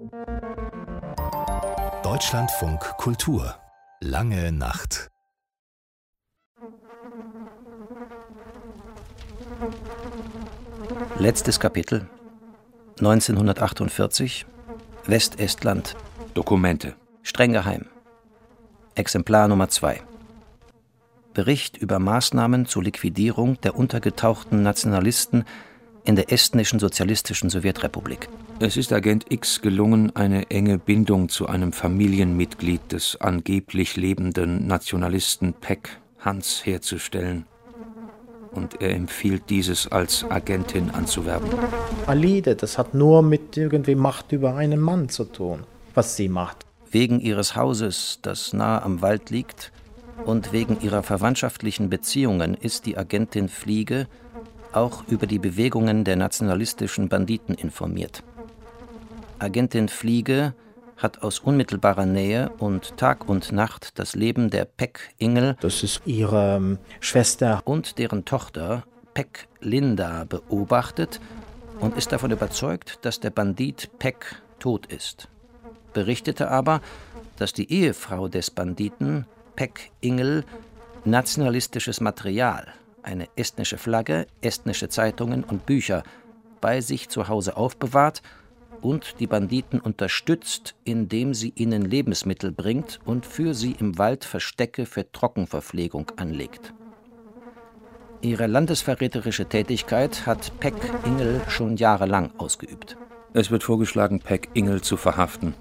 Deutschlandfunk Kultur. Lange Nacht. Letztes Kapitel. 1948. Westestland. Dokumente. Streng geheim. Exemplar Nummer 2. Bericht über Maßnahmen zur Liquidierung der untergetauchten Nationalisten in der estnischen sozialistischen Sowjetrepublik. Es ist Agent X gelungen, eine enge Bindung zu einem Familienmitglied des angeblich lebenden Nationalisten Pek, Hans, herzustellen. Und er empfiehlt dieses als Agentin anzuwerben. Alide, das hat nur mit irgendwie Macht über einen Mann zu tun, was sie macht. Wegen ihres Hauses, das nahe am Wald liegt, und wegen ihrer verwandtschaftlichen Beziehungen ist die Agentin Fliege auch über die Bewegungen der nationalistischen Banditen informiert. Agentin Fliege hat aus unmittelbarer Nähe und Tag und Nacht das Leben der Pek Ingel, das ist ihre Schwester, und deren Tochter Pek Linda beobachtet und ist davon überzeugt, dass der Bandit Pek tot ist. Berichtete aber, dass die Ehefrau des Banditen, Pek Ingel, nationalistisches Material, eine estnische Flagge, estnische Zeitungen und Bücher bei sich zu Hause aufbewahrt und die Banditen unterstützt, indem sie ihnen Lebensmittel bringt und für sie im Wald Verstecke für Trockenverpflegung anlegt. Ihre landesverräterische Tätigkeit hat Pek Ingel schon jahrelang ausgeübt. Es wird vorgeschlagen, Pek Ingel zu verhaften.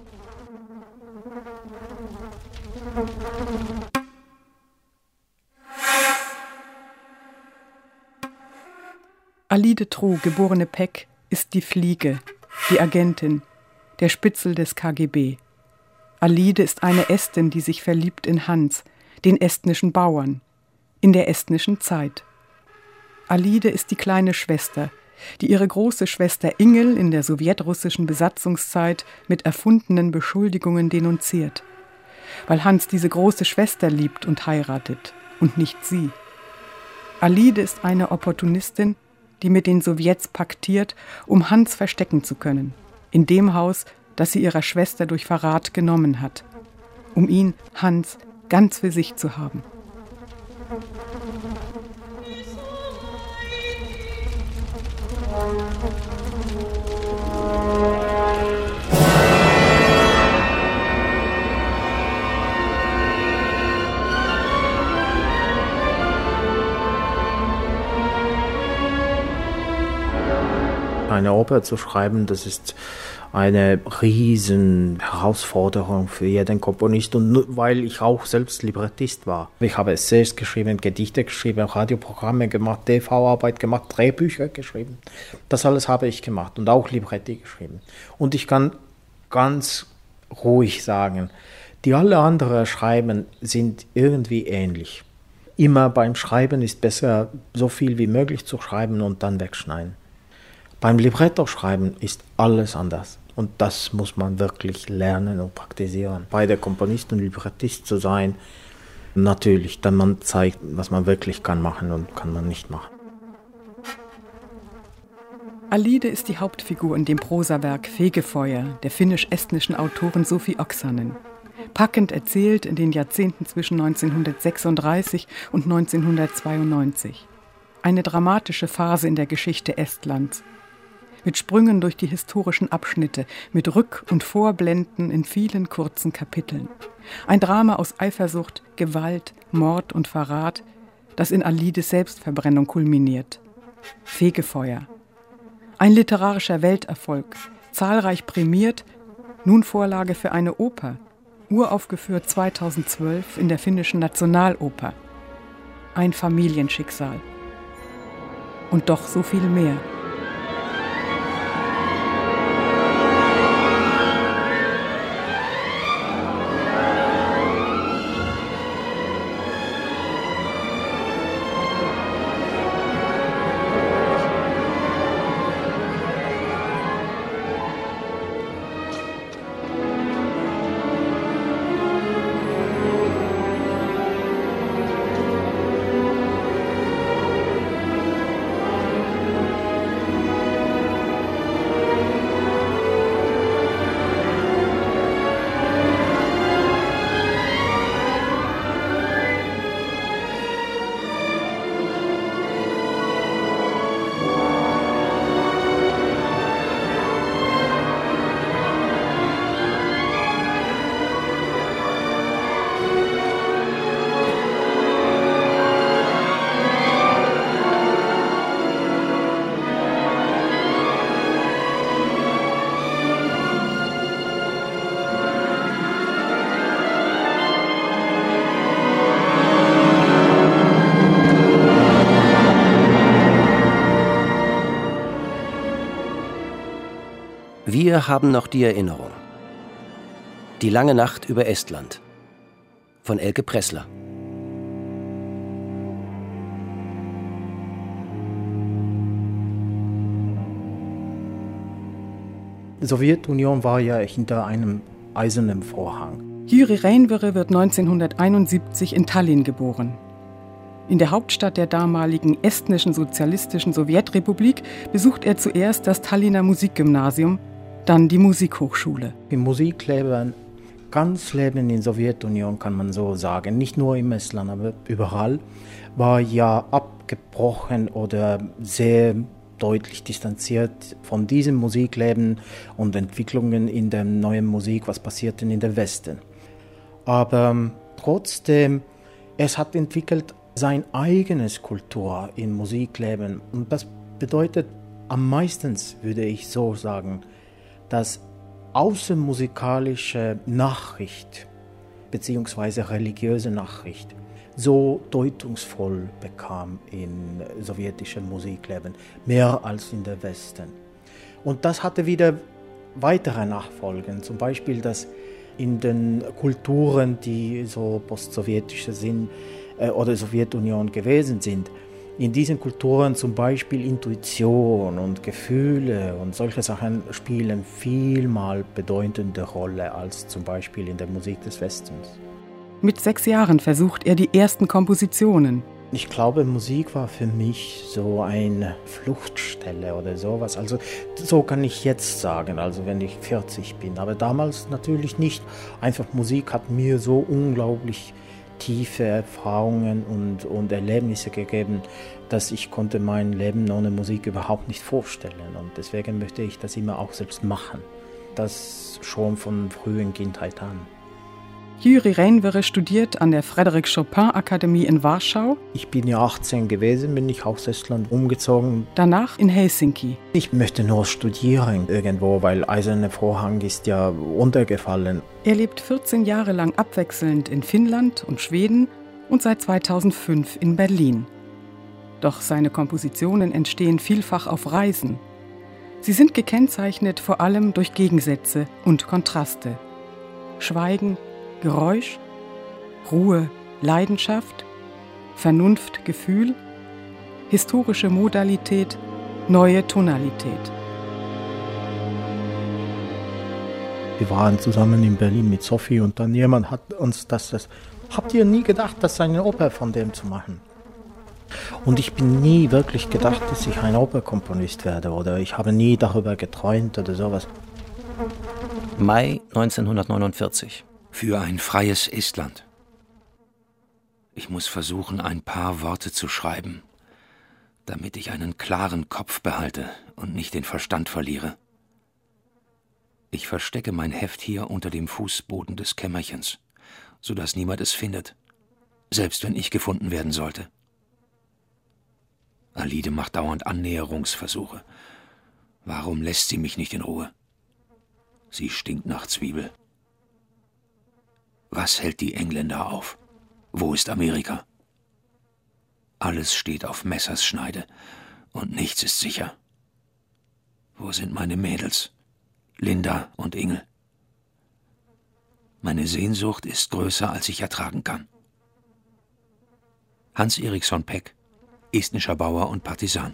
Alide Tro, geborene Pek, ist die Fliege, die Agentin, der Spitzel des KGB. Alide ist eine Estin, die sich verliebt in Hans, den estnischen Bauern, in der estnischen Zeit. Alide ist die kleine Schwester, die ihre große Schwester Ingel in der sowjetrussischen Besatzungszeit mit erfundenen Beschuldigungen denunziert, weil Hans diese große Schwester liebt und heiratet und nicht sie. Alide ist eine Opportunistin, die mit den Sowjets paktiert, um Hans verstecken zu können, in dem Haus, das sie ihrer Schwester durch Verrat genommen hat, um ihn, Hans, ganz für sich zu haben. Eine Oper zu schreiben, das ist eine riesen Herausforderung für jeden Komponist, und weil ich auch selbst Librettist war. Ich habe Essays geschrieben, Gedichte geschrieben, Radioprogramme gemacht, TV-Arbeit gemacht, Drehbücher geschrieben. Das alles habe ich gemacht und auch Libretti geschrieben. Und ich kann ganz ruhig sagen, die alle anderen Schreiben sind irgendwie ähnlich. Immer beim Schreiben ist besser, so viel wie möglich zu schreiben und dann wegschneiden. Beim Libretto schreiben ist alles anders. Und das muss man wirklich lernen und praktizieren. Beide Komponist und Librettist zu sein, natürlich, dann man zeigt, was man wirklich kann machen und kann man nicht machen. Alide ist die Hauptfigur in dem Prosawerk Fegefeuer der finnisch-estnischen Autorin Sophie Oksanen. Packend erzählt in den Jahrzehnten zwischen 1936 und 1992. Eine dramatische Phase in der Geschichte Estlands. Mit Sprüngen durch die historischen Abschnitte, mit Rück- und Vorblenden in vielen kurzen Kapiteln. Ein Drama aus Eifersucht, Gewalt, Mord und Verrat, das in Alides Selbstverbrennung kulminiert. Fegefeuer. Ein literarischer Welterfolg, zahlreich prämiert, nun Vorlage für eine Oper, uraufgeführt 2012 in der finnischen Nationaloper. Ein Familienschicksal. Und doch so viel mehr. Wir haben noch die Erinnerung. Die lange Nacht über Estland von Elke Pressler. Die Sowjetunion war ja hinter einem eisernen Vorhang. Jüri Reinvere wird 1971 in Tallinn geboren. In der Hauptstadt der damaligen estnischen sozialistischen Sowjetrepublik besucht er zuerst das Tallinner Musikgymnasium, dann die Musikhochschule. Im Musikleben, ganz Leben in der Sowjetunion kann man so sagen, nicht nur im Estland, aber überall, war ja abgebrochen oder sehr deutlich distanziert von diesem Musikleben und Entwicklungen in der neuen Musik, was passiert denn in der Westen. Aber trotzdem, es hat entwickelt sein eigenes Kultur im Musikleben. Und das bedeutet am meisten, würde ich so sagen, dass außermusikalische Nachricht bzw. religiöse Nachricht so deutungsvoll bekam im sowjetischen Musikleben, mehr als in der Westen. Und das hatte wieder weitere Nachfolgen, zum Beispiel, dass in den Kulturen, die so postsowjetische sind oder Sowjetunion gewesen sind, in diesen Kulturen zum Beispiel Intuition und Gefühle und solche Sachen spielen vielmal bedeutende Rolle als zum Beispiel in der Musik des Westens. Mit 6 Jahren versucht er die ersten Kompositionen. Ich glaube, Musik war für mich so eine Fluchtstelle oder sowas. Also so kann ich jetzt sagen, also wenn ich 40 bin. Aber damals natürlich nicht. Einfach Musik hat mir so unglaublich tiefe Erfahrungen und Erlebnisse gegeben, dass ich konnte mein Leben ohne Musik überhaupt nicht vorstellen. Und deswegen möchte ich das immer auch selbst machen. Das schon von frühen Kindheit an. Jüri Reinvere studiert an der Frédéric-Chopin-Akademie in Warschau. Ich bin ja 18 gewesen, bin ich aus Estland umgezogen. Danach in Helsinki. Ich möchte nur studieren irgendwo, weil Eiserne Vorhang ist ja untergefallen. Er lebt 14 Jahre lang abwechselnd in Finnland und Schweden und seit 2005 in Berlin. Doch seine Kompositionen entstehen vielfach auf Reisen. Sie sind gekennzeichnet vor allem durch Gegensätze und Kontraste. Schweigen, Geräusch, Ruhe, Leidenschaft, Vernunft, Gefühl, historische Modalität, neue Tonalität. Wir waren zusammen in Berlin mit Sophie und dann jemand hat uns habt ihr nie gedacht, das eine Oper von dem zu machen? Und ich bin nie wirklich gedacht, dass ich ein Operkomponist werde oder ich habe nie darüber geträumt oder sowas. Mai 1949. Für ein freies Estland. Ich muss versuchen, ein paar Worte zu schreiben, damit ich einen klaren Kopf behalte und nicht den Verstand verliere. Ich verstecke mein Heft hier unter dem Fußboden des Kämmerchens, sodass niemand es findet, selbst wenn ich gefunden werden sollte. Alide macht dauernd Annäherungsversuche. Warum lässt sie mich nicht in Ruhe? Sie stinkt nach Zwiebel. Was hält die Engländer auf? Wo ist Amerika? Alles steht auf Messerschneide und nichts ist sicher. Wo sind meine Mädels, Linda und Ingel? Meine Sehnsucht ist größer, als ich ertragen kann. Hans Eriksson Peck, estnischer Bauer und Partisan.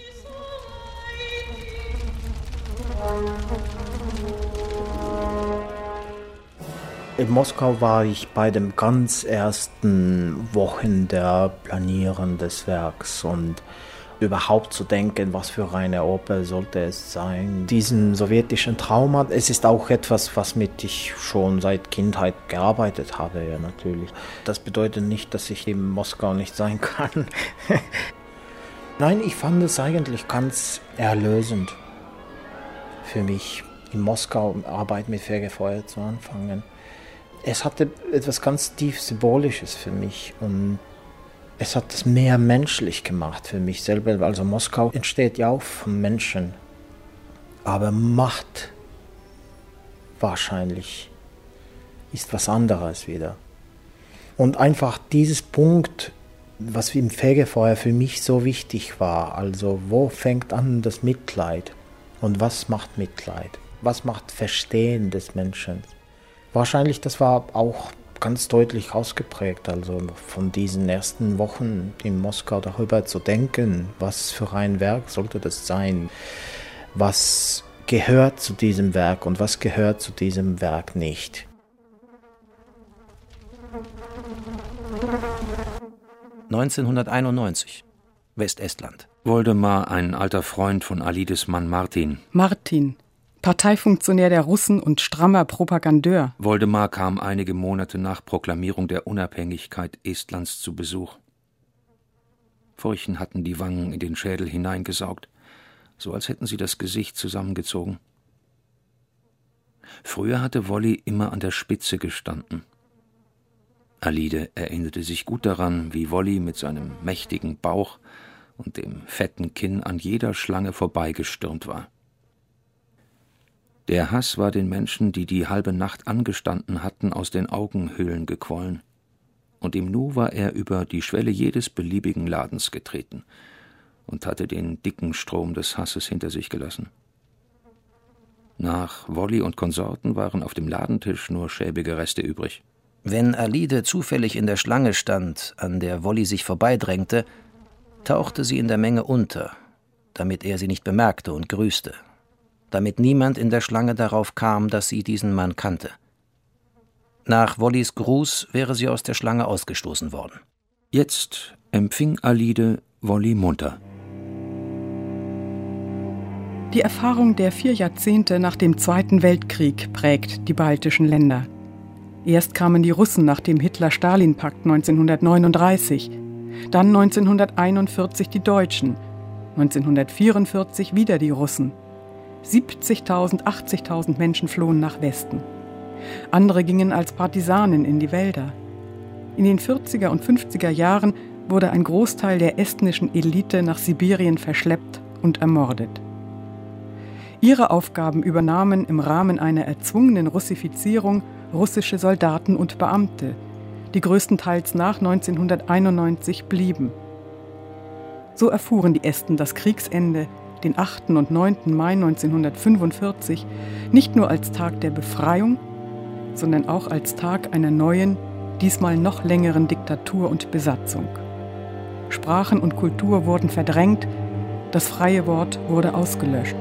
In Moskau war ich bei den ganz ersten Wochen der Planierung des Werks und überhaupt zu denken, was für eine Oper sollte es sein. Diesen sowjetischen Trauma, es ist auch etwas, was mit ich schon seit Kindheit gearbeitet habe, ja natürlich. Das bedeutet nicht, dass ich in Moskau nicht sein kann. Nein, ich fand es eigentlich ganz erlösend für mich, in Moskau Arbeit mit Fegefeuer zu anfangen. Es hatte etwas ganz tief Symbolisches für mich und es hat es mehr menschlich gemacht für mich selber. Also Moskau entsteht ja auch von Menschen, aber Macht wahrscheinlich ist was anderes wieder. Und einfach dieses Punkt, was im Fegefeuer für mich so wichtig war, also wo fängt an das Mitleid und was macht Mitleid? Was macht Verstehen des Menschen? Wahrscheinlich, das war auch ganz deutlich ausgeprägt, also von diesen ersten Wochen in Moskau darüber zu denken, was für ein Werk sollte das sein, was gehört zu diesem Werk und was gehört zu diesem Werk nicht. (1991) Westestland. Woldemar, ein alter Freund von Alides Mann Martin. Martin, Parteifunktionär der Russen und strammer Propagandeur. Woldemar kam einige Monate nach Proklamierung der Unabhängigkeit Estlands zu Besuch. Furchen hatten die Wangen in den Schädel hineingesaugt, so als hätten sie das Gesicht zusammengezogen. Früher hatte Wolli immer an der Spitze gestanden. Alide erinnerte sich gut daran, wie Wolli mit seinem mächtigen Bauch und dem fetten Kinn an jeder Schlange vorbeigestürmt war. Der Hass war den Menschen, die die halbe Nacht angestanden hatten, aus den Augenhöhlen gequollen. Und im Nu war er über die Schwelle jedes beliebigen Ladens getreten und hatte den dicken Strom des Hasses hinter sich gelassen. Nach Wolli und Konsorten waren auf dem Ladentisch nur schäbige Reste übrig. Wenn Alide zufällig in der Schlange stand, an der Wolli sich vorbeidrängte, tauchte sie in der Menge unter, damit er sie nicht bemerkte und grüßte, damit niemand in der Schlange darauf kam, dass sie diesen Mann kannte. Nach Wollis Gruß wäre sie aus der Schlange ausgestoßen worden. Jetzt empfing Alide Wolli munter. Die Erfahrung der 4 Jahrzehnte nach dem Zweiten Weltkrieg prägt die baltischen Länder. Erst kamen die Russen nach dem Hitler-Stalin-Pakt 1939, dann 1941 die Deutschen, 1944 wieder die Russen. 70.000, 80.000 Menschen flohen nach Westen. Andere gingen als Partisanen in die Wälder. In den 40er und 50er Jahren wurde ein Großteil der estnischen Elite nach Sibirien verschleppt und ermordet. Ihre Aufgaben übernahmen im Rahmen einer erzwungenen Russifizierung russische Soldaten und Beamte, die größtenteils nach 1991 blieben. So erfuhren die Esten das Kriegsende, den 8. und 9. Mai 1945, nicht nur als Tag der Befreiung, sondern auch als Tag einer neuen, diesmal noch längeren Diktatur und Besatzung. Sprachen und Kultur wurden verdrängt, das freie Wort wurde ausgelöscht.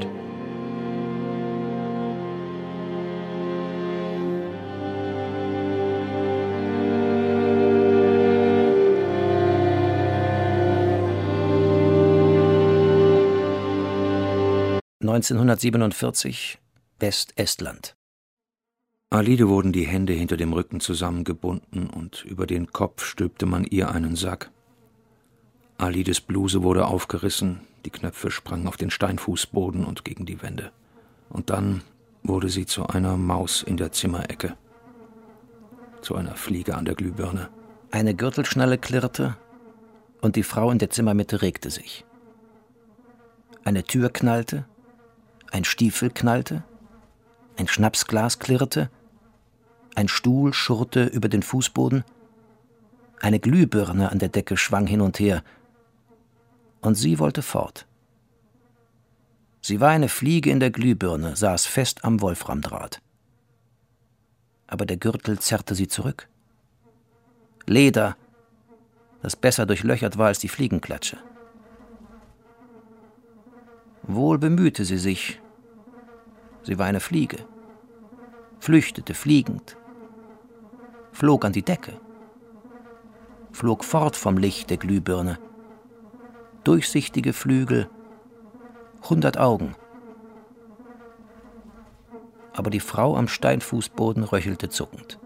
(1947) Westestland. Alide wurden die Hände hinter dem Rücken zusammengebunden und über den Kopf stülpte man ihr einen Sack. Alides Bluse wurde aufgerissen, die Knöpfe sprangen auf den Steinfußboden und gegen die Wände. Und dann wurde sie zu einer Maus in der Zimmerecke, zu einer Fliege an der Glühbirne. Eine Gürtelschnalle klirrte und die Frau in der Zimmermitte regte sich. Eine Tür knallte, ein Stiefel knallte, ein Schnapsglas klirrte, ein Stuhl schurrte über den Fußboden, eine Glühbirne an der Decke schwang hin und her, und sie wollte fort. Sie war eine Fliege in der Glühbirne, saß fest am Wolframdraht. Aber der Gürtel zerrte sie zurück. Leder, das besser durchlöchert war als die Fliegenklatsche. Wohl bemühte sie sich. Sie war eine Fliege, flüchtete fliegend, flog an die Decke, flog fort vom Licht der Glühbirne. Durchsichtige Flügel, 100 Augen. Aber die Frau am Steinfußboden röchelte zuckend.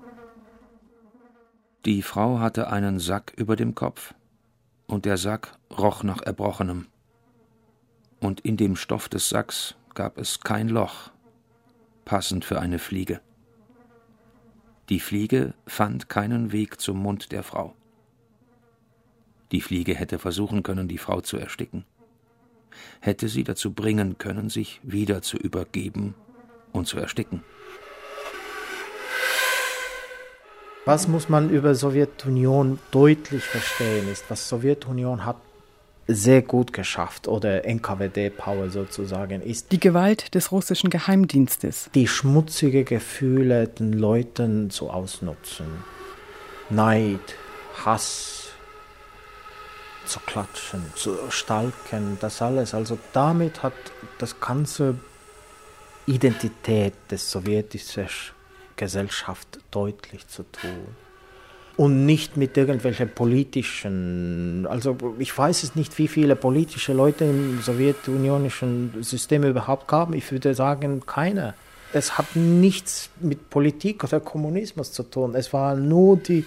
Die Frau hatte einen Sack über dem Kopf, und der Sack roch nach Erbrochenem. Und in dem Stoff des Sacks gab es kein Loch, passend für eine Fliege. Die Fliege fand keinen Weg zum Mund der Frau. Die Fliege hätte versuchen können, die Frau zu ersticken. Hätte sie dazu bringen können, sich wieder zu übergeben und zu ersticken. Was muss man über Sowjetunion deutlich verstehen ist, was Sowjetunion hat sehr gut geschafft, oder NKWD-Power sozusagen, ist die Gewalt des russischen Geheimdienstes. Die schmutzigen Gefühle den Leuten zu ausnutzen. Neid, Hass, zu klatschen, zu stalken, das alles. Also damit hat das ganze Identität des sowjetischen Gesellschaft deutlich zu tun. Und nicht mit irgendwelchen politischen, also ich weiß es nicht, wie viele politische Leute im sowjetunionischen System überhaupt gab. Ich würde sagen, keine. Es hat nichts mit Politik oder Kommunismus zu tun. Es war nur die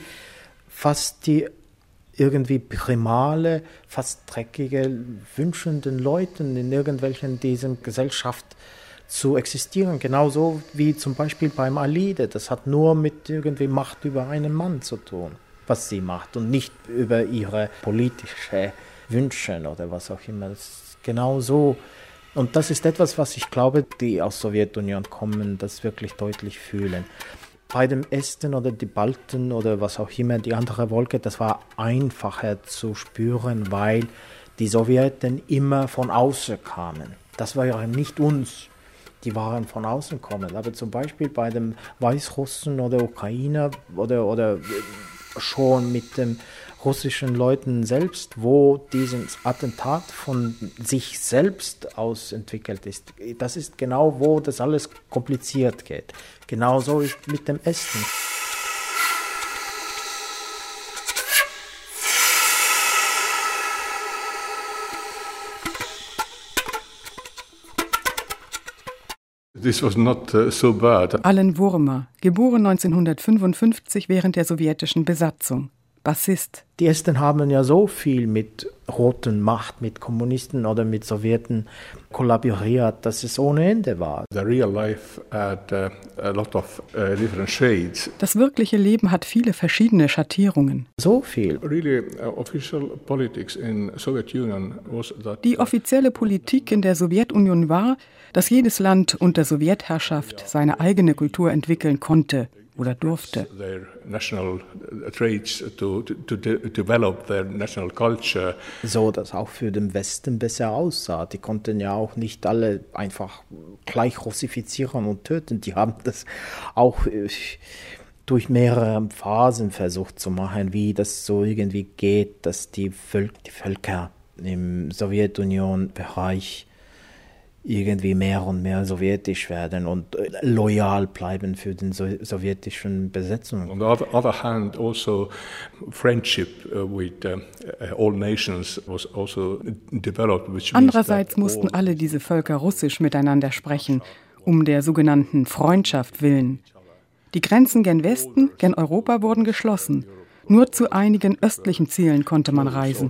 irgendwie primale, fast dreckige, wünschenden Leuten in irgendwelchen diesen Gesellschaft zu existieren. Genauso wie zum Beispiel beim Alide. Das hat nur mit irgendwie Macht über einen Mann zu tun, was sie macht, und nicht über ihre politischen Wünsche oder was auch immer. Das ist genau so. Und das ist etwas, was ich glaube, die aus der Sowjetunion kommen, das wirklich deutlich fühlen. Bei dem Esten oder die Balten oder was auch immer, die andere Wolke, das war einfacher zu spüren, weil die Sowjeten immer von außen kamen. Das war ja nicht uns. Die waren von außen kommen. Aber zum Beispiel bei den Weißrussen oder Ukrainer oder schon mit den russischen Leuten selbst, wo dieses Attentat von sich selbst aus entwickelt ist. Das ist genau, wo das alles kompliziert geht. Genauso ist mit dem Essen. This was not so bad. Allen Wurmer, geboren 1955 während der sowjetischen Besatzung, Bassist. Die Esten haben ja so viel mit roten Macht, mit Kommunisten oder mit Sowjeten kollaboriert, dass es ohne Ende war. The real life had a lot of different shades. Das wirkliche Leben hat viele verschiedene Schattierungen. So viel. Really, official politics in Soviet Union was that. Die offizielle Politik in der Sowjetunion war, dass jedes Land unter Sowjetherrschaft seine eigene Kultur entwickeln konnte oder durfte. So, dass auch für den Westen besser aussah. Die konnten ja auch nicht alle einfach gleich russifizieren und töten. Die haben das auch durch mehrere Phasen versucht zu machen, wie das so irgendwie geht, dass die Völker im Sowjetunion-Bereich irgendwie mehr und mehr sowjetisch werden und loyal bleiben für den sowjetischen Besetzung. On the other hand, also friendship with all nations was also developed. Andererseits mussten alle diese Völker Russisch miteinander sprechen, um der sogenannten Freundschaft willen. Die Grenzen gen Westen, gen Europa wurden geschlossen. Nur zu einigen östlichen Zielen konnte man reisen.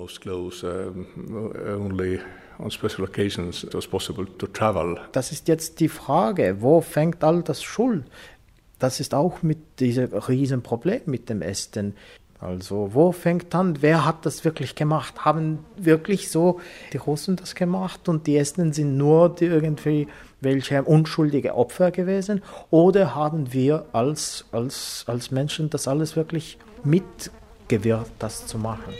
On special occasions it was possible to travel. Das ist jetzt die Frage, wo fängt all das Schuld? Das ist auch mit diesem Riesenproblem mit dem Esten. Also wo fängt an, wer hat das wirklich gemacht? Haben wirklich so die Russen das gemacht und die Esten sind nur die irgendwie welche unschuldige Opfer gewesen? Oder haben wir als Menschen das alles wirklich mitgewirkt, das zu machen?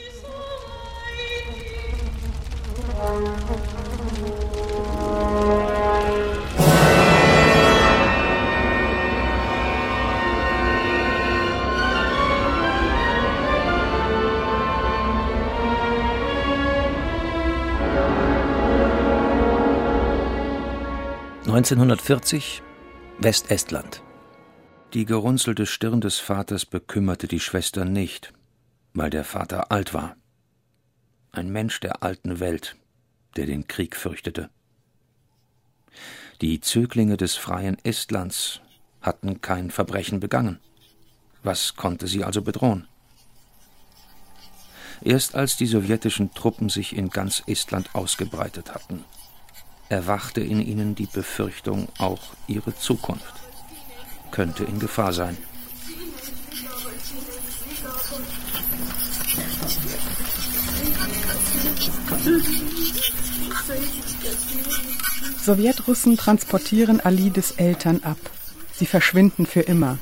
(1940) Westestland. Die gerunzelte Stirn des Vaters bekümmerte die Schwester nicht, weil der Vater alt war. Ein Mensch der alten Welt, der den Krieg fürchtete. Die Zöglinge des freien Estlands hatten kein Verbrechen begangen. Was konnte sie also bedrohen? Erst als die sowjetischen Truppen sich in ganz Estland ausgebreitet hatten, erwachte in ihnen die Befürchtung, auch ihre Zukunft könnte in Gefahr sein. Sowjetrussen transportieren Alides Eltern ab. Sie verschwinden für immer.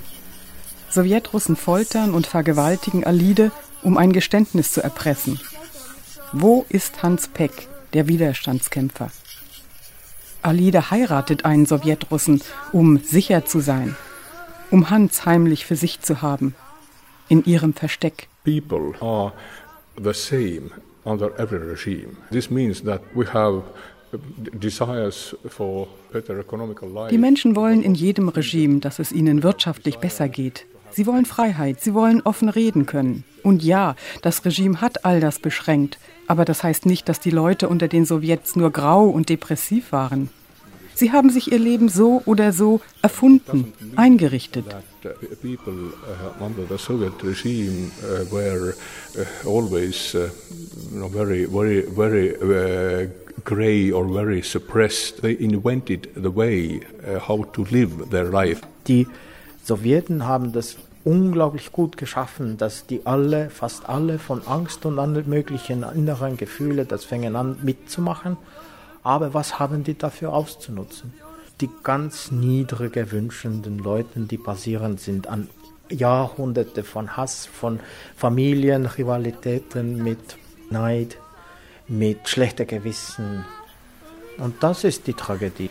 Sowjetrussen foltern und vergewaltigen Alide, um ein Geständnis zu erpressen. Wo ist Hans Peck, der Widerstandskämpfer? Alida heiratet einen Sowjetrussen, um sicher zu sein, um Hans heimlich für sich zu haben, in ihrem Versteck. People are the same under every regime. This means that we have desires for better economical life. Die Menschen wollen in jedem Regime, dass es ihnen wirtschaftlich besser geht. Sie wollen Freiheit, sie wollen offen reden können. Und ja, das Regime hat all das beschränkt, aber das heißt nicht, dass die Leute unter den Sowjets nur grau und depressiv waren. Sie haben sich ihr Leben so oder so erfunden, eingerichtet. People under the Soviet regime were always very grey or very suppressed. They invented the way how to live their life. Die Sowjeten haben das unglaublich gut geschaffen, dass die fast alle von Angst und anderen möglichen inneren Gefühle, das fängen an mitzumachen. Aber was haben die dafür auszunutzen? Die ganz niedrige wünschenden Leute, die basierend sind an Jahrhunderte von Hass, von Familienrivalitäten mit Neid, mit schlechter Gewissen. Und das ist die Tragödie.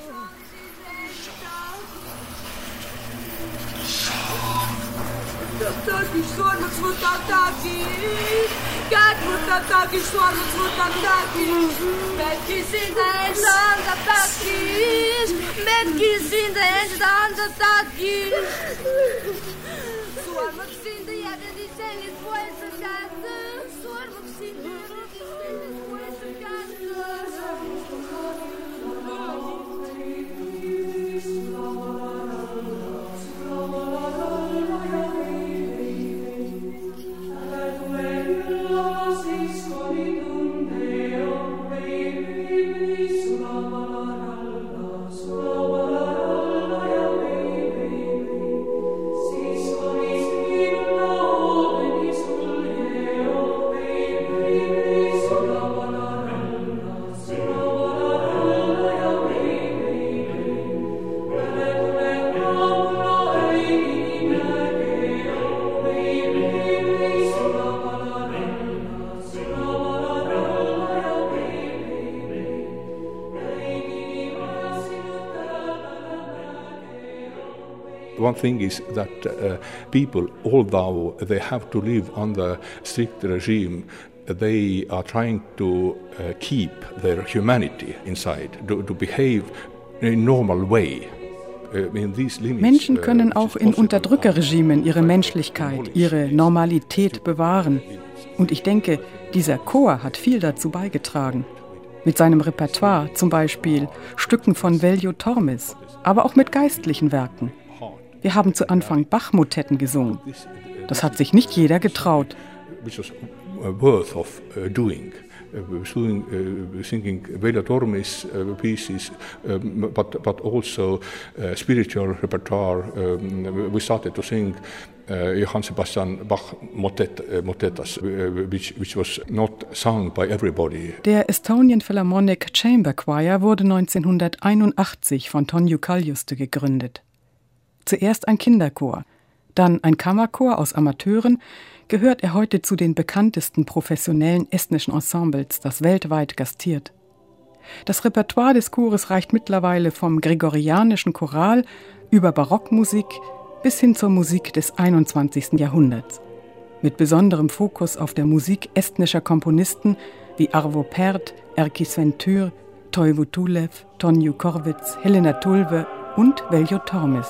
One thing is that people, although they have to live under strict regime, they are trying to keep their humanity inside, to behave in a normal way. Menschen können auch in Unterdrückerregimen ihre Menschlichkeit, ihre Normalität bewahren. Und ich denke, dieser Chor hat viel dazu beigetragen. Mit seinem Repertoire, zum Beispiel Stücken von Veljo Tormes, aber auch mit geistlichen Werken. Wir haben zu Anfang Bach-Motetten gesungen. Das hat sich nicht jeder getraut. Worth of doing. Singing Veljo Tormes pieces, but also spiritual repertoire. We started to sing Johann Sebastian Bach motettas, which was not sung by everybody. Der Estonian Philharmonic Chamber Choir wurde 1981 von Tonju Kaljuste gegründet. Zuerst ein Kinderchor, dann ein Kammerchor aus Amateuren, gehört er heute zu den bekanntesten professionellen estnischen Ensembles, das weltweit gastiert. Das Repertoire des Chores reicht mittlerweile vom gregorianischen Choral über Barockmusik bis hin zur Musik des 21. Jahrhunderts. Mit besonderem Fokus auf der Musik estnischer Komponisten wie Arvo Pärt, Erkki Sven Tür, Toivo Tulev, Tonju Korvits, Helena Tulve und Veljo Tormes.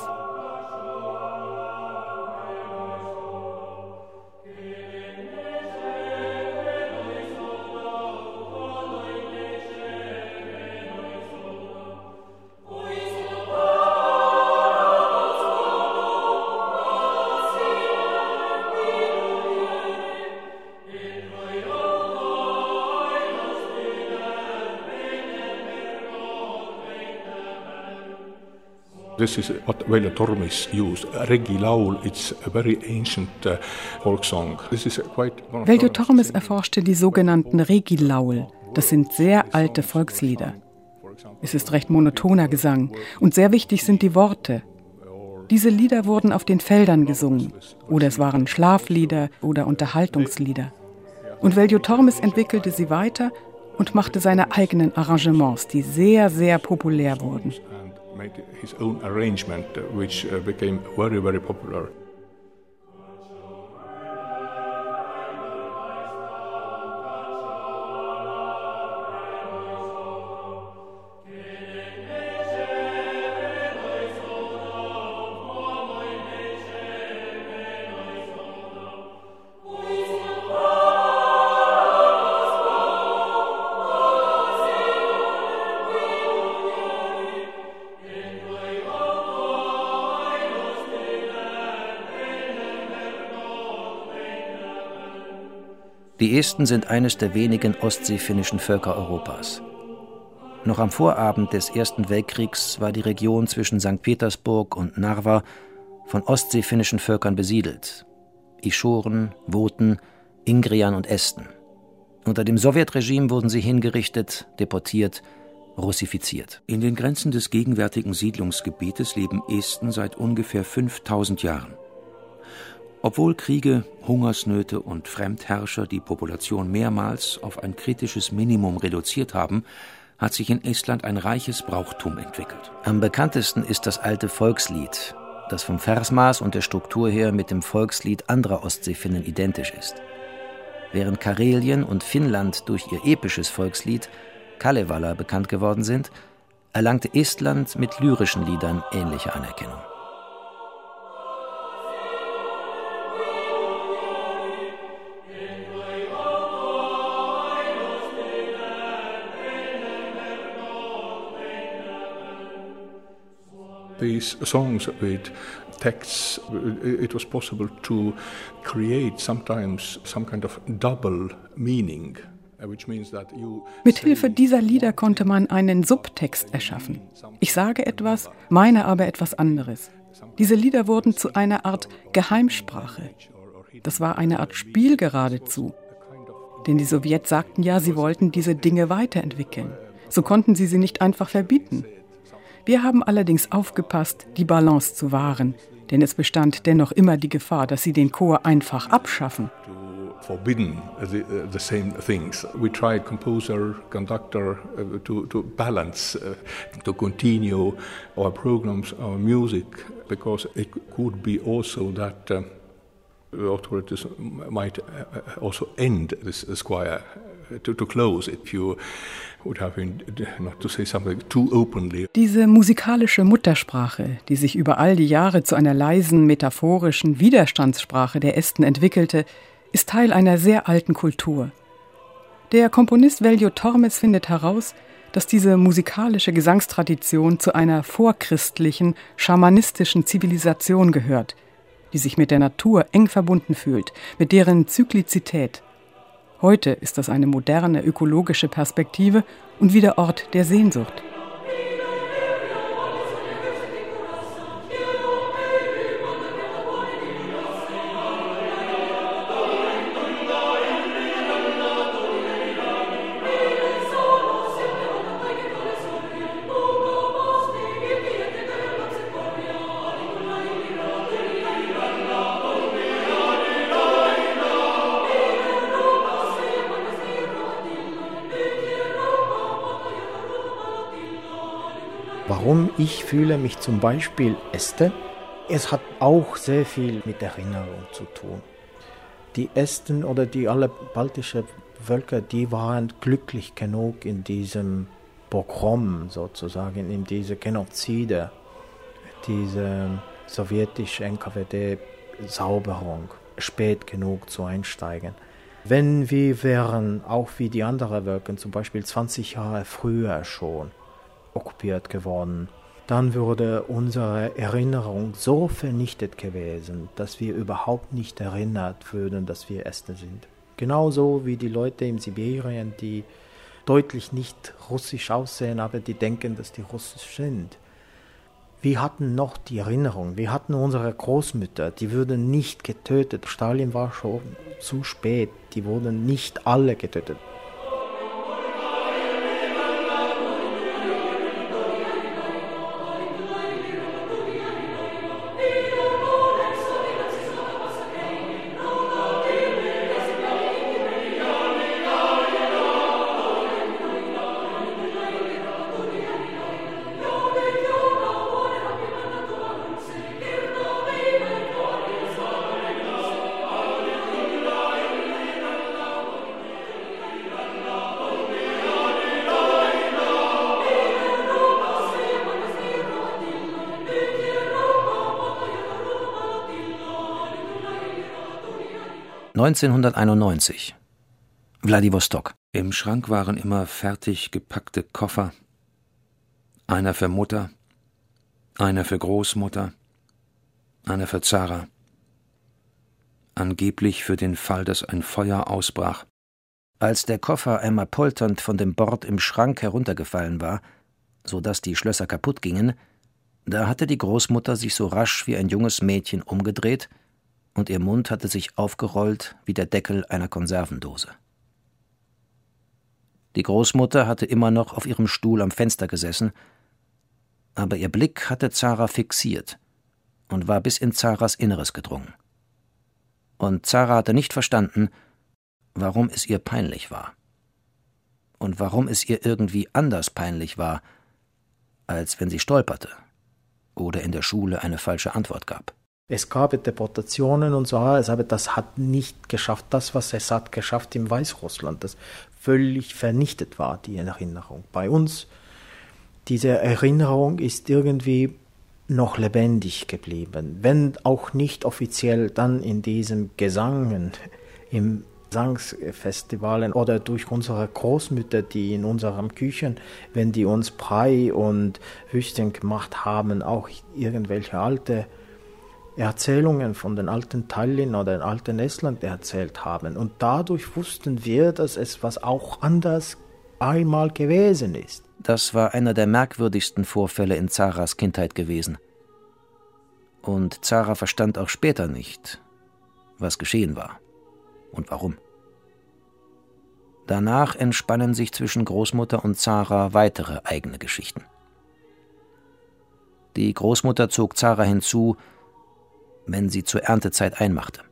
This is what Veljo Tormes used. Regilaul, it's a very ancient folk song. This is quite Veljo Tormes erforschte die sogenannten Regilaul. Das sind sehr alte Volkslieder. Es ist recht monotoner Gesang und sehr wichtig sind die Worte. Diese Lieder wurden auf den Feldern gesungen oder es waren Schlaflieder oder Unterhaltungslieder. Und Veljo Tormes entwickelte sie weiter und machte seine eigenen Arrangements, die sehr, sehr populär wurden. Die Esten sind eines der wenigen ostseefinnischen Völker Europas. Noch am Vorabend des Ersten Weltkriegs war die Region zwischen St. Petersburg und Narva von ostseefinnischen Völkern besiedelt. Ischoren, Woten, Ingriern und Esten. Unter dem Sowjetregime wurden sie hingerichtet, deportiert, russifiziert. In den Grenzen des gegenwärtigen Siedlungsgebietes leben Esten seit ungefähr 5000 Jahren. Obwohl Kriege, Hungersnöte und Fremdherrscher die Population mehrmals auf ein kritisches Minimum reduziert haben, hat sich in Estland ein reiches Brauchtum entwickelt. Am bekanntesten ist das alte Volkslied, das vom Versmaß und der Struktur her mit dem Volkslied anderer Ostseefinnen identisch ist. Während Karelien und Finnland durch ihr episches Volkslied Kalevala bekannt geworden sind, erlangte Estland mit lyrischen Liedern ähnliche Anerkennung. These songs with texts, it was possible to create sometimes some kind of double meaning. Mithilfe dieser Lieder konnte man einen Subtext erschaffen. Ich sage etwas, meine aber etwas anderes. Diese Lieder wurden zu einer Art Geheimsprache. Das war eine Art Spiel geradezu. Denn die Sowjets sagten ja, sie wollten diese Dinge weiterentwickeln. So konnten sie nicht einfach verbieten. Wir haben allerdings aufgepasst, die Balance zu wahren, denn es bestand dennoch immer die Gefahr, dass sie den Chor einfach abschaffen. Forbidden the same things. We tried composer, conductor to balance, to continue our programs, our music, because it could be also that the authorities might also end this choir. To close it, if you would have not to say something too openly. Diese musikalische Muttersprache, die sich über all die Jahre zu einer leisen, metaphorischen Widerstandssprache der Esten entwickelte, ist Teil einer sehr alten Kultur. Der Komponist Veljo Tormes findet heraus, dass diese musikalische Gesangstradition zu einer vorchristlichen, schamanistischen Zivilisation gehört, die sich mit der Natur eng verbunden fühlt, mit deren Zyklizität. Heute ist das eine moderne ökologische Perspektive und wieder Ort der Sehnsucht. Warum ich fühle mich zum Beispiel Este? Es hat auch sehr viel mit Erinnerung zu tun. Die Esten oder die alle baltischen Völker, die waren glücklich genug in diesem Pogrom sozusagen, in diese Genozide, diese sowjetische NKWD-Sauberung, spät genug zu einsteigen. Wenn wir wären, auch wie die anderen Völker, zum Beispiel 20 Jahre früher schon okkupiert geworden, dann würde unsere Erinnerung so vernichtet gewesen, dass wir überhaupt nicht erinnert würden, dass wir Esten sind. Genauso wie die Leute in Sibirien, die deutlich nicht russisch aussehen, aber die denken, dass die russisch sind. Wir hatten noch die Erinnerung, wir hatten unsere Großmütter, die wurden nicht getötet. Stalin war schon zu spät, die wurden nicht alle getötet. 1991. Wladiwostok. Im Schrank waren immer fertig gepackte Koffer. Einer für Mutter, einer für Großmutter, einer für Zara. Angeblich für den Fall, dass ein Feuer ausbrach. Als der Koffer einmal polternd von dem Bord im Schrank heruntergefallen war, so dass die Schlösser kaputt gingen, da hatte die Großmutter sich so rasch wie ein junges Mädchen umgedreht und ihr Mund hatte sich aufgerollt wie der Deckel einer Konservendose. Die Großmutter hatte immer noch auf ihrem Stuhl am Fenster gesessen, aber ihr Blick hatte Zara fixiert und war bis in Zaras Inneres gedrungen. Und Zara hatte nicht verstanden, warum es ihr peinlich war. Und warum es ihr irgendwie anders peinlich war, als wenn sie stolperte oder in der Schule eine falsche Antwort gab. Es gab Deportationen und so, aber das hat nicht geschafft, das, was es hat geschafft im Weißrussland, das völlig vernichtet war, die Erinnerung. Bei uns, diese Erinnerung ist irgendwie noch lebendig geblieben, wenn auch nicht offiziell, dann in diesem Gesangen, im Gesangsfestivalen oder durch unsere Großmütter, die in unseren Küchen, wenn die uns Brei und Würstchen gemacht haben, auch irgendwelche alte Erzählungen von den alten Tallinn oder den alten Estland erzählt haben. Und dadurch wussten wir, dass es was auch anders einmal gewesen ist. Das war einer der merkwürdigsten Vorfälle in Zaras Kindheit gewesen. Und Zara verstand auch später nicht, was geschehen war und warum. Danach entspannen sich zwischen Großmutter und Zara weitere eigene Geschichten. Die Großmutter zog Zara hinzu, wenn sie zur Erntezeit einmachte.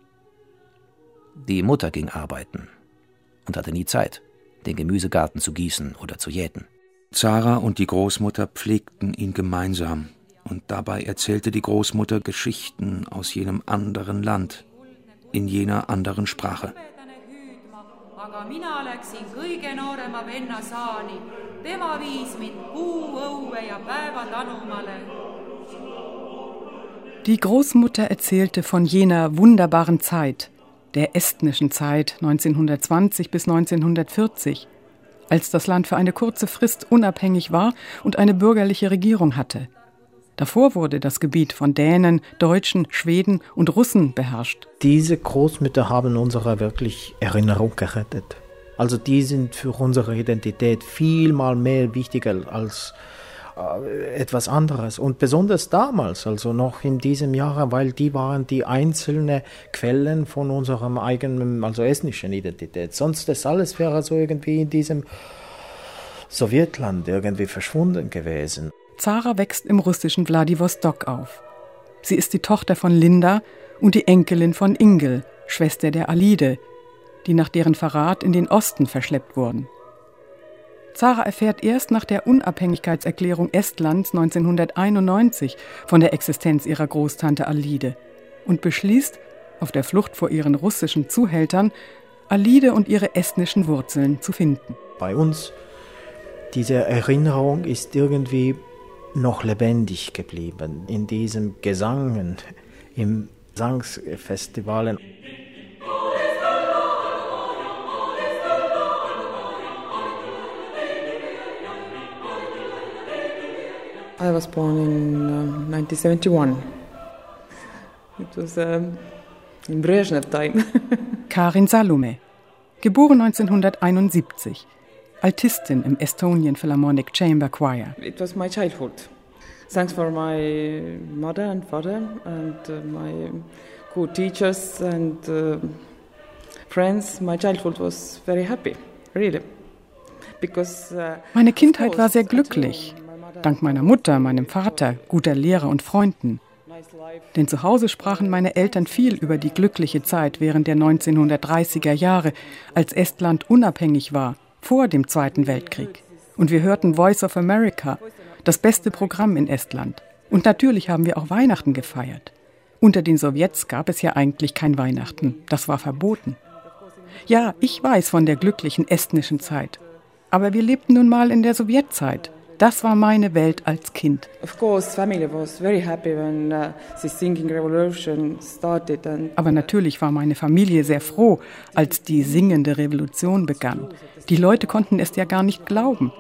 Die Mutter ging arbeiten und hatte nie Zeit, den Gemüsegarten zu gießen oder zu jäten. Zara und die Großmutter pflegten ihn gemeinsam, und dabei erzählte die Großmutter Geschichten aus jenem anderen Land, in jener anderen Sprache. Aga mina läksin kõige noorema venna saani. Tema viis mind kuu õue ja päeva Tanumale. Die Großmutter erzählte von jener wunderbaren Zeit, der estnischen Zeit 1920 bis 1940, als das Land für eine kurze Frist unabhängig war und eine bürgerliche Regierung hatte. Davor wurde das Gebiet von Dänen, Deutschen, Schweden und Russen beherrscht. Diese Großmütter haben unsere wirklich Erinnerung gerettet. Also die sind für unsere Identität viel mal mehr wichtiger als etwas anderes. Und besonders damals, also noch in diesem Jahr, weil die waren die einzelnen Quellen von unserem eigenen, also estnischen Identität. Sonst das alles wäre so irgendwie in diesem Sowjetland irgendwie verschwunden gewesen. Zara wächst im russischen Wladiwostok auf. Sie ist die Tochter von Linda und die Enkelin von Ingel, Schwester der Alide, die nach deren Verrat in den Osten verschleppt wurden. Zara erfährt erst nach der Unabhängigkeitserklärung Estlands 1991 von der Existenz ihrer Großtante Alide und beschließt, auf der Flucht vor ihren russischen Zuhältern, Alide und ihre estnischen Wurzeln zu finden. Bei uns, diese Erinnerung ist irgendwie noch lebendig geblieben in diesem Gesangen, im Gesangsfestivalen. I was born in 1971. It was in Brezhnev time. Karin Salome, geboren 1971, Altistin im Estonian Philharmonic Chamber Choir. It was my childhood. Thanks for my mother and father and my good teachers and friends. My childhood was very happy, really. Because, meine Kindheit war sehr glücklich. Dank meiner Mutter, meinem Vater, guter Lehrer und Freunden. Denn zu Hause sprachen meine Eltern viel über die glückliche Zeit während der 1930er Jahre, als Estland unabhängig war, vor dem Zweiten Weltkrieg. Und wir hörten Voice of America, das beste Programm in Estland. Und natürlich haben wir auch Weihnachten gefeiert. Unter den Sowjets gab es ja eigentlich kein Weihnachten, das war verboten. Ja, ich weiß von der glücklichen estnischen Zeit. Aber wir lebten nun mal in der Sowjetzeit. Das war meine Welt als Kind. Of course, family was very happy when the singing revolution started. Aber natürlich war meine Familie sehr froh, als die singende Revolution begann. Die Leute konnten es ja gar nicht glauben.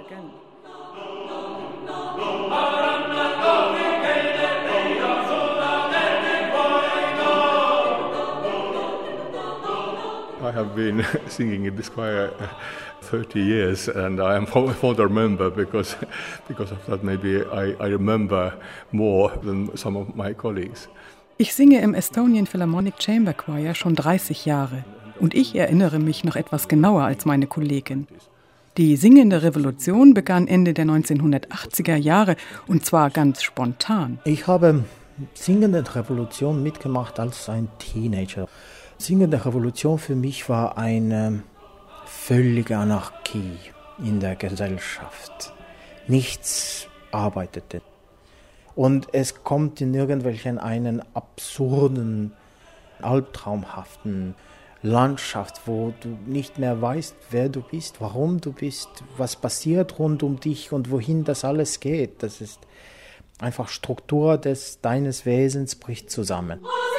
I have been singing in this choir 30 years, and I am a fonder member because of that. Maybe I remember more than some of my colleagues. Ich singe im Estonian Philharmonic Chamber Choir schon 30 Jahre und ich erinnere mich noch etwas genauer als meine Kollegin. Die singende Revolution begann Ende der 1980er Jahre und zwar ganz spontan. Ich habe singende Revolution mitgemacht als ein Teenager. Singende Revolution für mich war eine völlige Anarchie in der Gesellschaft. Nichts arbeitete. Und es kommt in irgendwelchen einen absurden, albtraumhaften Landschaft, wo du nicht mehr weißt, wer du bist, warum du bist, was passiert rund um dich und wohin das alles geht. Das ist einfach Struktur deines Wesens bricht zusammen.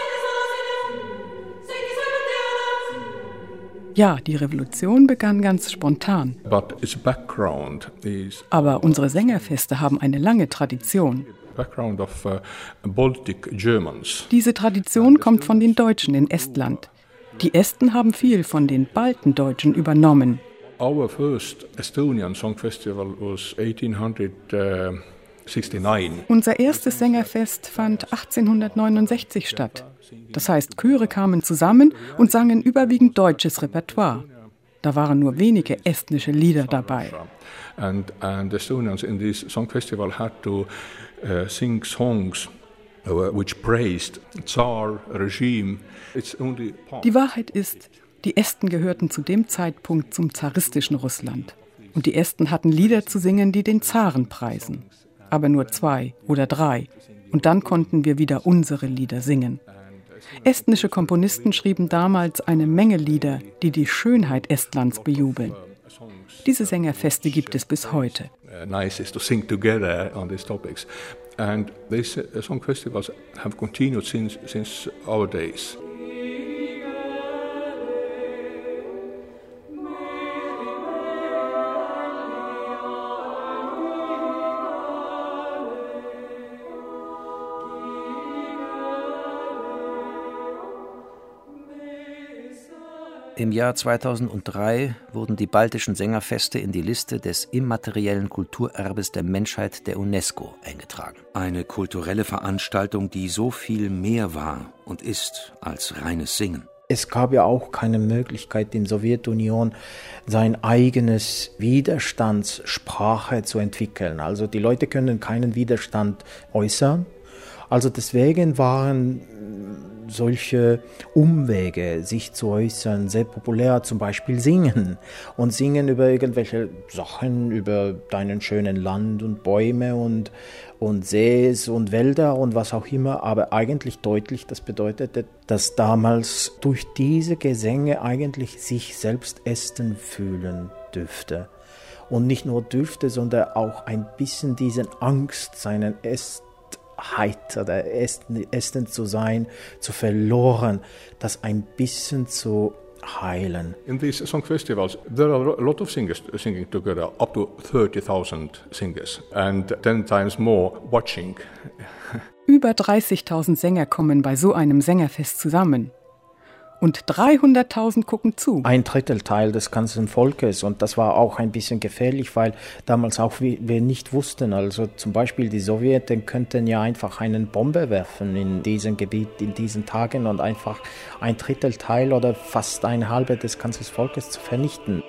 Ja, die Revolution begann ganz spontan. Aber unsere Sängerfeste haben eine lange Tradition. Diese Tradition kommt von den Deutschen in Estland. Die Esten haben viel von den Baltendeutschen übernommen. Our first Estonian Song Festival was 1869. Unser erstes Sängerfest fand 1869 statt. Das heißt, Chöre kamen zusammen und sangen überwiegend deutsches Repertoire. Da waren nur wenige estnische Lieder dabei. And Estonians in this song festival had to sing songs which praised Tsar regime. It's only part. Die Wahrheit ist, die Esten gehörten zu dem Zeitpunkt zum zaristischen Russland. Und die Esten hatten Lieder zu singen, die den Zaren preisen. Aber nur 2 oder 3. Und dann konnten wir wieder unsere Lieder singen. Estnische Komponisten schrieben damals eine Menge Lieder, die die Schönheit Estlands bejubeln. Diese Sängerfeste gibt es bis heute. Nice is to sing together on these topics. And these song festivals have continued since our days. Im Jahr 2003 wurden die baltischen Sängerfeste in die Liste des immateriellen Kulturerbes der Menschheit der UNESCO eingetragen. Eine kulturelle Veranstaltung, die so viel mehr war und ist als reines Singen. Es gab ja auch keine Möglichkeit in der Sowjetunion, sein eigenes Widerstandssprache zu entwickeln. Also die Leute können keinen Widerstand äußern. Also deswegen waren solche Umwege, sich zu äußern, sehr populär, zum Beispiel singen. Und singen über irgendwelche Sachen, über deinen schönen Land und Bäume und Sees und Wälder und was auch immer. Aber eigentlich deutlich, das bedeutete, dass damals durch diese Gesänge eigentlich sich selbst Esten fühlen dürfte. Und nicht nur dürfte, sondern auch ein bisschen diesen Angst, seinen oder Esten zu sein, zu verloren, das ein bisschen zu heilen. In these song festivals, there are a lot of singers singing together, up to 30,000 singers, and 10 times more watching. Über 30.000 Sänger kommen bei so einem Sängerfest zusammen. Und 300.000 gucken zu. Ein Drittelteil des ganzen Volkes. Und das war auch ein bisschen gefährlich, weil damals auch wir nicht wussten. Also zum Beispiel die Sowjeten könnten ja einfach eine Bombe werfen in diesem Gebiet, in diesen Tagen und einfach ein Drittelteil oder fast ein halber des ganzen Volkes zu vernichten.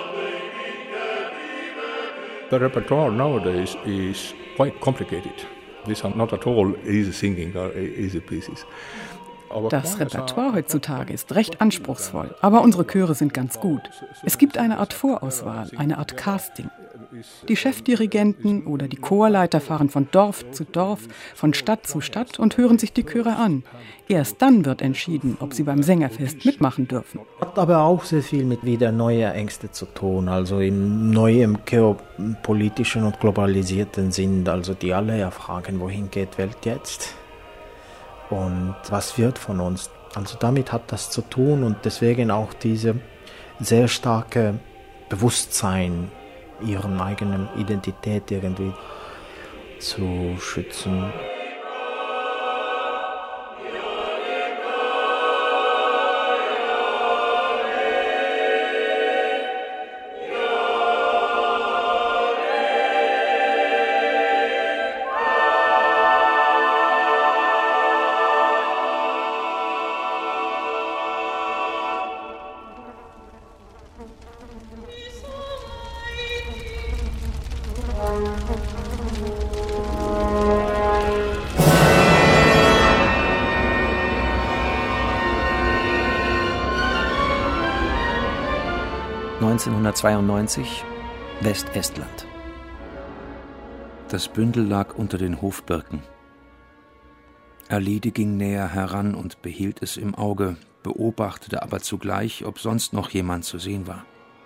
The repertoire nowadays is quite complicated. These are not at all easy singing or easy pieces. Das Repertoire heutzutage ist recht anspruchsvoll, aber unsere Chöre sind ganz gut. Es gibt eine Art Vorauswahl, eine Art Casting. Die Chefdirigenten oder die Chorleiter fahren von Dorf zu Dorf, von Stadt zu Stadt und hören sich die Chöre an. Erst dann wird entschieden, ob sie beim Sängerfest mitmachen dürfen. Hat aber auch sehr viel mit wieder neuen Ängsten zu tun, also im neuen geopolitischen und globalisierten Sinn, also die alle ja fragen, wohin geht die Welt jetzt und was wird von uns. Also damit hat das zu tun und deswegen auch diese sehr starke Bewusstsein, ihren eigenen Identität irgendwie zu schützen. (1992) Westestland. Das Bündel lag unter den Hofbirken. Alide ging näher heran und behielt es im Auge, beobachtete aber zugleich, ob sonst noch jemand zu sehen war.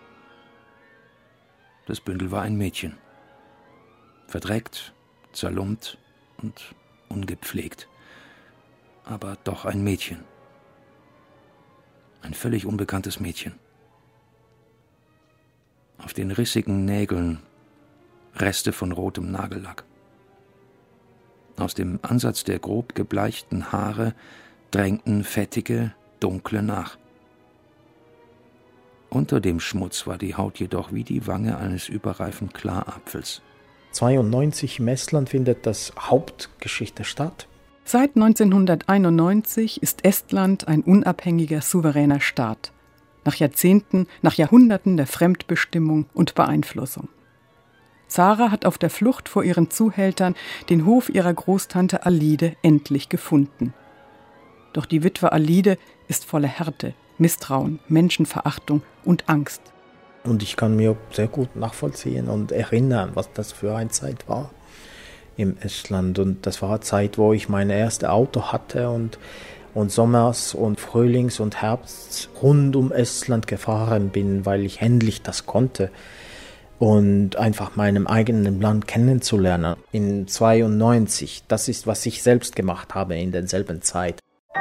Das Bündel war ein Mädchen. Verdreckt, zerlumpt und ungepflegt. Aber doch ein Mädchen. Ein völlig unbekanntes Mädchen. Auf den rissigen Nägeln Reste von rotem Nagellack. Aus dem Ansatz der grob gebleichten Haare drängten fettige, dunkle nach. Unter dem Schmutz war die Haut jedoch wie die Wange eines überreifen Klarapfels. 1992 im Estland findet das Hauptgeschichte statt. Seit 1991 ist Estland ein unabhängiger, souveräner Staat. Nach Jahrzehnten, nach Jahrhunderten der Fremdbestimmung und Beeinflussung. Zara hat auf der Flucht vor ihren Zuhältern den Hof ihrer Großtante Alide endlich gefunden. Doch die Witwe Alide ist voller Härte, Misstrauen, Menschenverachtung und Angst. Und ich kann mir sehr gut nachvollziehen und erinnern, was das für eine Zeit war im Estland. Und das war eine Zeit, wo ich mein erstes Auto hatte und Sommers und Frühlings und Herbst rund um Estland gefahren bin, weil ich endlich das konnte und einfach meinem eigenen Land kennenzulernen. In 1992, das ist, was ich selbst gemacht habe in derselben Zeit.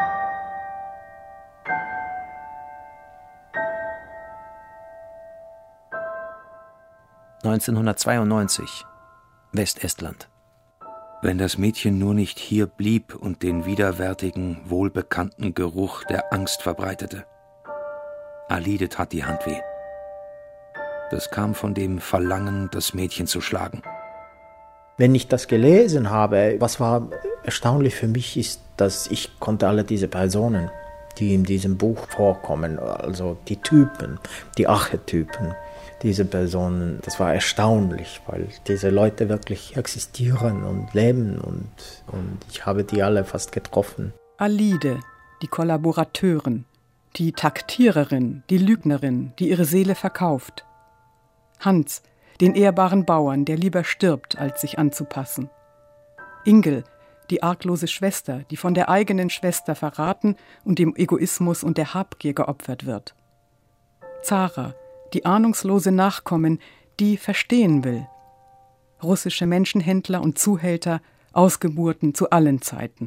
(1992) Westestland. Wenn das Mädchen nur nicht hier blieb und den widerwärtigen, wohlbekannten Geruch der Angst verbreitete. Alide tat die Hand weh. Das kam von dem Verlangen, das Mädchen zu schlagen. Wenn ich das gelesen habe, was war erstaunlich für mich ist, dass ich konnte alle diese Personen, die in diesem Buch vorkommen, also die Typen, die Archetypen, diese Personen, das war erstaunlich, weil diese Leute wirklich existieren und leben und ich habe die alle fast getroffen. Alide, die Kollaborateurin, die Taktiererin, die Lügnerin, die ihre Seele verkauft. Hans, den ehrbaren Bauern, der lieber stirbt, als sich anzupassen. Ingel, die arglose Schwester, die von der eigenen Schwester verraten und dem Egoismus und der Habgier geopfert wird. Zara, die ahnungslose Nachkommen, die verstehen will. Russische Menschenhändler und Zuhälter, Ausgeburten zu allen Zeiten.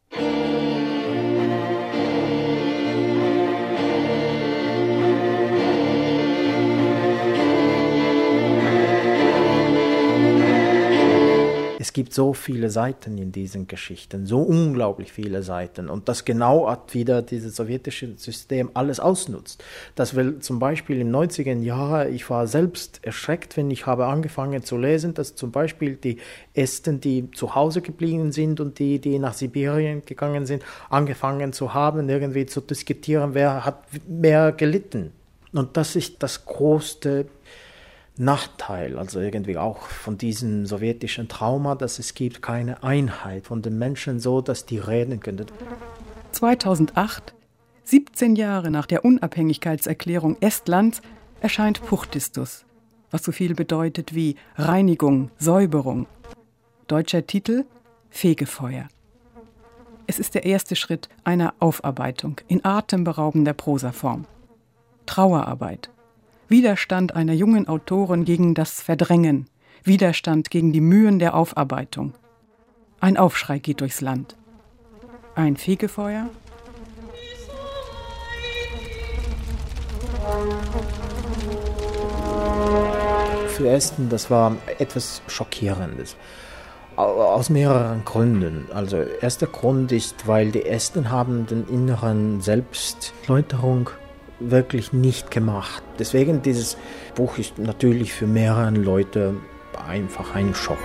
Es gibt so viele Seiten in diesen Geschichten, so unglaublich viele Seiten. Und das genau hat wieder dieses sowjetische System alles ausnutzt. Das will zum Beispiel im 90er Jahren, ich war selbst erschreckt, wenn ich habe angefangen zu lesen, dass zum Beispiel die Esten, die zu Hause geblieben sind und die nach Sibirien gegangen sind, angefangen zu haben, irgendwie zu diskutieren, wer hat mehr gelitten. Und das ist das größte Nachteil, also irgendwie auch von diesem sowjetischen Trauma, dass es gibt keine Einheit von den Menschen so, dass die reden können. 2008, 17 Jahre nach der Unabhängigkeitserklärung Estlands, erscheint Puhdistus, was so viel bedeutet wie Reinigung, Säuberung. Deutscher Titel: Fegefeuer. Es ist der erste Schritt einer Aufarbeitung in atemberaubender Prosaform. Trauerarbeit. Widerstand einer jungen Autorin gegen das Verdrängen. Widerstand gegen die Mühen der Aufarbeitung. Ein Aufschrei geht durchs Land. Ein Fegefeuer? Für Esten, das war etwas Schockierendes. Aus mehreren Gründen. Also erster Grund ist, weil die Esten haben den inneren Selbstläuterung wirklich nicht gemacht. Deswegen dieses Buch ist natürlich für mehrere Leute einfach ein Schock.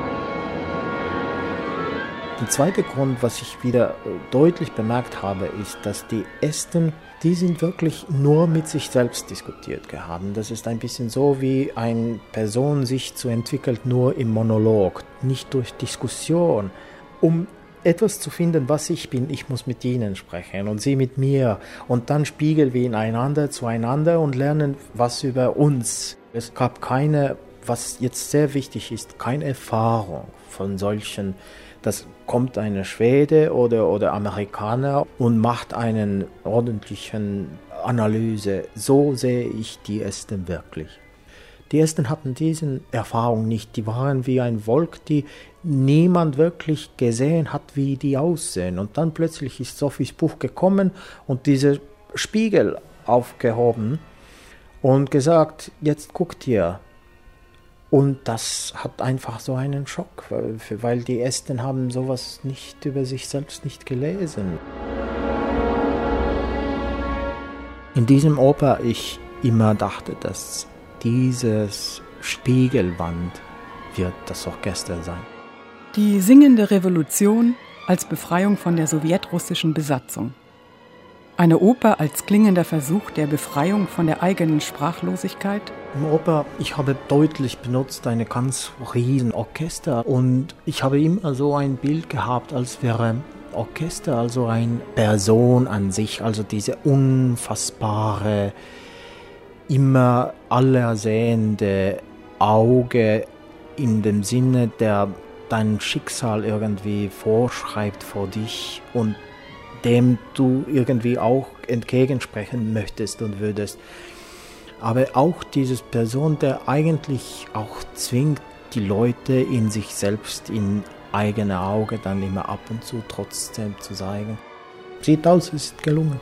Der zweite Grund, was ich wieder deutlich bemerkt habe, ist, dass die Esten, die sind wirklich nur mit sich selbst diskutiert haben. Das ist ein bisschen so, wie eine Person sich zu entwickelt, nur im Monolog, nicht durch Diskussion. Um etwas zu finden, was ich bin, ich muss mit ihnen sprechen und sie mit mir. Und dann spiegeln wir einander zueinander und lernen was über uns. Es gab keine, was jetzt sehr wichtig ist, keine Erfahrung von solchen. Das kommt eine Schwede oder Amerikaner und macht einen ordentlichen Analyse. So sehe ich die Esten wirklich. Die Esten hatten diese Erfahrung nicht. Die waren wie ein Volk, die niemand wirklich gesehen hat, wie die aussehen. Und dann plötzlich ist Sophies Buch gekommen und dieser Spiegel aufgehoben und gesagt, jetzt guckt ihr. Und das hat einfach so einen Schock, weil die Esten haben sowas nicht über sich selbst nicht gelesen. In diesem Oper ich immer dachte, dass dieses Spiegelwand wird das Orchester sein. Die singende Revolution als Befreiung von der sowjetrussischen Besatzung. Eine Oper als klingender Versuch der Befreiung von der eigenen Sprachlosigkeit. Im Oper, ich habe deutlich benutzt eine ganz riesen Orchester und ich habe immer so ein Bild gehabt, als wäre Orchester also eine Person an sich, also diese unfassbare, immer allersehende Auge in dem Sinne, der dein Schicksal irgendwie vorschreibt vor dich und dem du irgendwie auch entgegensprechen möchtest und würdest. Aber auch diese Person, der eigentlich auch zwingt, die Leute in sich selbst, in eigene Auge dann immer ab und zu trotzdem zu zeigen. Sieht aus, es ist gelungen.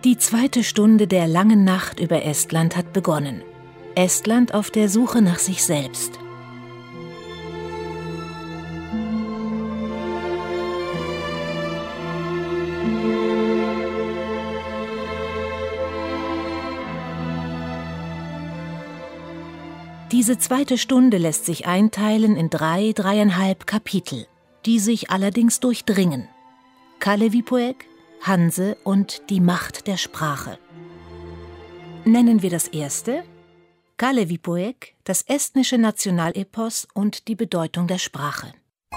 Die zweite Stunde der langen Nacht über Estland hat begonnen. Estland auf der Suche nach sich selbst. Diese zweite Stunde lässt sich einteilen in 3,5 Kapitel, die sich allerdings durchdringen. Kalevipoeg, Hanse und die Macht der Sprache. Nennen wir das erste: Kalevipoeg, das estnische Nationalepos und die Bedeutung der Sprache.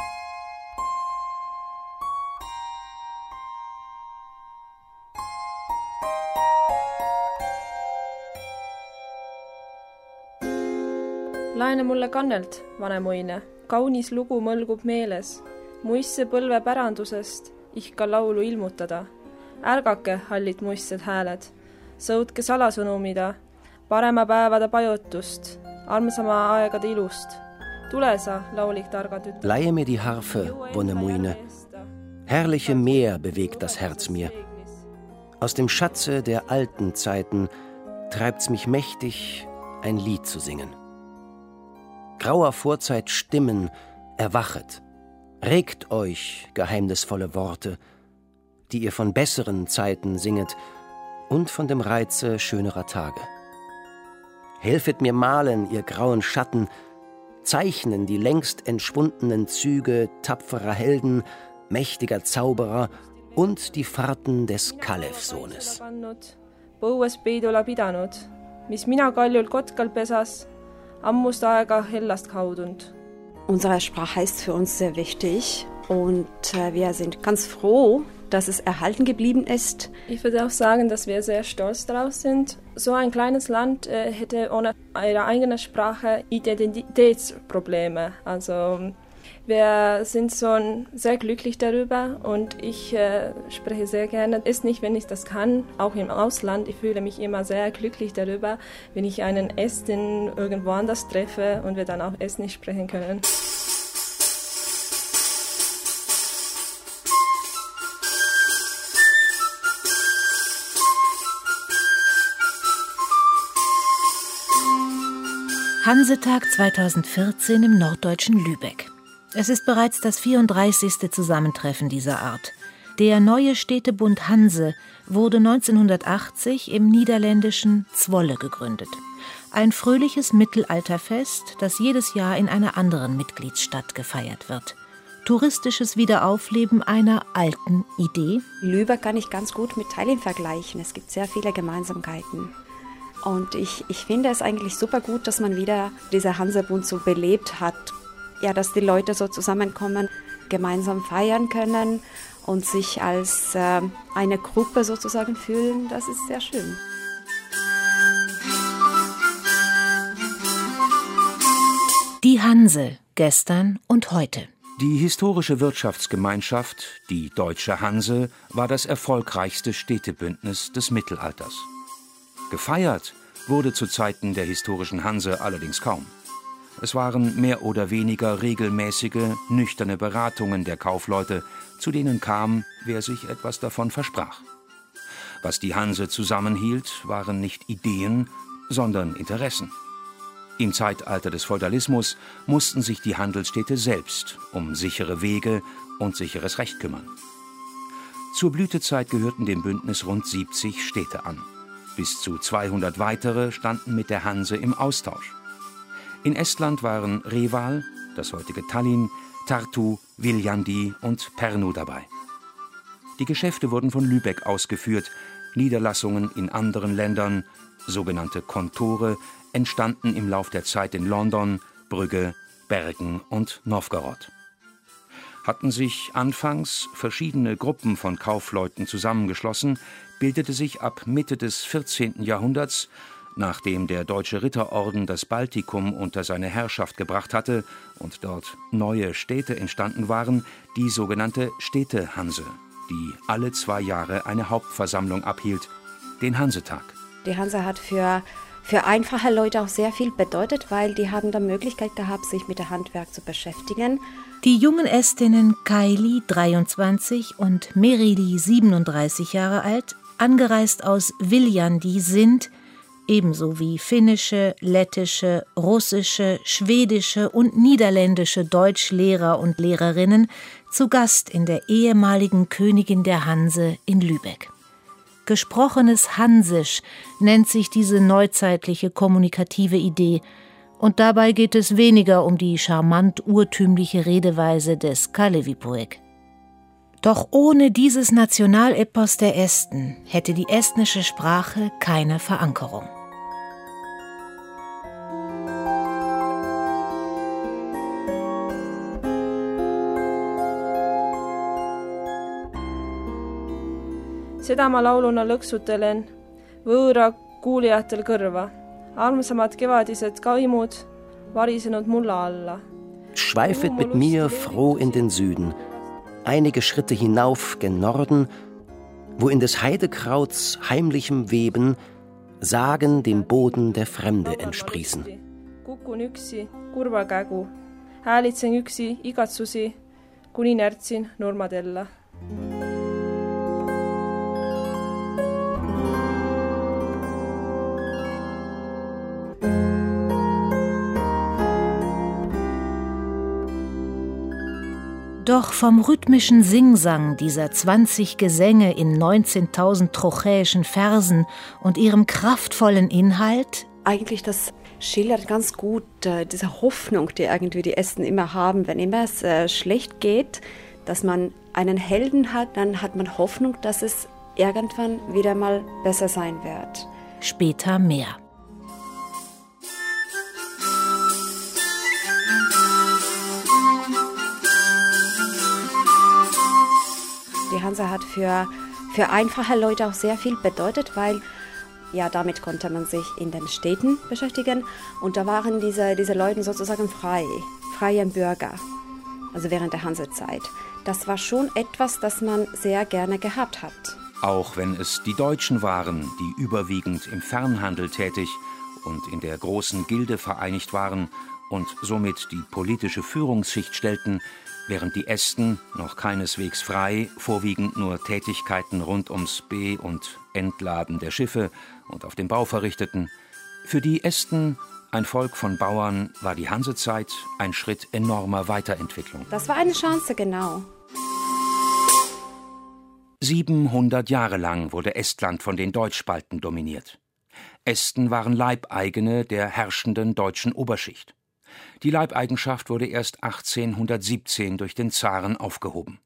Laene mulle kannelt, vanemuine, kaunis lugu mõlgub meeles, muistse põlve pärandusest ihka laulu ilmutada. Ärgake, hallid muistsed hääled, sõudke salasõnumida, parema päevade pajutust, armsama aegade ilust. Tule sa, laulik targad ütle. Leihe mir die Harfe, Wonnemuine. Herrliche Meer bewegt das Herz mir. Aus dem Schatze der alten Zeiten treibt's mich mächtig, ein Lied zu singen. Grauer Vorzeit Stimmen, erwachet, regt euch geheimnisvolle Worte, die ihr von besseren Zeiten singet und von dem Reize schönerer Tage. Helfet mir malen, ihr grauen Schatten, zeichnen die längst entschwundenen Züge tapferer Helden, mächtiger Zauberer und die Fahrten des Kalev-Sohnes. Põues peidula pidanud, mis mina kaljul Kotkal pesas, ammust aega hellast kaudund. Unsere Sprache ist für uns sehr wichtig und wir sind ganz froh, dass es erhalten geblieben ist. Ich würde auch sagen, dass wir sehr stolz darauf sind. So ein kleines Land hätte ohne ihre eigene Sprache Identitätsprobleme. Also wir sind so sehr glücklich darüber und ich spreche sehr gerne Estnisch, wenn ich das kann, auch im Ausland. Ich fühle mich immer sehr glücklich darüber, wenn ich einen Estin irgendwo anders treffe und wir dann auch Estnisch sprechen können. Hansetag 2014 im norddeutschen Lübeck. Es ist bereits das 34. Zusammentreffen dieser Art. Der neue Städtebund Hanse wurde 1980 im niederländischen Zwolle gegründet. Ein fröhliches Mittelalterfest, das jedes Jahr in einer anderen Mitgliedsstadt gefeiert wird. Touristisches Wiederaufleben einer alten Idee. Lübeck kann ich ganz gut mit Tallinn vergleichen. Es gibt sehr viele Gemeinsamkeiten. Und ich finde es eigentlich super gut, dass man wieder dieser Hansebund so belebt hat. Ja, dass die Leute so zusammenkommen, gemeinsam feiern können und sich als eine Gruppe sozusagen fühlen. Das ist sehr schön. Die Hanse, gestern und heute. Die historische Wirtschaftsgemeinschaft, die Deutsche Hanse, war das erfolgreichste Städtebündnis des Mittelalters. Gefeiert wurde zu Zeiten der historischen Hanse allerdings kaum. Es waren mehr oder weniger regelmäßige, nüchterne Beratungen der Kaufleute, zu denen kam, wer sich etwas davon versprach. Was die Hanse zusammenhielt, waren nicht Ideen, sondern Interessen. Im Zeitalter des Feudalismus mussten sich die Handelsstädte selbst um sichere Wege und sicheres Recht kümmern. Zur Blütezeit gehörten dem Bündnis rund 70 Städte an. Bis zu 200 weitere standen mit der Hanse im Austausch. In Estland waren Reval, das heutige Tallinn, Tartu, Viljandi und Pärnu dabei. Die Geschäfte wurden von Lübeck ausgeführt, Niederlassungen in anderen Ländern, sogenannte Kontore, entstanden im Lauf der Zeit in London, Brügge, Bergen und Novgorod. Hatten sich anfangs verschiedene Gruppen von Kaufleuten zusammengeschlossen, bildete sich ab Mitte des 14. Jahrhunderts, nachdem der Deutsche Ritterorden das Baltikum unter seine Herrschaft gebracht hatte und dort neue Städte entstanden waren, die sogenannte Städtehanse, die alle 2 Jahre eine Hauptversammlung abhielt, den Hansetag. Die Hanse hat für einfache Leute auch sehr viel bedeutet, weil die haben dann Möglichkeit gehabt, sich mit dem Handwerk zu beschäftigen. Die jungen Estinnen Kaili, 23, und Merili, 37 Jahre alt, angereist aus Viljandi, sind, ebenso wie finnische, lettische, russische, schwedische und niederländische Deutschlehrer und Lehrerinnen zu Gast in der ehemaligen Königin der Hanse in Lübeck. Gesprochenes Hansisch nennt sich diese neuzeitliche kommunikative Idee, und dabei geht es weniger um die charmant urtümliche Redeweise des Kalevipoeg. Doch ohne dieses Nationalepos der Esten hätte die estnische Sprache keine Verankerung. Seda ma lauluna lõksutelen võõra kuulijatel kõrva. Armsamad kevadised kaimud varisenud mulla alla. Schweifet mit mir froh in den Süden, einige Schritte hinauf gen Norden, wo in des Heidekrauts heimlichem Weben Sagen dem Boden der Fremde entsprießen. Kukun üksi kurva kägu, häälitsen üksi igatsusi, kuni närtsin nurmadella. Doch vom rhythmischen Singsang dieser 20 Gesänge in 19.000 trochäischen Versen und ihrem kraftvollen Inhalt? Eigentlich, das schildert ganz gut diese Hoffnung, die irgendwie die Esten immer haben. Wenn immer es schlecht geht, dass man einen Helden hat, dann hat man Hoffnung, dass es irgendwann wieder mal besser sein wird. Später mehr. Die Hanse hat für einfache Leute auch sehr viel bedeutet, weil ja, damit konnte man sich in den Städten beschäftigen und da waren diese Leute sozusagen freie Bürger, also während der Hansezeit. Das war schon etwas, das man sehr gerne gehabt hat. Auch wenn es die Deutschen waren, die überwiegend im Fernhandel tätig und in der großen Gilde vereinigt waren und somit die politische Führungsschicht stellten, während die Esten, noch keineswegs frei, vorwiegend nur Tätigkeiten rund ums Be- und Entladen der Schiffe und auf dem Bau verrichteten. Für die Esten, ein Volk von Bauern, war die Hansezeit ein Schritt enormer Weiterentwicklung. Das war eine Chance, genau. 700 Jahre lang wurde Estland von den Deutschbalten dominiert. Esten waren Leibeigene der herrschenden deutschen Oberschicht. Die Leibeigenschaft wurde erst 1817 durch den Zaren aufgehoben.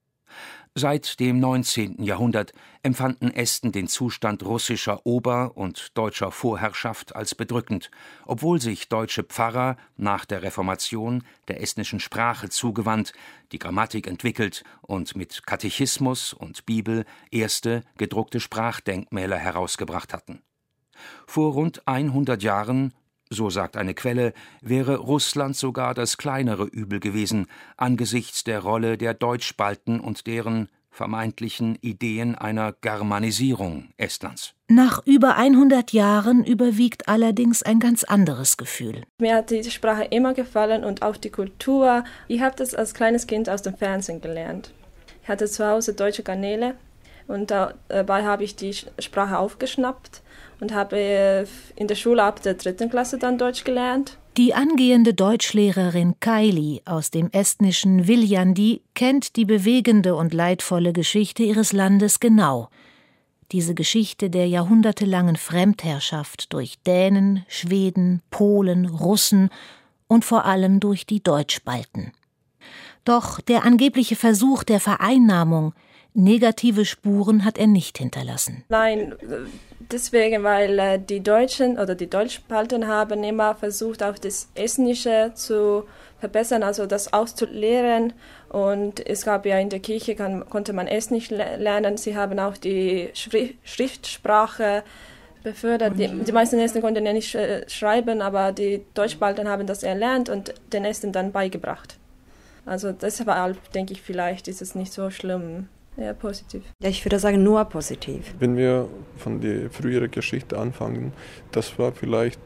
Seit dem 19. Jahrhundert empfanden Esten den Zustand russischer Ober- und deutscher Vorherrschaft als bedrückend, obwohl sich deutsche Pfarrer nach der Reformation der estnischen Sprache zugewandt, die Grammatik entwickelt und mit Katechismus und Bibel erste gedruckte Sprachdenkmäler herausgebracht hatten. Vor rund 100 Jahren, so sagt eine Quelle, wäre Russland sogar das kleinere Übel gewesen, angesichts der Rolle der Deutschbalten und deren vermeintlichen Ideen einer Germanisierung Estlands. Nach über 100 Jahren überwiegt allerdings ein ganz anderes Gefühl. Mir hat die Sprache immer gefallen und auch die Kultur. Ich habe das als kleines Kind aus dem Fernsehen gelernt. Ich hatte zu Hause deutsche Kanäle und dabei habe ich die Sprache aufgeschnappt und habe in der Schule ab der 3. Klasse dann Deutsch gelernt. Die angehende Deutschlehrerin Kaili aus dem estnischen Viljandi kennt die bewegende und leidvolle Geschichte ihres Landes genau. Diese Geschichte der jahrhundertelangen Fremdherrschaft durch Dänen, Schweden, Polen, Russen und vor allem durch die Deutschbalten. Doch der angebliche Versuch der Vereinnahmung, negative Spuren hat er nicht hinterlassen. Nein, deswegen, weil die Deutschen oder die Deutschbalten haben immer versucht, auch das Estnische zu verbessern, also das auszulehren. Und es gab ja in der Kirche, konnte man Estnisch lernen. Sie haben auch die Schriftsprache befördert. Die meisten Esten konnten ja nicht schreiben, aber die Deutschbalten haben das erlernt und den Esten dann beigebracht. Also deshalb denke ich, vielleicht ist es nicht so schlimm. Ja, positiv. Ja, ich würde sagen, nur positiv. Wenn wir von der früheren Geschichte anfangen, das war vielleicht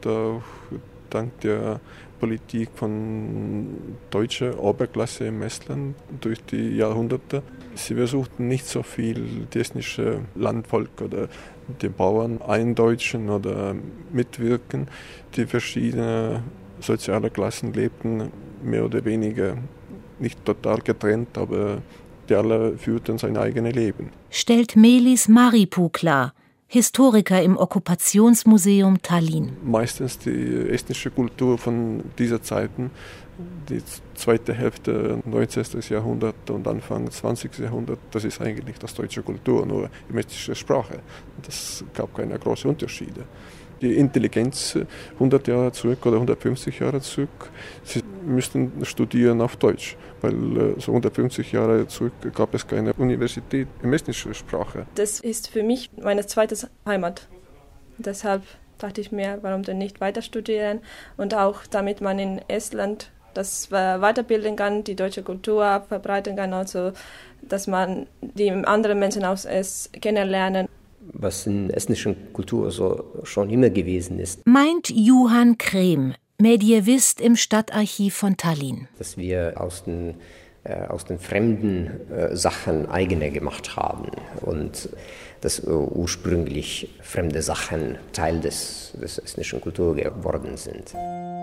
dank der Politik von deutscher Oberklasse im Estland durch die Jahrhunderte. Sie versuchten nicht so viel das estnische Landvolk oder die Bauern eindeutschen oder mitwirken. Die verschiedenen sozialen Klassen lebten mehr oder weniger nicht total getrennt, aber die alle führten sein eigenes Leben. Stellt Meelis Maripuu klar, Historiker im Okkupationsmuseum Tallinn. Meistens die estnische Kultur von dieser Zeiten, die zweite Hälfte 19. Jahrhundert und Anfang 20. Jahrhundert, das ist eigentlich das deutsche Kultur, nur in estnischer Sprache. Das gab keine großen Unterschiede. Die Intelligenz 100 Jahre zurück oder 150 Jahre zurück, sie müssten studieren auf Deutsch, weil so 150 Jahre zurück gab es keine Universität in estnischer Sprache. Das ist für mich meine zweite Heimat. Deshalb dachte ich mir, warum denn nicht weiter studieren und auch damit man in Estland das weiterbilden kann, die deutsche Kultur verbreiten kann, also dass man die anderen Menschen aus Es kennenlernen. Was in der estnischen Kultur so schon immer gewesen ist. Meint Juhan Krehm, Medievist im Stadtarchiv von Tallinn. Dass wir aus den fremden Sachen eigene gemacht haben und dass ursprünglich fremde Sachen Teil des estnischen Kultur geworden sind.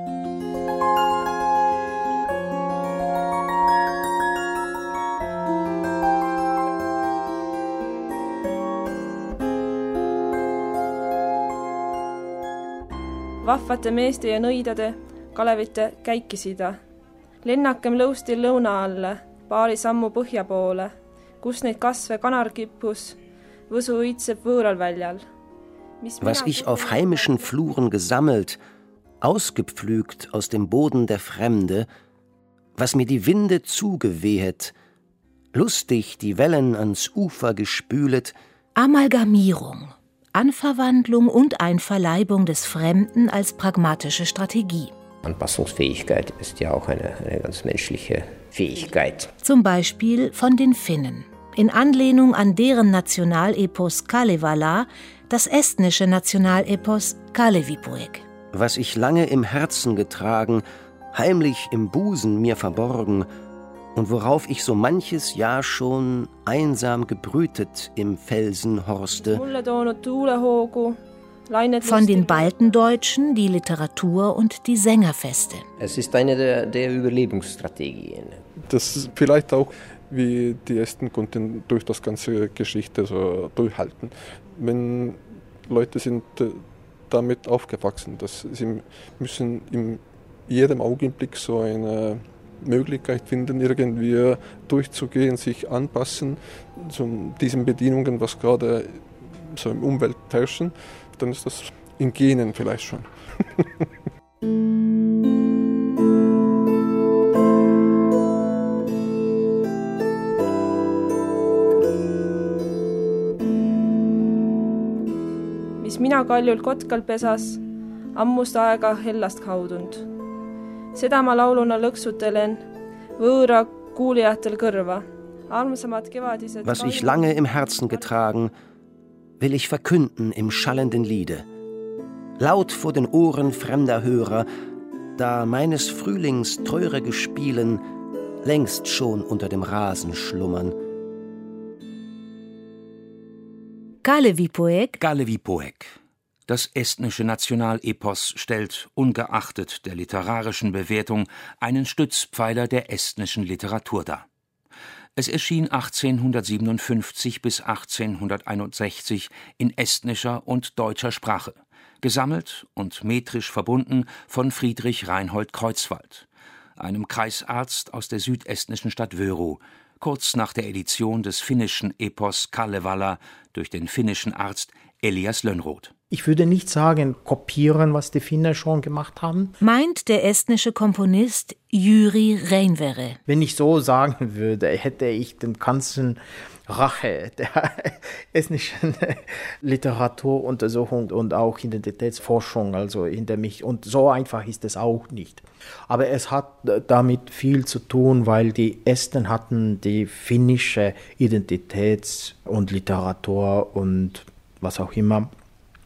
Vahvate meeste ja nõidade Kalevite käikisida. Lennakem lõustil lõuna alla, paari sammu põhja poole, kus neid kasve kanar kippus, võsu õitseb võõral väljal. Was ich auf heimischen Fluren gesammelt, ausgepflügt aus dem Boden der Fremde, was mir die Winde zugewehet, lustig die Wellen ans Ufer gespület. Amalgamierung. Anverwandlung und Einverleibung des Fremden als pragmatische Strategie. Anpassungsfähigkeit ist ja auch eine ganz menschliche Fähigkeit. Zum Beispiel von den Finnen. In Anlehnung an deren Nationalepos Kalevala, das estnische Nationalepos Kalevipoeg. Was ich lange im Herzen getragen, heimlich im Busen mir verborgen, und worauf ich so manches Jahr schon einsam gebrütet im Felsenhorste. Von den Baltendeutschen die Literatur und die Sängerfeste. Es ist eine der Überlebensstrategien. Das ist vielleicht auch, wie die Esten konnten durch das ganze Geschichte so durchhalten. Wenn Leute sind damit aufgewachsen, dass sie müssen in jedem Augenblick so eine Möglichkeit finden, irgendwie durchzugehen, sich anpassen zu diesen Bedingungen, was gerade so im Umwelt herrschen, dann ist das in Genen vielleicht schon. Mis mina Kaljul Kotkal pesas, ammust aega hellast kaudund. Seda ma lauluna lõksutelen, võõra kuulijatel kõrva. Armsamad kevadised... Was ich lange im Herzen getragen, will ich verkünden im schallenden Liede. Laut vor den Ohren fremder Hörer, da meines Frühlings treurige Spielen längst schon unter dem Rasen schlummern. Kalevipoeg. Kalevipoeg. Das estnische Nationalepos stellt, ungeachtet der literarischen Bewertung, einen Stützpfeiler der estnischen Literatur dar. Es erschien 1857 bis 1861 in estnischer und deutscher Sprache, gesammelt und metrisch verbunden von Friedrich Reinhold Kreutzwald, einem Kreisarzt aus der südestnischen Stadt Vöru, kurz nach der Edition des finnischen Epos Kalevala durch den finnischen Arzt Elias Lönnroth. Ich würde nicht sagen, kopieren, was die Finnen schon gemacht haben. Meint der estnische Komponist Jüri Reinvere. Wenn ich so sagen würde, hätte ich den ganzen Rache der estnischen Literaturuntersuchung und auch Identitätsforschung also hinter mich. Und so einfach ist es auch nicht. Aber es hat damit viel zu tun, weil die Esten hatten die finnische Identitäts- und Literatur und was auch immer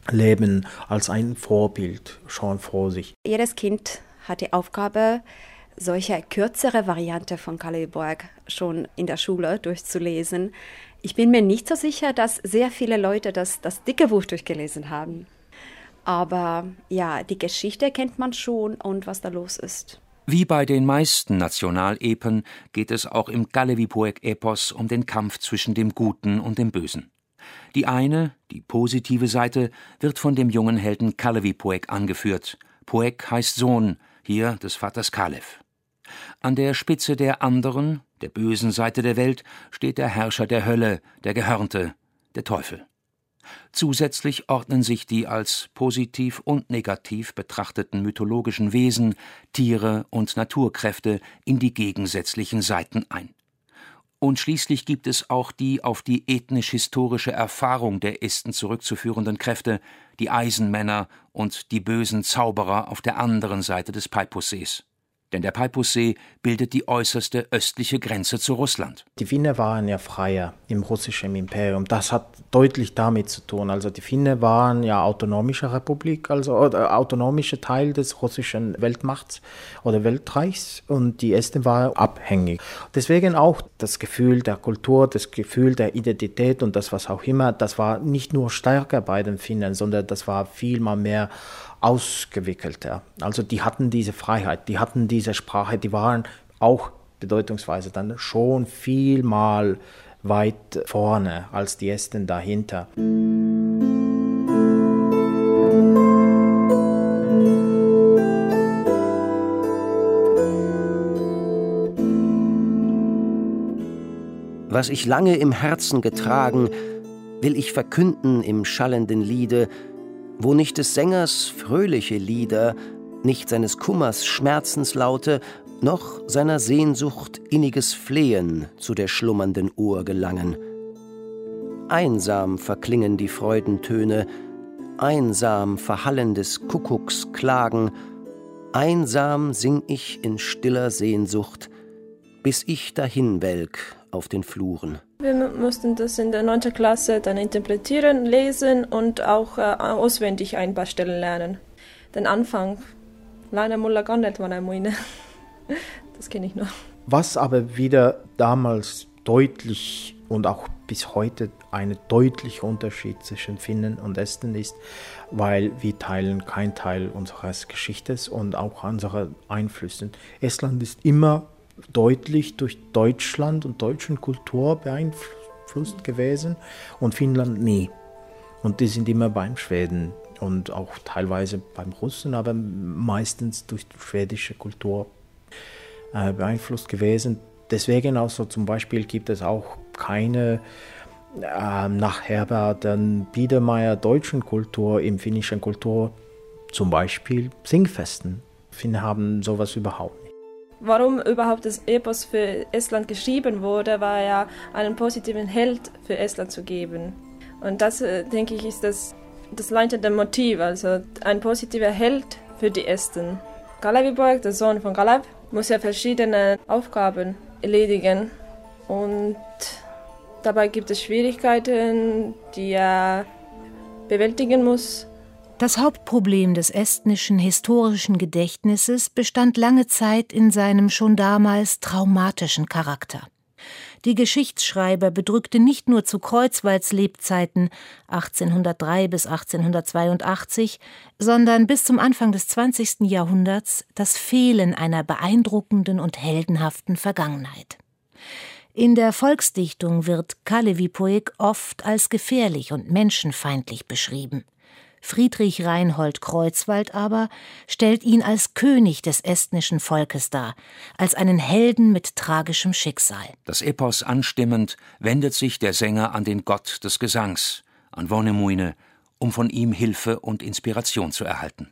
Leben als ein Vorbild schon vor sich. Jedes Kind hat die Aufgabe, solche kürzere Variante von Kaleviborg schon in der Schule durchzulesen. Ich bin mir nicht so sicher, dass sehr viele Leute das dicke Buch durchgelesen haben. Aber ja, die Geschichte kennt man schon und was da los ist. Wie bei den meisten Nationalepen geht es auch im Kalevipoeg-Epos um den Kampf zwischen dem Guten und dem Bösen. Die eine, die positive Seite, wird von dem jungen Helden Kalevipoeg angeführt. Poeg heißt Sohn, hier des Vaters Kalev. An der Spitze der anderen, der bösen Seite der Welt, steht der Herrscher der Hölle, der Gehörnte, der Teufel. Zusätzlich ordnen sich die als positiv und negativ betrachteten mythologischen Wesen, Tiere und Naturkräfte in die gegensätzlichen Seiten ein. Und schließlich gibt es auch die auf die ethnisch-historische Erfahrung der Esten zurückzuführenden Kräfte, die Eisenmänner und die bösen Zauberer auf der anderen Seite des Peipussees. Denn der Peipussee bildet die äußerste östliche Grenze zu Russland. Die Finnen waren ja freier im russischen Imperium. Das hat deutlich damit zu tun. Also die Finnen waren ja autonomische Republik, also autonomische Teil des russischen Weltmachts oder Weltreichs, und die Esten waren abhängig. Deswegen auch das Gefühl der Kultur, das Gefühl der Identität und das was auch immer, das war nicht nur stärker bei den Finnen, sondern das war viel mal mehr ausgewickelter. Also die hatten diese Freiheit, die hatten diese Sprache, die waren auch bedeutungsweise dann schon viel mal weit vorne als die Esten dahinter. Was ich lange im Herzen getragen, will ich verkünden im schallenden Liede, wo nicht des Sängers fröhliche Lieder, nicht seines Kummers Schmerzenslaute, noch seiner Sehnsucht inniges Flehen zu der schlummernden Ohr gelangen. Einsam verklingen die Freudentöne, einsam verhallen des Kuckucks Klagen, einsam sing ich in stiller Sehnsucht, bis ich dahin welk auf den Fluren. Wir mussten das in der 9. Klasse dann interpretieren, lesen und auch auswendig ein paar Stellen lernen. Den Anfang, Laine mulla kannelt vanemuine, das kenne ich noch. Was aber wieder damals deutlich und auch bis heute ein deutlicher Unterschied zwischen Finnen und Esten ist, weil wir teilen keinen Teil unseres Geschichtes und auch unserer Einflüsse. Estland ist immer deutlich durch Deutschland und deutschen Kultur beeinflusst gewesen und Finnland nie. Und die sind immer beim Schweden und auch teilweise beim Russen, aber meistens durch die schwedische Kultur beeinflusst gewesen. Deswegen auch so zum Beispiel gibt es auch keine nach Herbert Biedermeier deutschen Kultur im finnischen Kultur, zum Beispiel Singfesten. Finnen haben sowas überhaupt nicht. Warum überhaupt das Epos für Estland geschrieben wurde, war ja einen positiven Held für Estland zu geben. Und das, denke ich, ist das leitende Motiv, also ein positiver Held für die Esten. Kalevipoeg, der Sohn von Kalev, muss ja verschiedene Aufgaben erledigen. Und dabei gibt es Schwierigkeiten, die er bewältigen muss. Das Hauptproblem des estnischen historischen Gedächtnisses bestand lange Zeit in seinem schon damals traumatischen Charakter. Die Geschichtsschreiber bedrückte nicht nur zu Kreuzwalds Lebzeiten 1803 bis 1882, sondern bis zum Anfang des 20. Jahrhunderts das Fehlen einer beeindruckenden und heldenhaften Vergangenheit. In der Volksdichtung wird Kalevipoeg oft als gefährlich und menschenfeindlich beschrieben. Friedrich Reinhold Kreuzwald aber stellt ihn als König des estnischen Volkes dar, als einen Helden mit tragischem Schicksal. Das Epos anstimmend wendet sich der Sänger an den Gott des Gesangs, an Vanemuine, um von ihm Hilfe und Inspiration zu erhalten.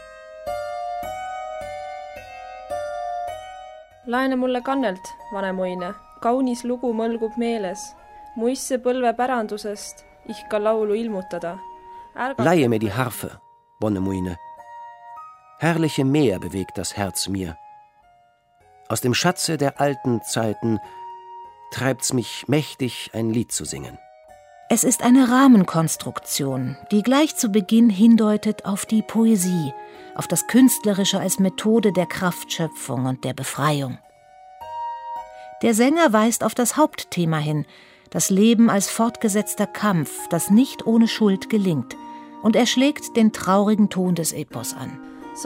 Laine mulle kannelt, vanemuine, kaunis lugu mõlgub meeles, muisse põlve pärandusest ich ka laulu ilmutada. Leihe mir die Harfe, Vanemuine. Herrliche Meer bewegt das Herz mir. Aus dem Schatze der alten Zeiten treibt's mich mächtig, ein Lied zu singen. Es ist eine Rahmenkonstruktion, die gleich zu Beginn hindeutet auf die Poesie, auf das Künstlerische als Methode der Kraftschöpfung und der Befreiung. Der Sänger weist auf das Hauptthema hin, das Leben als fortgesetzter Kampf, das nicht ohne Schuld gelingt, und er schlägt den traurigen Ton des Epos an.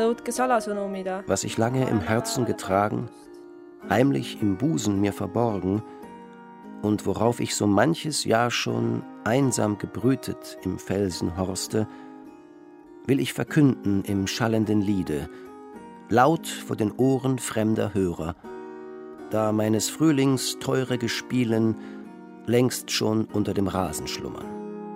Was ich lange im Herzen getragen, heimlich im Busen mir verborgen und worauf ich so manches Jahr schon einsam gebrütet im Felsenhorste, will ich verkünden im schallenden Liede, laut vor den Ohren fremder Hörer, da meines Frühlings teure Gespielen längst schon unter dem Rasen schlummern.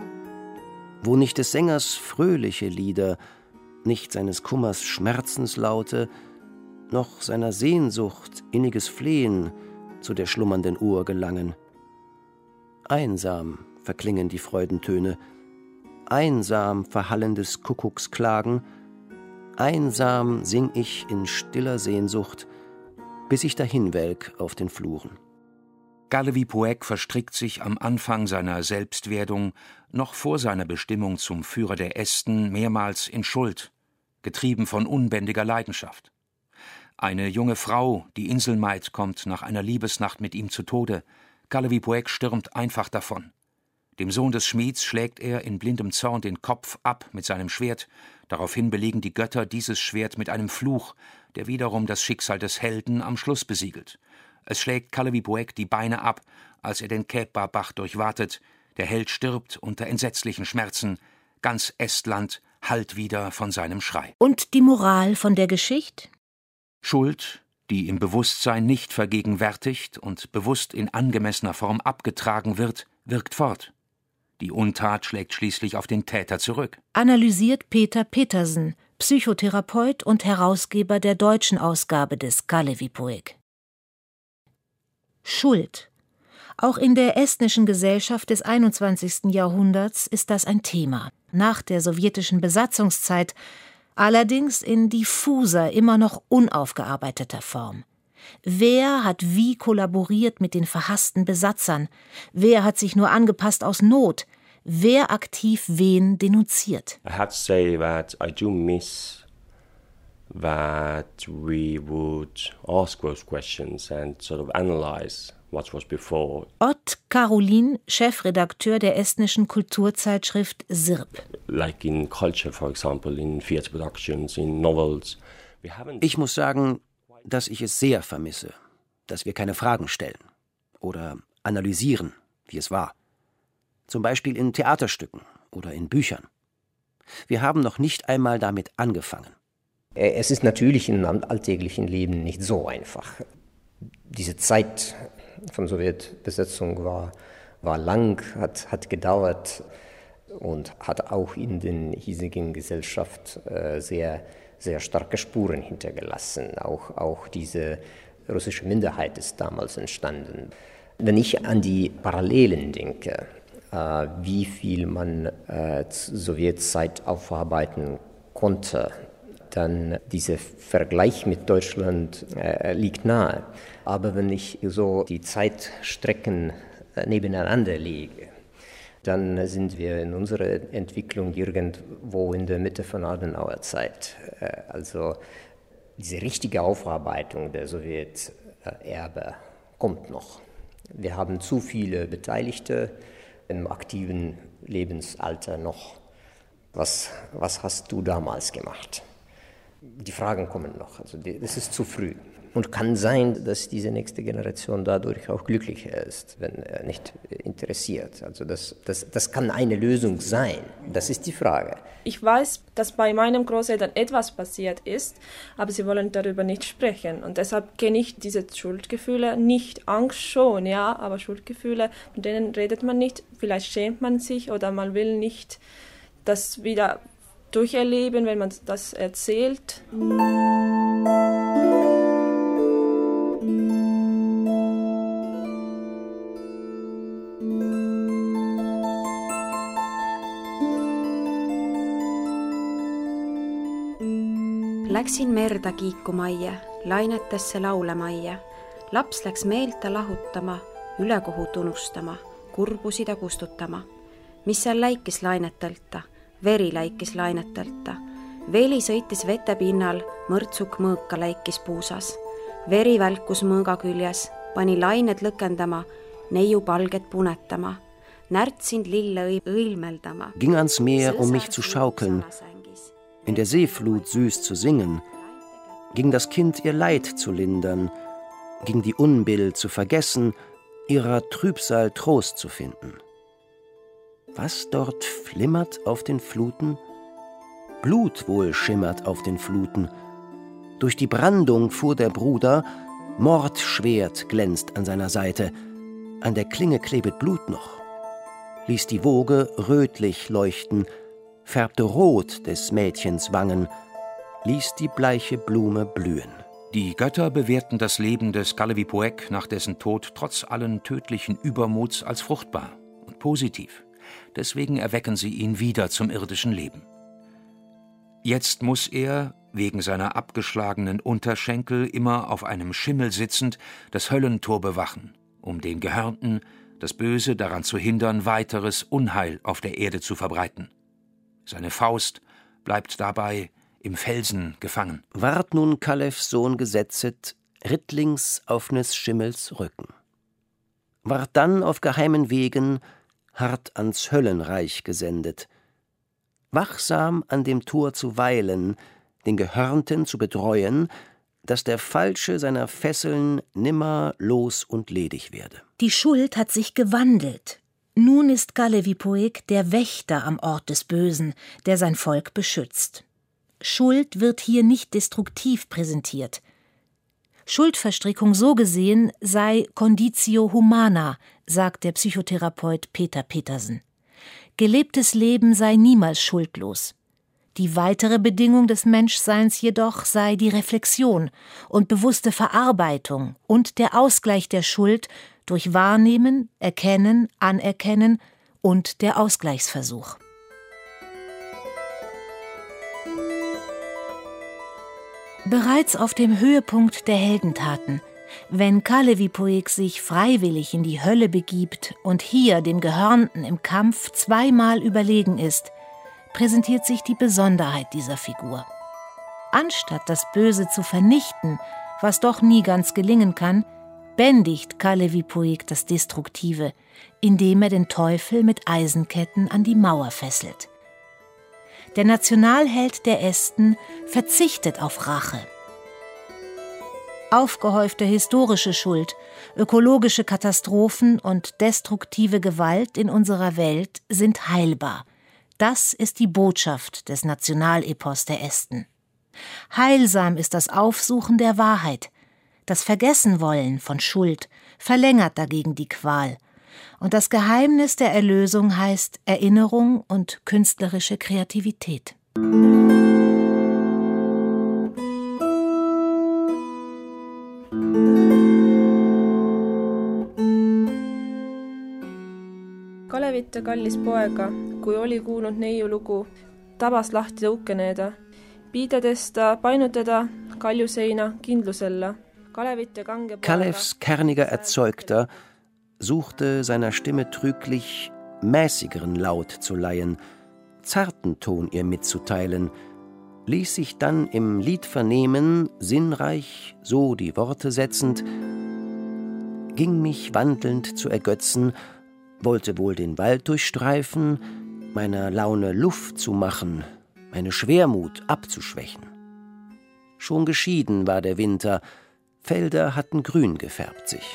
Wo nicht des Sängers fröhliche Lieder, nicht seines Kummers Schmerzenslaute, noch seiner Sehnsucht inniges Flehen zu der schlummernden Uhr gelangen. Einsam verklingen die Freudentöne, einsam verhallendes Kuckucksklagen, einsam sing ich in stiller Sehnsucht, bis ich dahinwelk auf den Fluren. Kalevipoeg verstrickt sich am Anfang seiner Selbstwerdung, noch vor seiner Bestimmung zum Führer der Esten, mehrmals in Schuld, getrieben von unbändiger Leidenschaft. Eine junge Frau, die Inselmaid, kommt nach einer Liebesnacht mit ihm zu Tode. Kalevipoeg stürmt einfach davon. Dem Sohn des Schmieds schlägt er in blindem Zorn den Kopf ab mit seinem Schwert. Daraufhin belegen die Götter dieses Schwert mit einem Fluch, der wiederum das Schicksal des Helden am Schluss besiegelt. Es schlägt Kalevipoeg die Beine ab, als er den Kätbah-Bach durchwatet. Der Held stirbt unter entsetzlichen Schmerzen. Ganz Estland hallt wieder von seinem Schrei. Und die Moral von der Geschichte? Schuld, die im Bewusstsein nicht vergegenwärtigt und bewusst in angemessener Form abgetragen wird, wirkt fort. Die Untat schlägt schließlich auf den Täter zurück. Analysiert Peter Petersen, Psychotherapeut und Herausgeber der deutschen Ausgabe des Kalevipoeg. Schuld. Auch in der estnischen Gesellschaft des 21. Jahrhunderts ist das ein Thema. Nach der sowjetischen Besatzungszeit, allerdings in diffuser, immer noch unaufgearbeiteter Form. Wer hat wie kollaboriert mit den verhassten Besatzern? Wer hat sich nur angepasst aus Not? Wer aktiv wen denunziert? I have to say that I do miss that we would ask those questions and sort of analyze what was before. Ott Karolin, Chefredakteur der estnischen Kulturzeitschrift Sirp. Like in culture, for example, in theatre productions, in novels. Ich muss sagen, dass ich es sehr vermisse, dass wir keine Fragen stellen oder analysieren, wie es war. Zum Beispiel in Theaterstücken oder in Büchern. Wir haben noch nicht einmal damit angefangen. Es ist natürlich im alltäglichen Leben nicht so einfach. Diese Zeit von Sowjetbesetzung war lang, hat gedauert und hat auch in der hiesigen Gesellschaft sehr, sehr starke Spuren hintergelassen. Auch diese russische Minderheit ist damals entstanden. Wenn ich an die Parallelen denke, wie viel man Sowjetzeit aufarbeiten konnte, dann dieser Vergleich mit Deutschland liegt nahe. Aber wenn ich so die Zeitstrecken nebeneinander lege, dann sind wir in unserer Entwicklung irgendwo in der Mitte von Adenauer Zeit. Also diese richtige Aufarbeitung der Sowjeterbe kommt noch. Wir haben zu viele Beteiligte im aktiven Lebensalter noch. Was hast du damals gemacht? Die Fragen kommen noch. Also das ist zu früh. Und kann sein, dass diese nächste Generation dadurch auch glücklicher ist, wenn er nicht interessiert. Also das kann eine Lösung sein. Das ist die Frage. Ich weiß, dass bei meinen Großeltern etwas passiert ist, aber sie wollen darüber nicht sprechen. Und deshalb kenne ich diese Schuldgefühle nicht. Angst schon, ja, aber Schuldgefühle, mit denen redet man nicht. Vielleicht schämt man sich oder man will nicht das wieder durcherleben, wenn man das erzählt. Läksin merda kiikumajja, lainetesse laulemajja. Laps läks meeltä lahutama, ülekohut unustama, kurbusid kustutama. mis seal läikis lainetõlta, veri läikis lainetõlta. Veli sõitis vetepinnal, mõrtsuk mõõka läikis puusas. Veri välkus mõõga küljes, pani lained lõkendama, neiu palget punetama. Närtsind lille õilmeldama. Ging ans Meer, um mich zu schaukeln, in der Seeflut süß zu singen. Ging das Kind ihr Leid zu lindern, ging die Unbill zu vergessen, ihrer Trübsal Trost zu finden. Was dort flimmert auf den Fluten? Blut wohl schimmert auf den Fluten. Durch die Brandung fuhr der Bruder, Mordschwert glänzt an seiner Seite, an der Klinge klebet Blut noch, ließ die Woge rötlich leuchten, färbte rot des Mädchens Wangen, ließ die bleiche Blume blühen. Die Götter bewerten das Leben des Kalevipoeg nach dessen Tod trotz allen tödlichen Übermuts als fruchtbar und positiv. Deswegen erwecken sie ihn wieder zum irdischen Leben. Jetzt muss er, wegen seiner abgeschlagenen Unterschenkel immer auf einem Schimmel sitzend, das Höllentor bewachen, um den Gehörnten, das Böse daran zu hindern, weiteres Unheil auf der Erde zu verbreiten. Seine Faust bleibt dabei im Felsen gefangen. Ward nun Kalefs Sohn gesetzet, rittlings auf nes Schimmels Rücken. Ward dann auf geheimen Wegen hart ans Höllenreich gesendet, wachsam an dem Tor zu weilen, den Gehörnten zu betreuen, dass der Falsche seiner Fesseln nimmer los und ledig werde. Die Schuld hat sich gewandelt. Nun ist Kalevipoeg der Wächter am Ort des Bösen, der sein Volk beschützt. Schuld wird hier nicht destruktiv präsentiert. Schuldverstrickung so gesehen sei Conditio humana, sagt der Psychotherapeut Peter Petersen. Gelebtes Leben sei niemals schuldlos. Die weitere Bedingung des Menschseins jedoch sei die Reflexion und bewusste Verarbeitung und der Ausgleich der Schuld durch Wahrnehmen, Erkennen, Anerkennen und der Ausgleichsversuch. Bereits auf dem Höhepunkt der Heldentaten, wenn Kalevipoeg sich freiwillig in die Hölle begibt und hier dem Gehörnten im Kampf zweimal überlegen ist, präsentiert sich die Besonderheit dieser Figur. Anstatt das Böse zu vernichten, was doch nie ganz gelingen kann, bändigt Kalevipoeg das Destruktive, indem er den Teufel mit Eisenketten an die Mauer fesselt. Der Nationalheld der Esten verzichtet auf Rache. Aufgehäufte historische Schuld, ökologische Katastrophen und destruktive Gewalt in unserer Welt sind heilbar. Das ist die Botschaft des Nationalepos der Esten. Heilsam ist das Aufsuchen der Wahrheit. Das Vergessenwollen von Schuld verlängert dagegen die Qual. Und das Geheimnis der Erlösung heißt Erinnerung und künstlerische Kreativität. Kalevit kallis poega, kui oli kuulnud neiu lugu, tabas lahti tõukeneeda. Piidedes ta painutada kaljuseina kindlusella. Kalefs kerniger Erzeugter suchte seiner Stimme trüglich mäßigeren Laut zu leihen, zarten Ton ihr mitzuteilen, ließ sich dann im Lied vernehmen, sinnreich, so die Worte setzend, ging mich wandelnd zu ergötzen, wollte wohl den Wald durchstreifen, meiner Laune Luft zu machen, meine Schwermut abzuschwächen. Schon geschieden war der Winter, Felder hatten grün gefärbt sich.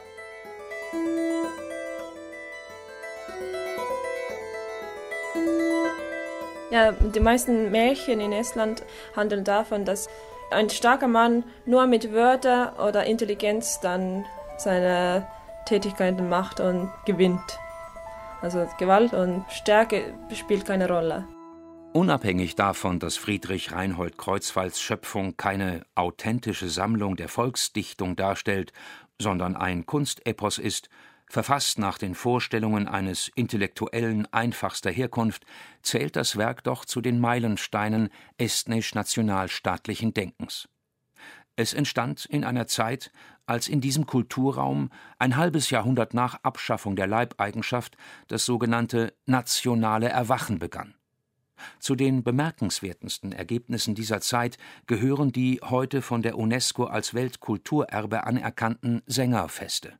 Ja, die meisten Märchen in Estland handeln davon, dass ein starker Mann nur mit Wörtern oder Intelligenz dann seine Tätigkeiten macht und gewinnt. Also Gewalt und Stärke spielt keine Rolle. Unabhängig davon, dass Friedrich Reinhold Kreuzfalls Schöpfung keine authentische Sammlung der Volksdichtung darstellt, sondern ein Kunstepos ist, verfasst nach den Vorstellungen eines Intellektuellen einfachster Herkunft, zählt das Werk doch zu den Meilensteinen estnisch-nationalstaatlichen Denkens. Es entstand in einer Zeit, als in diesem Kulturraum ein halbes Jahrhundert nach Abschaffung der Leibeigenschaft das sogenannte nationale Erwachen begann. Zu den bemerkenswertesten Ergebnissen dieser Zeit gehören die heute von der UNESCO als Weltkulturerbe anerkannten Sängerfeste.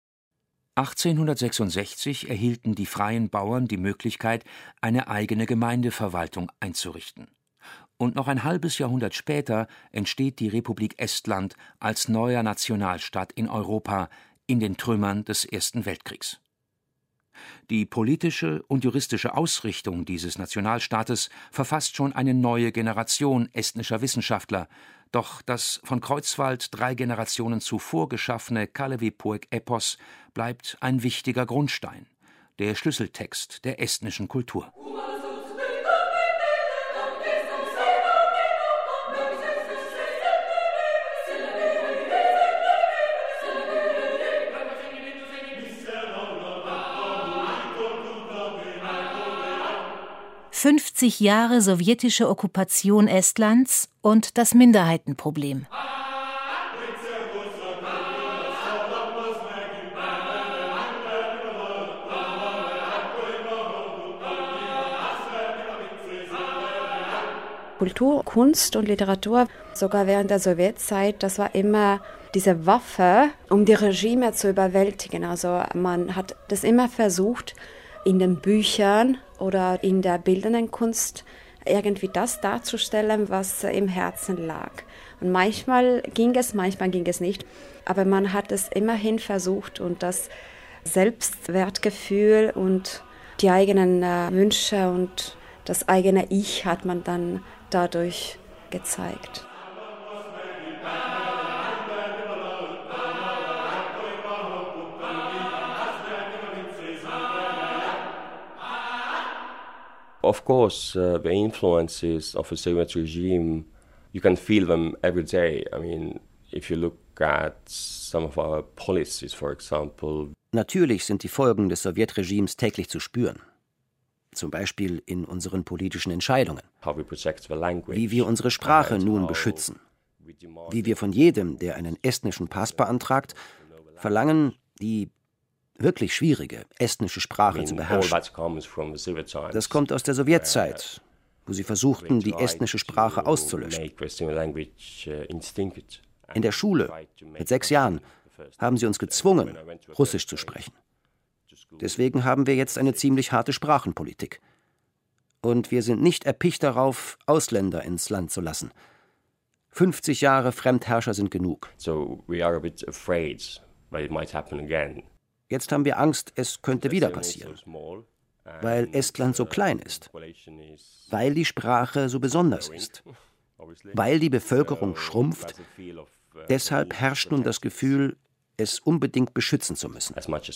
1866 erhielten die freien Bauern die Möglichkeit, eine eigene Gemeindeverwaltung einzurichten. Und noch ein halbes Jahrhundert später entsteht die Republik Estland als neuer Nationalstaat in Europa in den Trümmern des Ersten Weltkriegs. Die politische und juristische Ausrichtung dieses Nationalstaates verfasst schon eine neue Generation estnischer Wissenschaftler, doch das von Kreutzwald 3 Generationen zuvor geschaffene Kalevipoeg-Epos bleibt ein wichtiger Grundstein, der Schlüsseltext der estnischen Kultur. »50 Jahre sowjetische Okkupation Estlands und das Minderheitenproblem«. Kultur, Kunst und Literatur, sogar während der Sowjetzeit, das war immer diese Waffe, um die Regime zu überwältigen. Also man hat das immer versucht, in den Büchern oder in der bildenden Kunst irgendwie das darzustellen, was im Herzen lag. Und manchmal ging es nicht. Aber man hat es immerhin versucht und das Selbstwertgefühl und die eigenen Wünsche und das eigene Ich hat man dann dadurch gezeigt. Of course, the influences of the Soviet regime, you can feel them every day. I mean, if you look at some of our policies, for example. Natürlich sind die Folgen des Sowjetregimes täglich zu spüren. Zum Beispiel in unseren politischen Entscheidungen. Wie wir unsere Sprache nun beschützen. Wie wir von jedem, der einen estnischen Pass beantragt, verlangen, die wirklich schwierige estnische Sprache zu beherrschen. Das kommt aus der Sowjetzeit, wo sie versuchten, die estnische Sprache auszulöschen. In der Schule, mit 6 Jahren, haben sie uns gezwungen, Russisch zu sprechen. Deswegen haben wir jetzt eine ziemlich harte Sprachenpolitik. Und wir sind nicht erpicht darauf, Ausländer ins Land zu lassen. 50 Jahre Fremdherrscher sind genug. Jetzt haben wir Angst, es könnte wieder passieren, weil Estland so klein ist, weil die Sprache so besonders ist, weil die Bevölkerung schrumpft. Deshalb herrscht nun das Gefühl, es unbedingt beschützen zu müssen.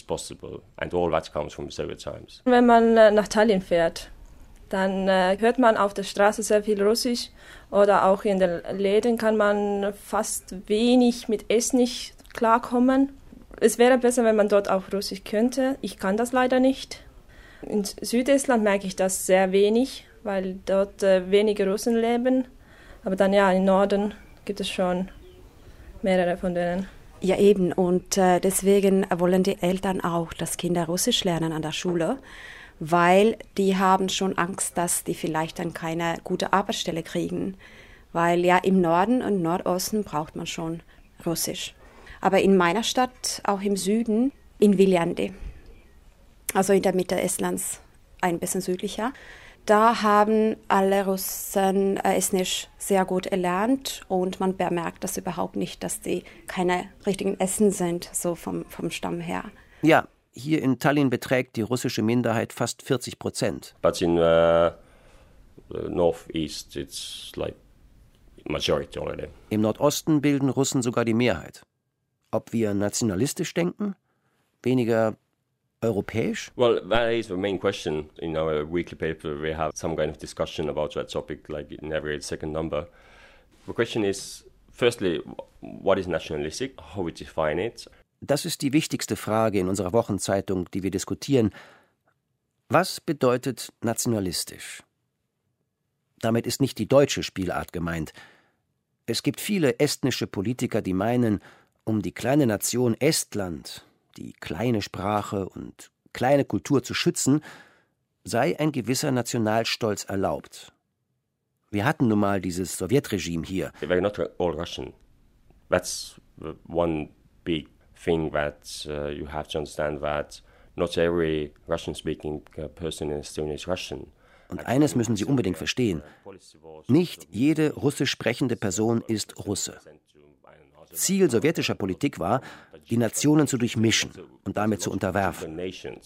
Wenn man nach Tallinn fährt, dann hört man auf der Straße sehr viel Russisch oder auch in den Läden kann man fast wenig mit Estnisch klarkommen. Es wäre besser, wenn man dort auch Russisch könnte. Ich kann das leider nicht. In Südestland merke ich das sehr wenig, weil dort wenige Russen leben. Aber dann ja, im Norden gibt es schon mehrere von denen. Ja eben, und deswegen wollen die Eltern auch, dass Kinder Russisch lernen an der Schule, weil die haben schon Angst, dass die vielleicht dann keine gute Arbeitsstelle kriegen. Weil ja im Norden und Nordosten braucht man schon Russisch. Aber in meiner Stadt, auch im Süden, in Viljandi, also in der Mitte Estlands, ein bisschen südlicher, da haben alle Russen Estnisch sehr gut erlernt und man bemerkt das überhaupt nicht, dass die keine richtigen Essen sind, so vom Stamm her. Ja, hier in Tallinn beträgt die russische Minderheit fast 40%. But in Northeast it's like majority already. Im Nordosten bilden Russen sogar die Mehrheit. Ob wir nationalistisch denken? Weniger europäisch? Well, that is the main question. In our weekly paper, we have some kind of discussion about that topic, like in every second number. The question is, firstly, what is nationalistic? How we define it? Das ist die wichtigste Frage in unserer Wochenzeitung, die wir diskutieren. Was bedeutet nationalistisch? Damit ist nicht die deutsche Spielart gemeint. Es gibt viele estnische Politiker, die meinen, Um die kleine Nation Estland, die kleine Sprache und kleine Kultur zu schützen, sei ein gewisser Nationalstolz erlaubt. Wir hatten nun mal dieses Sowjetregime hier. We're not all Russian. That's one big thing that you have to understand, that not every Russian-speaking person in Estonia is Russian. Und eines müssen Sie unbedingt verstehen. Nicht jede russisch sprechende Person ist Russe. Ziel sowjetischer Politik war, die Nationen zu durchmischen und damit zu unterwerfen.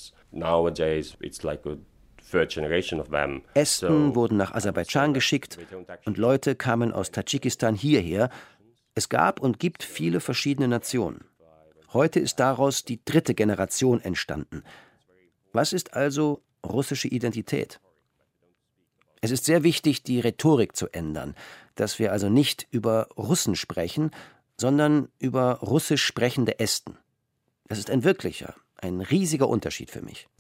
Esten wurden nach Aserbaidschan geschickt und Leute kamen aus Tadschikistan hierher. Es gab und gibt viele verschiedene Nationen. Heute ist daraus die 3. Generation entstanden. Was ist also russische Identität? Es ist sehr wichtig, die Rhetorik zu ändern, dass wir also nicht über Russen sprechen, sondern über russisch sprechende Esten. Das ist ein wirklicher, ein riesiger Unterschied für mich.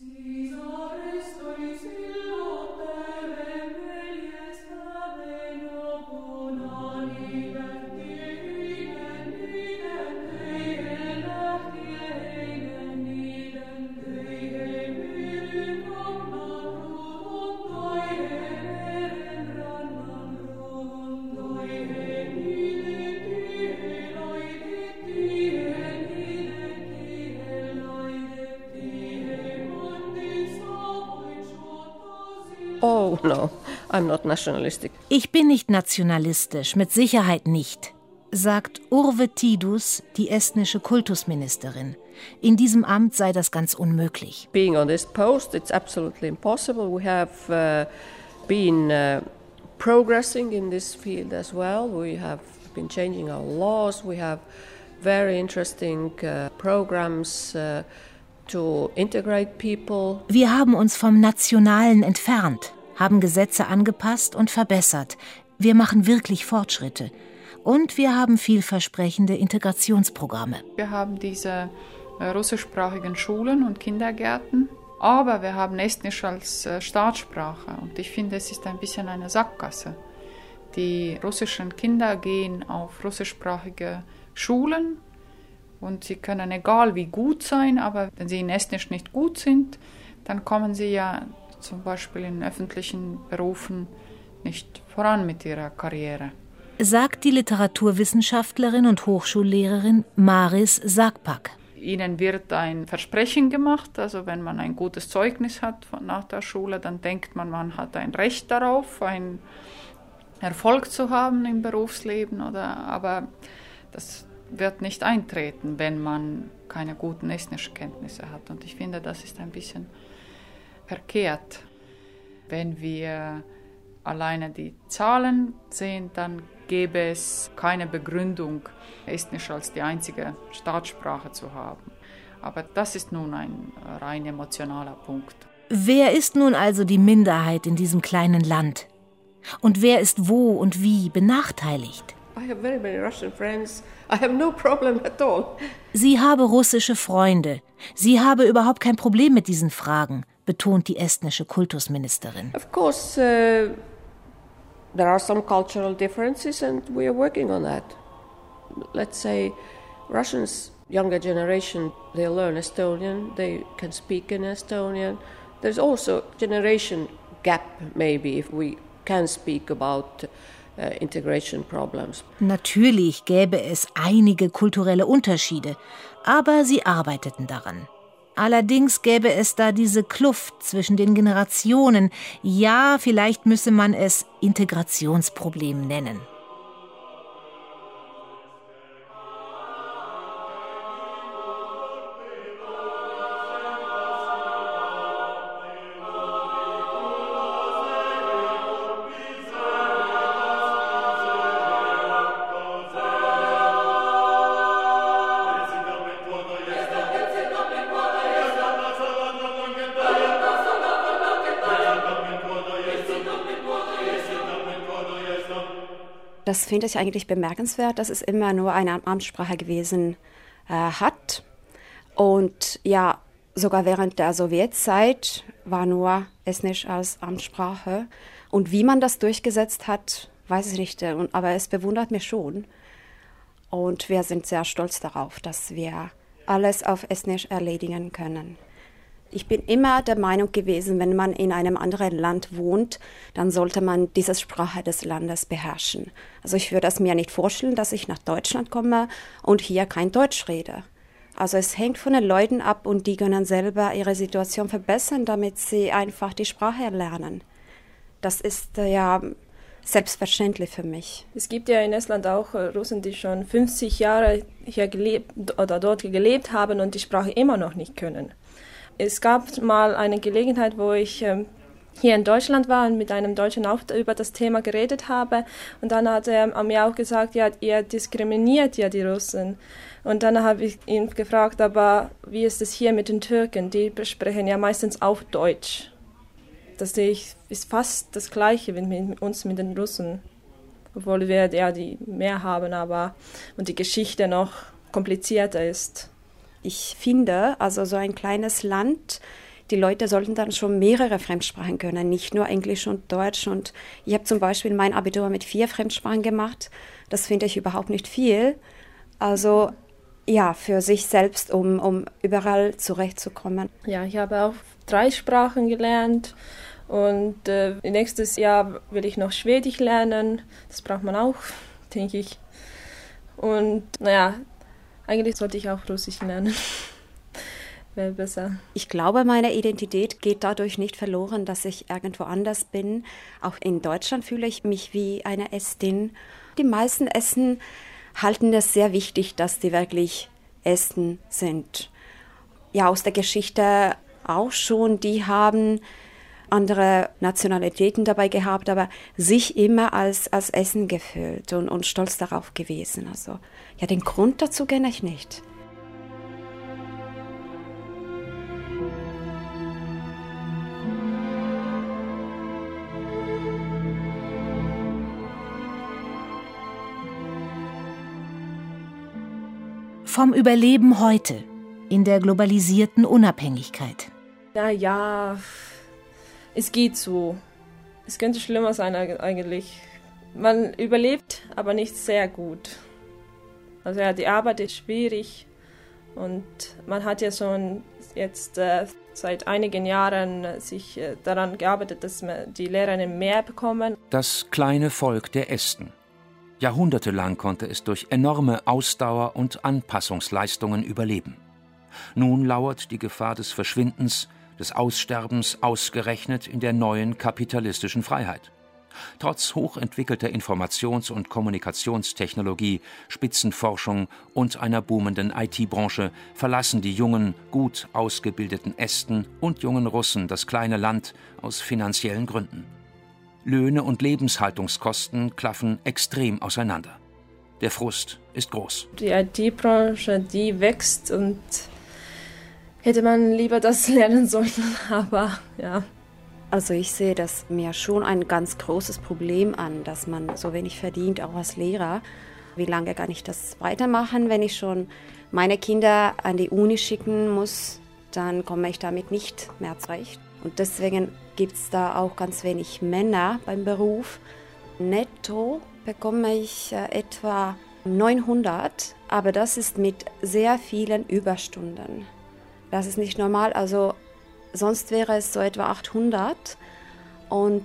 Oh, no, I'm not nationalistic. Ich bin nicht nationalistisch, mit Sicherheit nicht, sagt Urve Tidus, die estnische Kultusministerin. In diesem Amt sei das ganz unmöglich. Being on this post, it's absolutely impossible. We have been progressing in this field as well. We have been changing our laws. We have very interesting programs to integrate people. Wir haben uns vom Nationalen entfernt, haben Gesetze angepasst und verbessert. Wir machen wirklich Fortschritte. Und wir haben vielversprechende Integrationsprogramme. Wir haben diese russischsprachigen Schulen und Kindergärten, aber wir haben Estnisch als Staatssprache. Und ich finde, es ist ein bisschen eine Sackgasse. Die russischen Kinder gehen auf russischsprachige Schulen und sie können egal wie gut sein, aber wenn sie in Estnisch nicht gut sind, dann kommen sie ja zum Beispiel in öffentlichen Berufen nicht voran mit ihrer Karriere. Sagt die Literaturwissenschaftlerin und Hochschullehrerin Maris Sakpak. Ihnen wird ein Versprechen gemacht, also wenn man ein gutes Zeugnis hat nach der Schule, dann denkt man, man hat ein Recht darauf, einen Erfolg zu haben im Berufsleben, aber das wird nicht eintreten, wenn man keine guten estnischen Kenntnisse hat. Und ich finde, das ist ein bisschen verkehrt. Wenn wir alleine die Zahlen sehen, dann gäbe es keine Begründung, Estnisch als die einzige Staatssprache zu haben. Aber das ist nun ein rein emotionaler Punkt. Wer ist nun also die Minderheit in diesem kleinen Land? Und wer ist wo und wie benachteiligt? I have very many Russian friends. I have no problem at all. Sie habe russische Freunde. Sie habe überhaupt kein Problem mit diesen Fragen, betont die estnische Kultusministerin. Of course, there are some cultural differences and we are working on that. Let's say Russians, younger generation, they learn Estonian, they can speak in Estonian. There's also generation gap maybe if we can speak about integration problems. Natürlich gäbe es einige kulturelle Unterschiede, aber sie arbeiteten daran. Allerdings gäbe es da diese Kluft zwischen den Generationen. Ja, vielleicht müsse man es Integrationsproblem nennen. Das finde ich eigentlich bemerkenswert, dass es immer nur eine Amtssprache gewesen hat. Und ja, sogar während der Sowjetzeit war nur Estnisch als Amtssprache. Und wie man das durchgesetzt hat, weiß ich nicht. Aber es bewundert mich schon. Und wir sind sehr stolz darauf, dass wir alles auf Estnisch erledigen können. Ich bin immer der Meinung gewesen, wenn man in einem anderen Land wohnt, dann sollte man diese Sprache des Landes beherrschen. Also ich würde es mir nicht vorstellen, dass ich nach Deutschland komme und hier kein Deutsch rede. Also es hängt von den Leuten ab und die können selber ihre Situation verbessern, damit sie einfach die Sprache lernen. Das ist ja selbstverständlich für mich. Es gibt ja in Estland auch Russen, die schon 50 Jahre hier gelebt oder dort gelebt haben und die Sprache immer noch nicht können. Es gab mal eine Gelegenheit, wo ich hier in Deutschland war und mit einem Deutschen auch über das Thema geredet habe. Und dann hat er mir auch gesagt, ja, ihr diskriminiert ja die Russen. Und dann habe ich ihn gefragt, aber wie ist es hier mit den Türken? Die sprechen ja meistens auch Deutsch. Das sehe ich, ist fast das Gleiche wie mit uns, mit den Russen. Obwohl wir ja die mehr haben, aber und die Geschichte noch komplizierter ist. Ich finde, also so ein kleines Land, die Leute sollten dann schon mehrere Fremdsprachen können, nicht nur Englisch und Deutsch. Und ich habe zum Beispiel mein Abitur mit 4 Fremdsprachen gemacht. Das finde ich überhaupt nicht viel. Also ja, für sich selbst, um überall zurechtzukommen. Ja, ich habe auch 3 Sprachen gelernt. Und nächstes Jahr will ich noch Schwedisch lernen. Das braucht man auch, denke ich. Und naja, eigentlich sollte ich auch Russisch lernen. Wäre besser. Ich glaube, meine Identität geht dadurch nicht verloren, dass ich irgendwo anders bin. Auch in Deutschland fühle ich mich wie eine Estin. Die meisten Esten halten es sehr wichtig, dass die wirklich Esten sind. Ja, aus der Geschichte auch schon. Die haben andere Nationalitäten dabei gehabt, aber sich immer als Essen gefühlt und stolz darauf gewesen. Also ja, den Grund dazu kenne ich nicht. Vom Überleben heute in der globalisierten Unabhängigkeit. Ja, es geht so. Es könnte schlimmer sein eigentlich. Man überlebt, aber nicht sehr gut. Also ja, die Arbeit ist schwierig und man hat ja schon jetzt seit einigen Jahren sich daran gearbeitet, dass die Lehrerinnen mehr bekommen. Das kleine Volk der Esten. Jahrhundertelang konnte es durch enorme Ausdauer und Anpassungsleistungen überleben. Nun lauert die Gefahr des Verschwindens, des Aussterbens ausgerechnet in der neuen kapitalistischen Freiheit. Trotz hochentwickelter Informations- und Kommunikationstechnologie, Spitzenforschung und einer boomenden IT-Branche verlassen die jungen, gut ausgebildeten Esten und jungen Russen das kleine Land aus finanziellen Gründen. Löhne und Lebenshaltungskosten klaffen extrem auseinander. Der Frust ist groß. Die IT-Branche, die wächst und hätte man lieber das lernen sollen, aber ja. Also ich sehe das mir schon ein ganz großes Problem an, dass man so wenig verdient, auch als Lehrer. Wie lange kann ich das weitermachen, wenn ich schon meine Kinder an die Uni schicken muss, dann komme ich damit nicht mehr zurecht. Und deswegen gibt es da auch ganz wenig Männer beim Beruf. Netto bekomme ich etwa 900, aber das ist mit sehr vielen Überstunden. Das ist nicht normal, also sonst wäre es so etwa 800. Und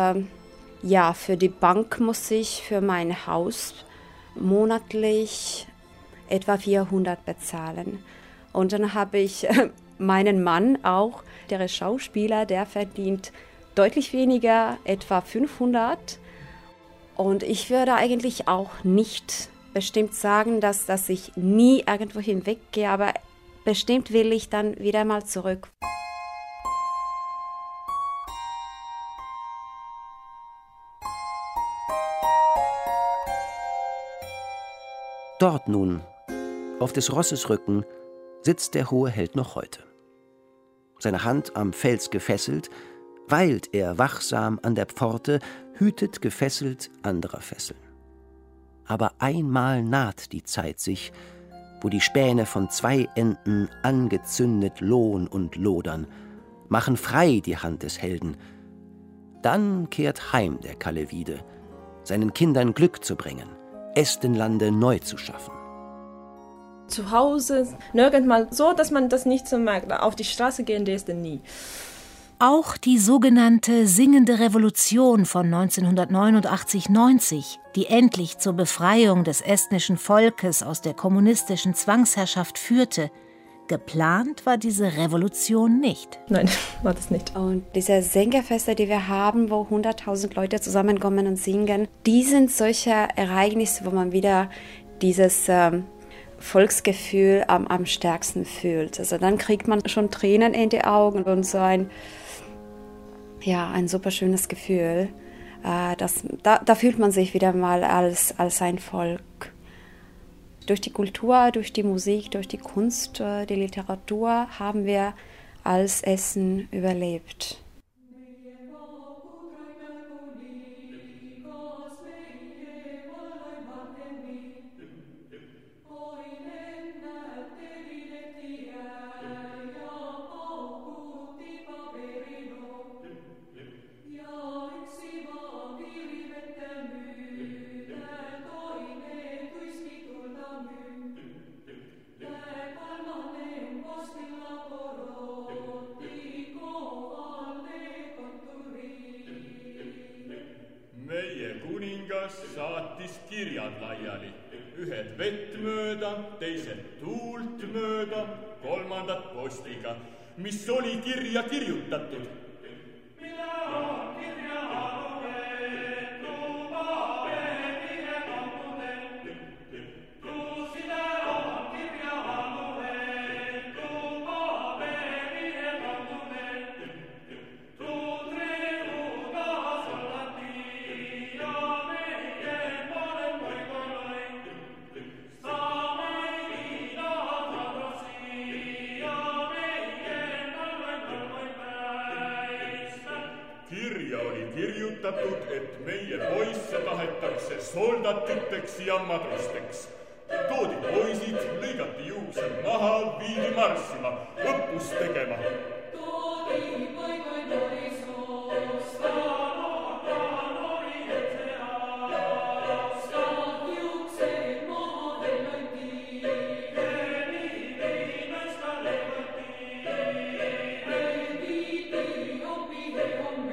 ja, für die Bank muss ich für mein Haus monatlich etwa 400 bezahlen. Und dann habe ich meinen Mann auch, der ist Schauspieler, der verdient deutlich weniger, etwa 500. Und ich würde eigentlich auch nicht bestimmt sagen, dass ich nie irgendwo hinweggehe, aber bestimmt will ich dann wieder mal zurück. Dort nun, auf des Rosses Rücken, sitzt der hohe Held noch heute. Seine Hand am Fels gefesselt, weilt er wachsam an der Pforte, hütet gefesselt anderer Fesseln. Aber einmal naht die Zeit sich, wo die Späne von 2 Enden angezündet lohn und lodern, machen frei die Hand des Helden. Dann kehrt heim der Kalevide, seinen Kindern Glück zu bringen, Estenlande neu zu schaffen. Zu Hause, nirgends mal so, dass man das nicht so merkt. Auf die Straße gehen Dresden nie. Auch die sogenannte Singende Revolution von 1989-90, die endlich zur Befreiung des estnischen Volkes aus der kommunistischen Zwangsherrschaft führte, geplant war diese Revolution nicht. Nein, war das nicht. Und diese Sängerfeste, die wir haben, wo 100.000 Leute zusammenkommen und singen, die sind solche Ereignisse, wo man wieder dieses Volksgefühl am stärksten fühlt. Also dann kriegt man schon Tränen in die Augen und so ein super schönes Gefühl. Da fühlt man sich wieder mal als ein Volk. Durch die Kultur, durch die Musik, durch die Kunst, die Literatur haben wir als Essen überlebt. Saatis kirjad laiali, ühed vett mööda, teised tuult mööda, kolmandad postiga, mis oli kirja kirjutatud. Mille on kirja lugetud, paberile pakkunud, kuusile on kirja lugetud, paberile pakkunud, tuudrilu taas ollati ja kirjutatud, et meie poisse tahetakse soldatiteks ja madrusteks. Toodi poisid, lõigati juuksed maha, viidi marssima, õppust tegema. Toodi paigaid oli soosta, noorta nori etseasta, juuksed maha lõigati, veni viimesta lõigati, viidi opi homme.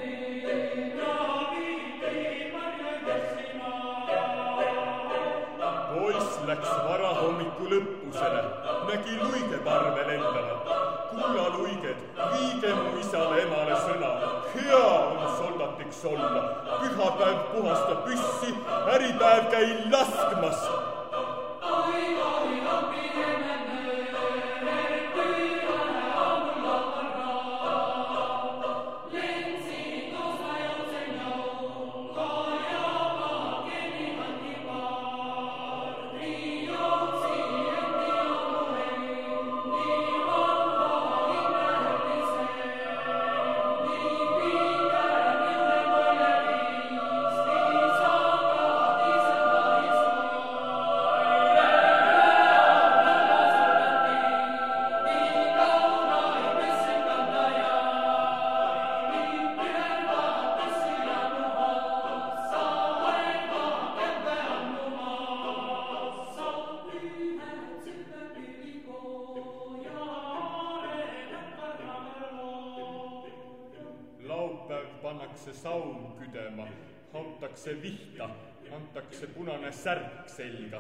Läks varahommikul õppusele, nägi luigeparve lendavat. Kulla luiged, viige mu isale emale sõna. Hea on soldatiks olla. Pühapäev puhasta püssi, äripäev käi laskmas. Saun küdema, hautakse vihta, antakse punane särk selga.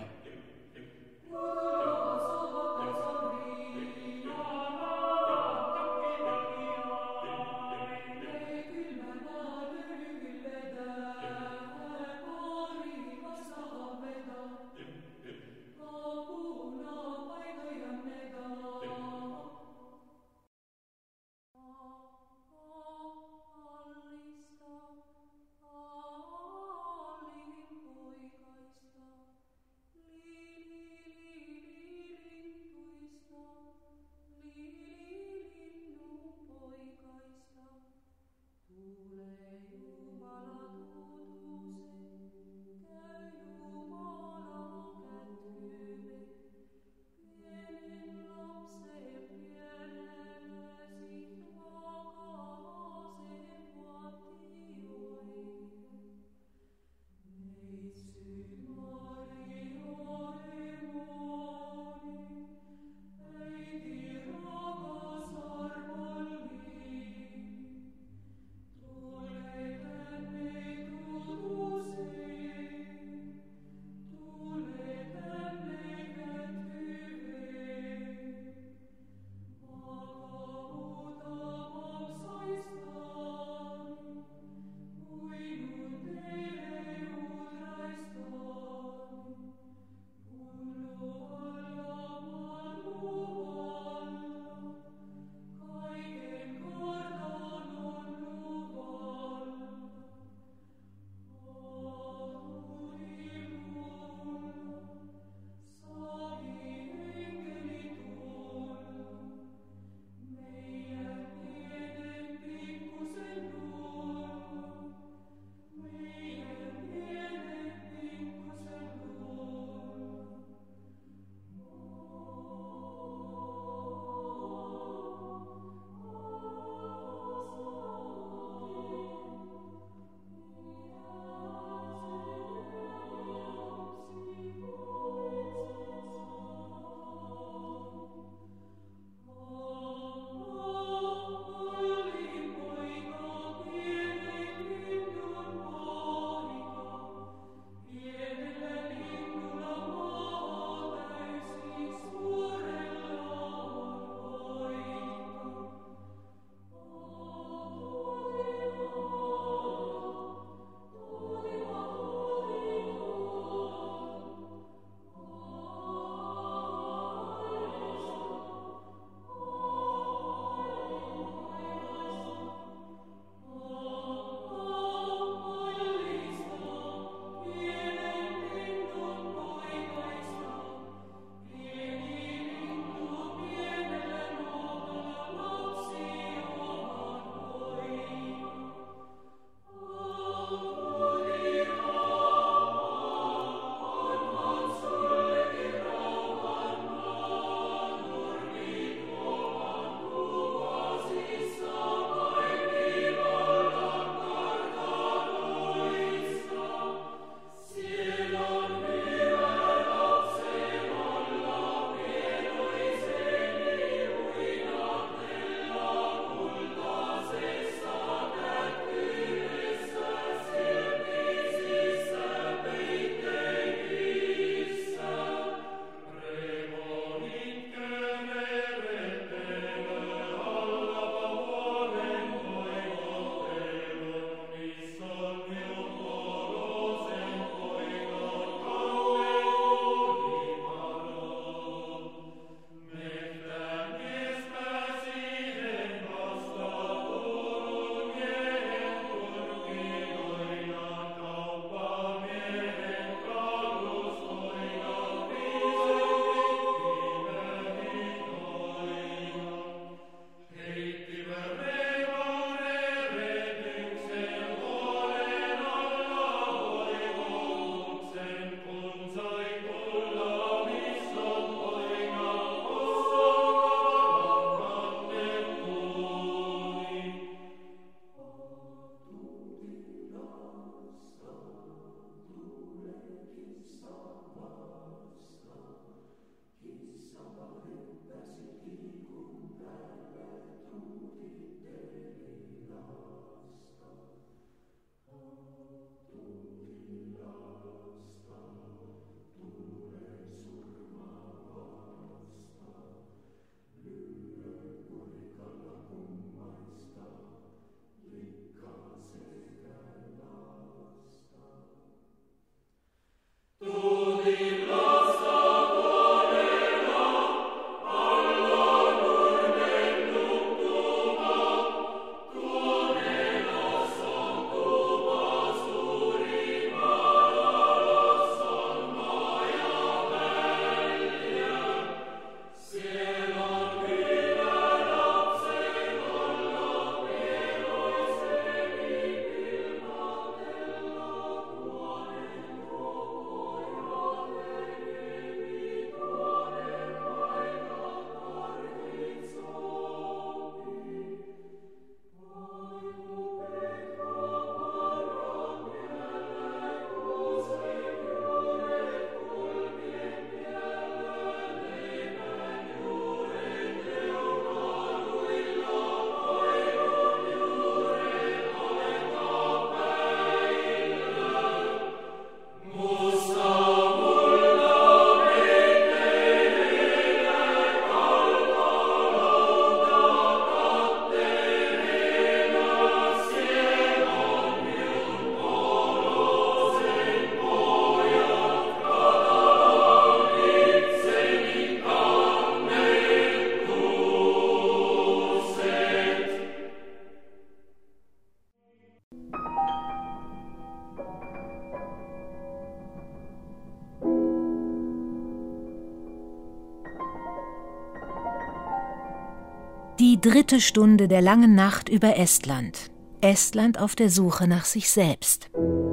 Die 3. Stunde der langen Nacht über Estland. Estland auf der Suche nach sich selbst.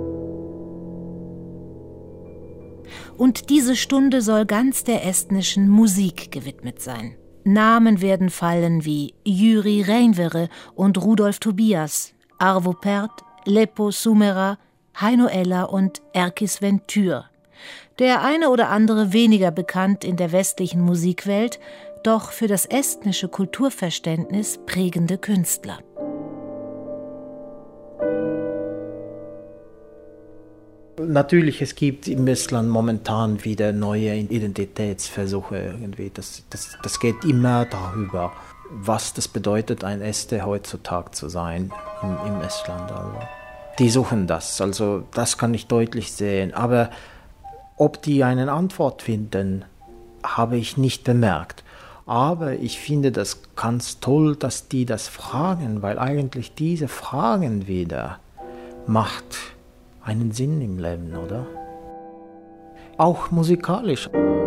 Und diese Stunde soll ganz der estnischen Musik gewidmet sein. Namen werden fallen wie Jüri Reinvere und Rudolf Tobias, Arvo Pärt, Leppo Sumera, Heino Ella und Erkis Ventyr. Der eine oder andere weniger bekannt in der westlichen Musikwelt, doch für das estnische Kulturverständnis prägende Künstler. Natürlich, es gibt im Estland momentan wieder neue Identitätsversuche irgendwie. Das geht immer darüber, was das bedeutet, ein Este heutzutage zu sein im Estland. Also, die suchen das, also das kann ich deutlich sehen. Aber ob die eine Antwort finden, habe ich nicht bemerkt. Aber ich finde das ganz toll, dass die das fragen, weil eigentlich diese Fragen wieder macht einen Sinn im Leben, oder? Auch musikalisch.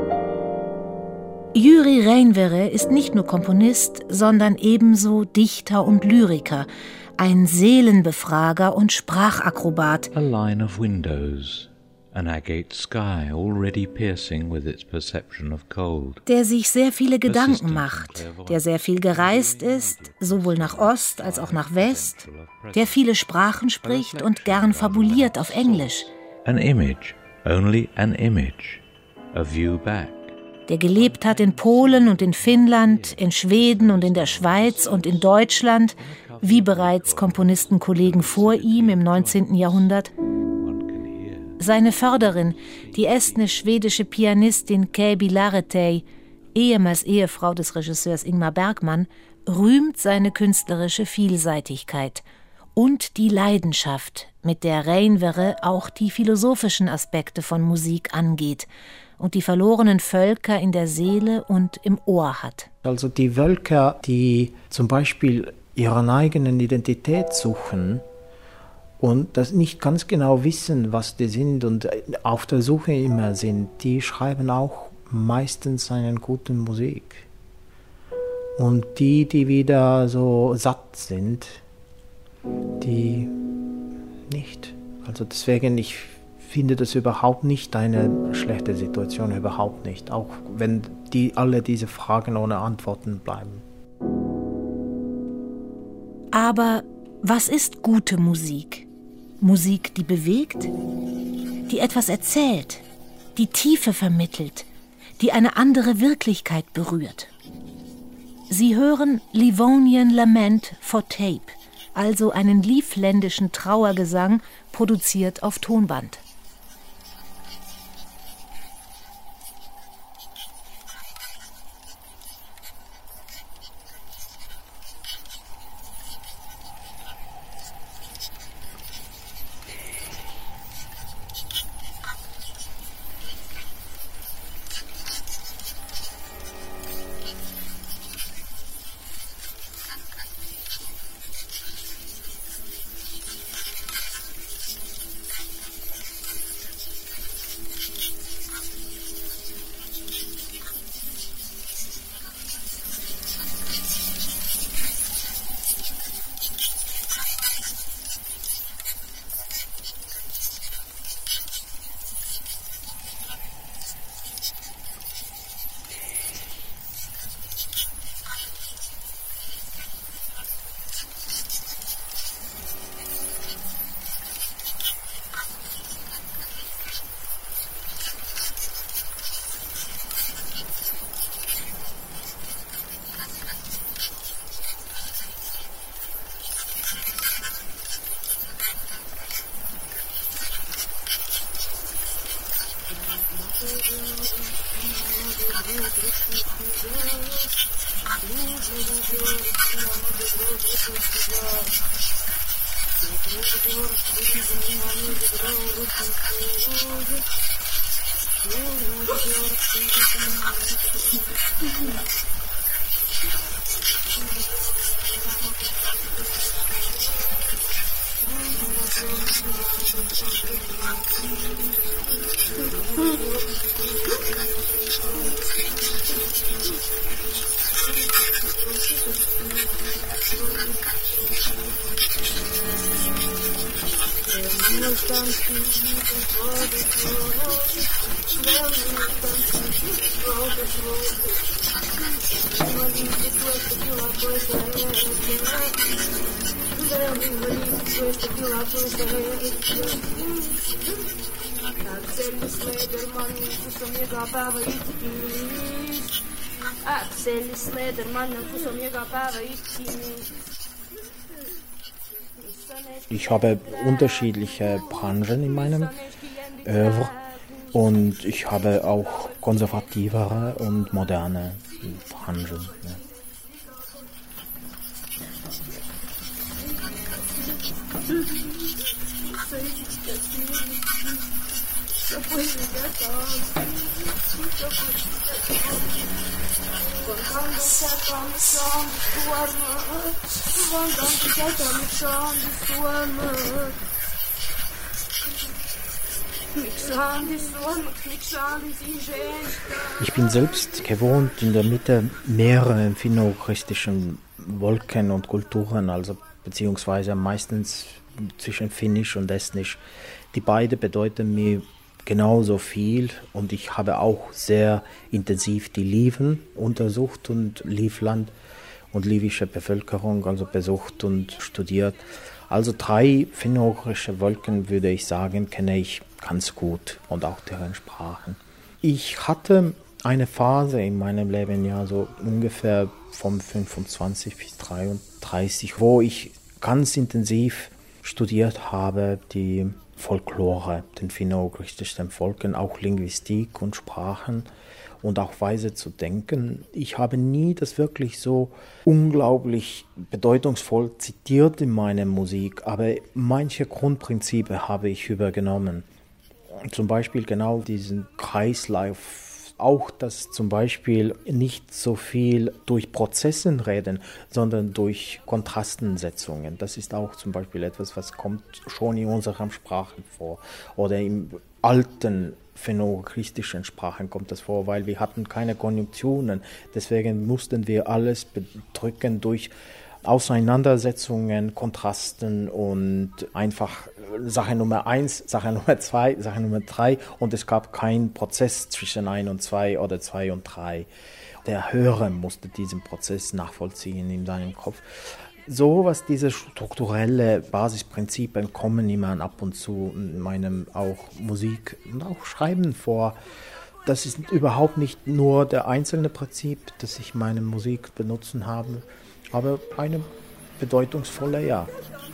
Jüri Reinvere ist nicht nur Komponist, sondern ebenso Dichter und Lyriker, ein Seelenbefrager und Sprachakrobat. A line of windows. An agate sky already piercing with its perception of cold. Der sich sehr viele Gedanken macht, der sehr viel gereist ist, sowohl nach Ost als auch nach West, der viele Sprachen spricht und gern fabuliert auf Englisch. An image, only an image, a view back. Der gelebt hat in Polen und in Finnland, in Schweden und in der Schweiz und in Deutschland, wie bereits Komponistenkollegen vor ihm im 19. Jahrhundert. Seine Förderin, die estnisch-schwedische Pianistin Käbi Laretei, ehemals Ehefrau des Regisseurs Ingmar Bergman, rühmt seine künstlerische Vielseitigkeit und die Leidenschaft, mit der Reinvere auch die philosophischen Aspekte von Musik angeht und die verlorenen Völker in der Seele und im Ohr hat. Also die Völker, die zum Beispiel ihre eigenen Identität suchen, und das nicht ganz genau wissen, was die sind und auf der Suche immer sind, die schreiben auch meistens eine gute Musik. Und die wieder so satt sind, die nicht. Also deswegen, ich finde das überhaupt nicht eine schlechte Situation, überhaupt nicht. Auch wenn alle diese Fragen ohne Antworten bleiben. Aber was ist gute Musik? Musik, die bewegt, die etwas erzählt, die Tiefe vermittelt, die eine andere Wirklichkeit berührt. Sie hören Livonian Lament for Tape, also einen livländischen Trauergesang, produziert auf Tonband. Ich habe unterschiedliche Branchen in meinem Oeuvre und ich habe auch konservativere und moderne Branchen. Ja. Ich bin selbst gewohnt, in der Mitte mehrere finno-christlichen Wolken und Kulturen, also beziehungsweise meistens zwischen Finnisch und Estnisch. Die beiden bedeuten mir genauso viel und ich habe auch sehr intensiv die Liven untersucht und Livland und livische Bevölkerung also besucht und studiert. Also 3 finno-ugrische Wolken, würde ich sagen, kenne ich ganz gut und auch deren Sprachen. Ich hatte eine Phase in meinem Leben, ja so ungefähr von 25 bis 33, wo ich ganz intensiv studiert habe, die Folklore, den finno-ugrischen Volken, auch Linguistik und Sprachen und auch Weise zu denken. Ich habe nie das wirklich so unglaublich bedeutungsvoll zitiert in meiner Musik, aber manche Grundprinzipien habe ich übergenommen. Zum Beispiel genau diesen Kreislauf, auch dass zum Beispiel nicht so viel durch Prozessen reden, sondern durch Kontrastensetzungen. Das ist auch zum Beispiel etwas, was kommt schon in unseren Sprachen vor. Oder im alten finno-ugrischen Sprachen kommt das vor, weil wir hatten keine Konjunktionen. Deswegen mussten wir alles bedrücken durch Auseinandersetzungen, Kontrasten und einfach Sache Nummer 1, Sache Nummer 2, Sache Nummer 3 und es gab keinen Prozess zwischen 1 und 2 oder 2 und 3. Der Hörer musste diesen Prozess nachvollziehen in seinem Kopf. So was diese strukturelle Basisprinzipien kommen immer ab und zu in meinem auch Musik und auch Schreiben vor. Das ist überhaupt nicht nur der einzelne Prinzip, das ich meine Musik benutzen habe, aber eine bedeutungsvolle, ja.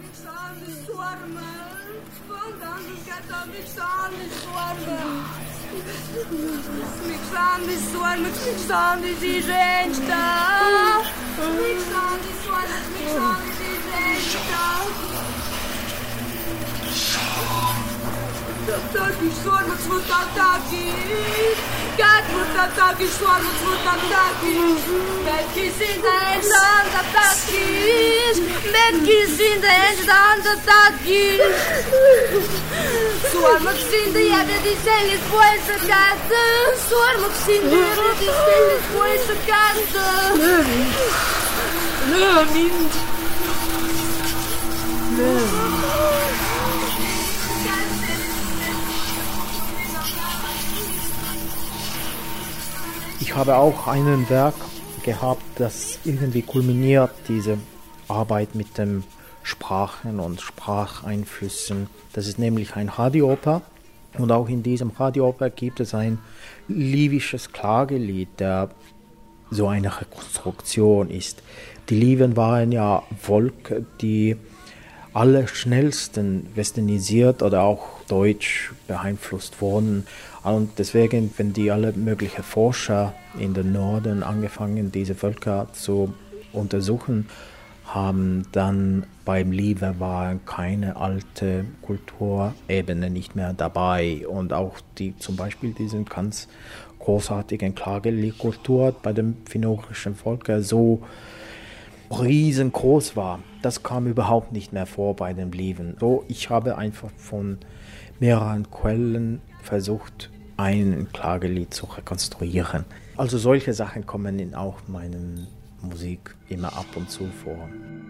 Ich habe auch ein Werk gehabt, das irgendwie kulminiert, diese Arbeit mit den Sprachen und Spracheinflüssen. Das ist nämlich ein Radiooper. Und auch in diesem Radiooper gibt es ein livisches Klagelied, der so eine Rekonstruktion ist. Die Liven waren ja Volk, die alle schnellsten westernisiert oder auch deutsch beeinflusst wurden. Und deswegen, wenn die alle möglichen Forscher in den Norden angefangen, diese Völker zu untersuchen haben, dann beim Live war keine alte Kulturebene nicht mehr dabei. Und auch die, zum Beispiel diesen ganz großartigen Klageliedkultur bei dem finno-ugrischen Volk so riesengroß war. Das kam überhaupt nicht mehr vor bei den Briefen. So, ich habe einfach von mehreren Quellen versucht, ein Klagelied zu rekonstruieren. Also solche Sachen kommen in auch meiner Musik immer ab und zu vor.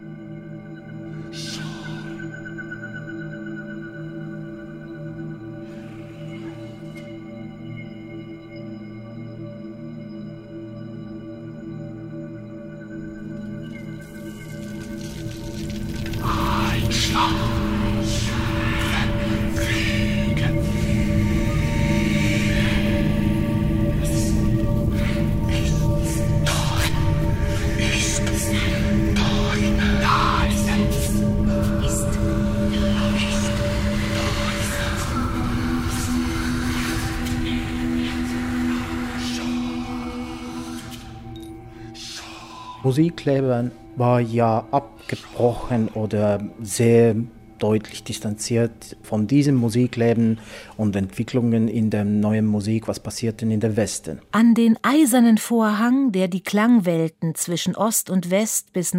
Musikleben war ja abgebrochen oder sehr deutlich distanziert von diesem Musikleben und Entwicklungen in der neuen Musik. Was passiert denn in der Westen? An den eisernen Vorhang, der die Klangwelten zwischen Ost und West bis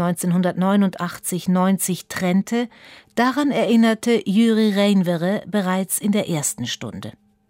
1989/90 trennte, daran erinnerte Jüri Reinvere bereits in der ersten Stunde.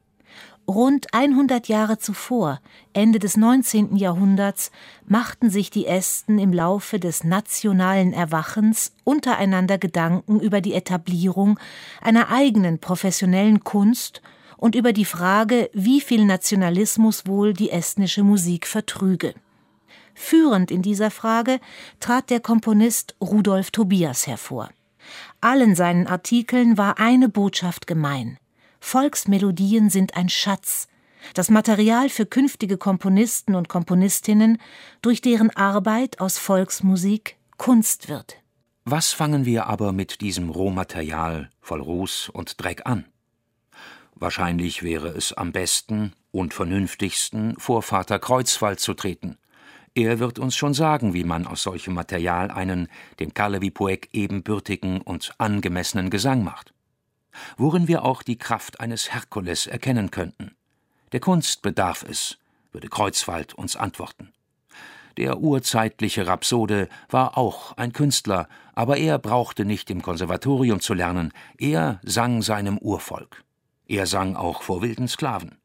Rund 100 Jahre zuvor, Ende des 19. Jahrhunderts, machten sich die Esten im Laufe des nationalen Erwachens untereinander Gedanken über die Etablierung einer eigenen professionellen Kunst und über die Frage, wie viel Nationalismus wohl die estnische Musik vertrüge. Führend in dieser Frage trat der Komponist Rudolf Tobias hervor. Allen seinen Artikeln war eine Botschaft gemein: Volksmelodien sind ein Schatz, das Material für künftige Komponisten und Komponistinnen, durch deren Arbeit aus Volksmusik Kunst wird. Was fangen wir aber mit diesem Rohmaterial voll Ruß und Dreck an? Wahrscheinlich wäre es am besten und vernünftigsten, vor Vater Kreuzwald zu treten. Er wird uns schon sagen, wie man aus solchem Material einen dem Kalevi Poeg ebenbürtigen und angemessenen Gesang macht. Worin wir auch die Kraft eines Herkules erkennen könnten. Der Kunst bedarf es, würde Kreuzwald uns antworten. Der urzeitliche Rhapsode war auch ein Künstler, aber er brauchte nicht im Konservatorium zu lernen, er sang seinem Urvolk. Er sang auch vor wilden Sklaven.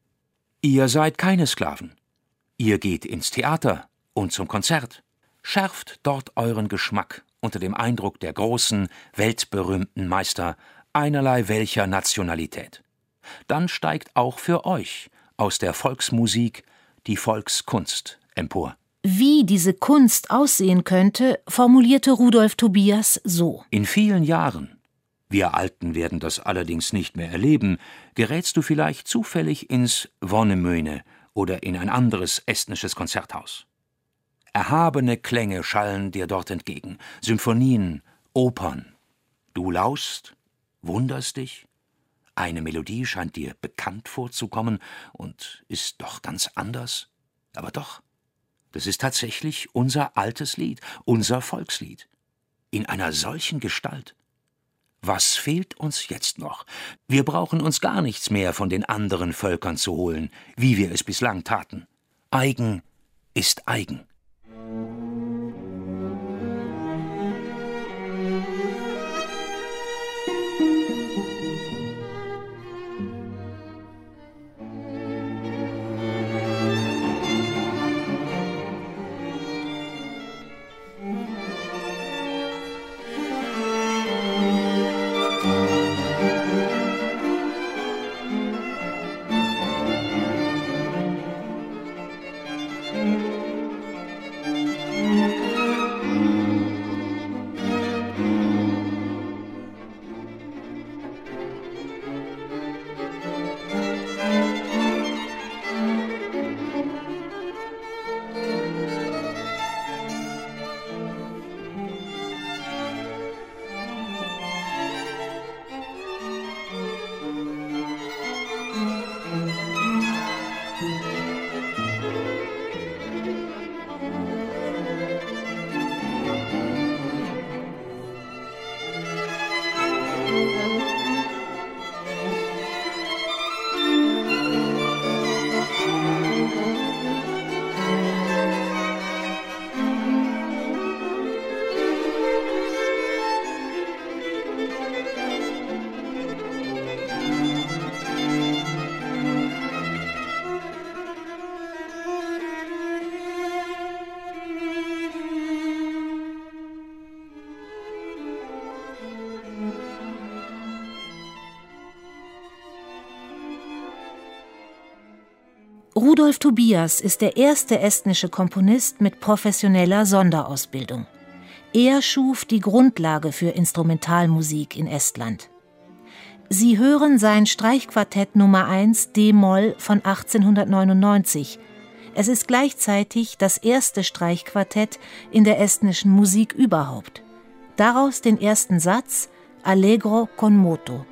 Ihr seid keine Sklaven. Ihr geht ins Theater und zum Konzert. Schärft dort euren Geschmack unter dem Eindruck der großen, weltberühmten Meister, einerlei welcher Nationalität. Dann steigt auch für euch aus der Volksmusik die Volkskunst empor. Wie diese Kunst aussehen könnte, formulierte Rudolf Tobias so: In vielen Jahren, wir Alten werden das allerdings nicht mehr erleben, gerätst du vielleicht zufällig ins Wonnemöne oder in ein anderes estnisches Konzerthaus. Erhabene Klänge schallen dir dort entgegen, Symphonien, Opern. Du lauschst, wunderst dich, eine Melodie scheint dir bekannt vorzukommen und ist doch ganz anders. Aber doch, das ist tatsächlich unser altes Lied, unser Volkslied. In einer solchen Gestalt. Was fehlt uns jetzt noch? Wir brauchen uns gar nichts mehr von den anderen Völkern zu holen, wie wir es bislang taten. Eigen ist eigen. Rudolf Tobias ist der erste estnische Komponist mit professioneller Sonderausbildung. Er schuf die Grundlage für Instrumentalmusik in Estland. Sie hören sein Streichquartett Nummer 1 d-Moll von 1899. Es ist gleichzeitig das erste Streichquartett in der estnischen Musik überhaupt. Daraus den ersten Satz Allegro con moto.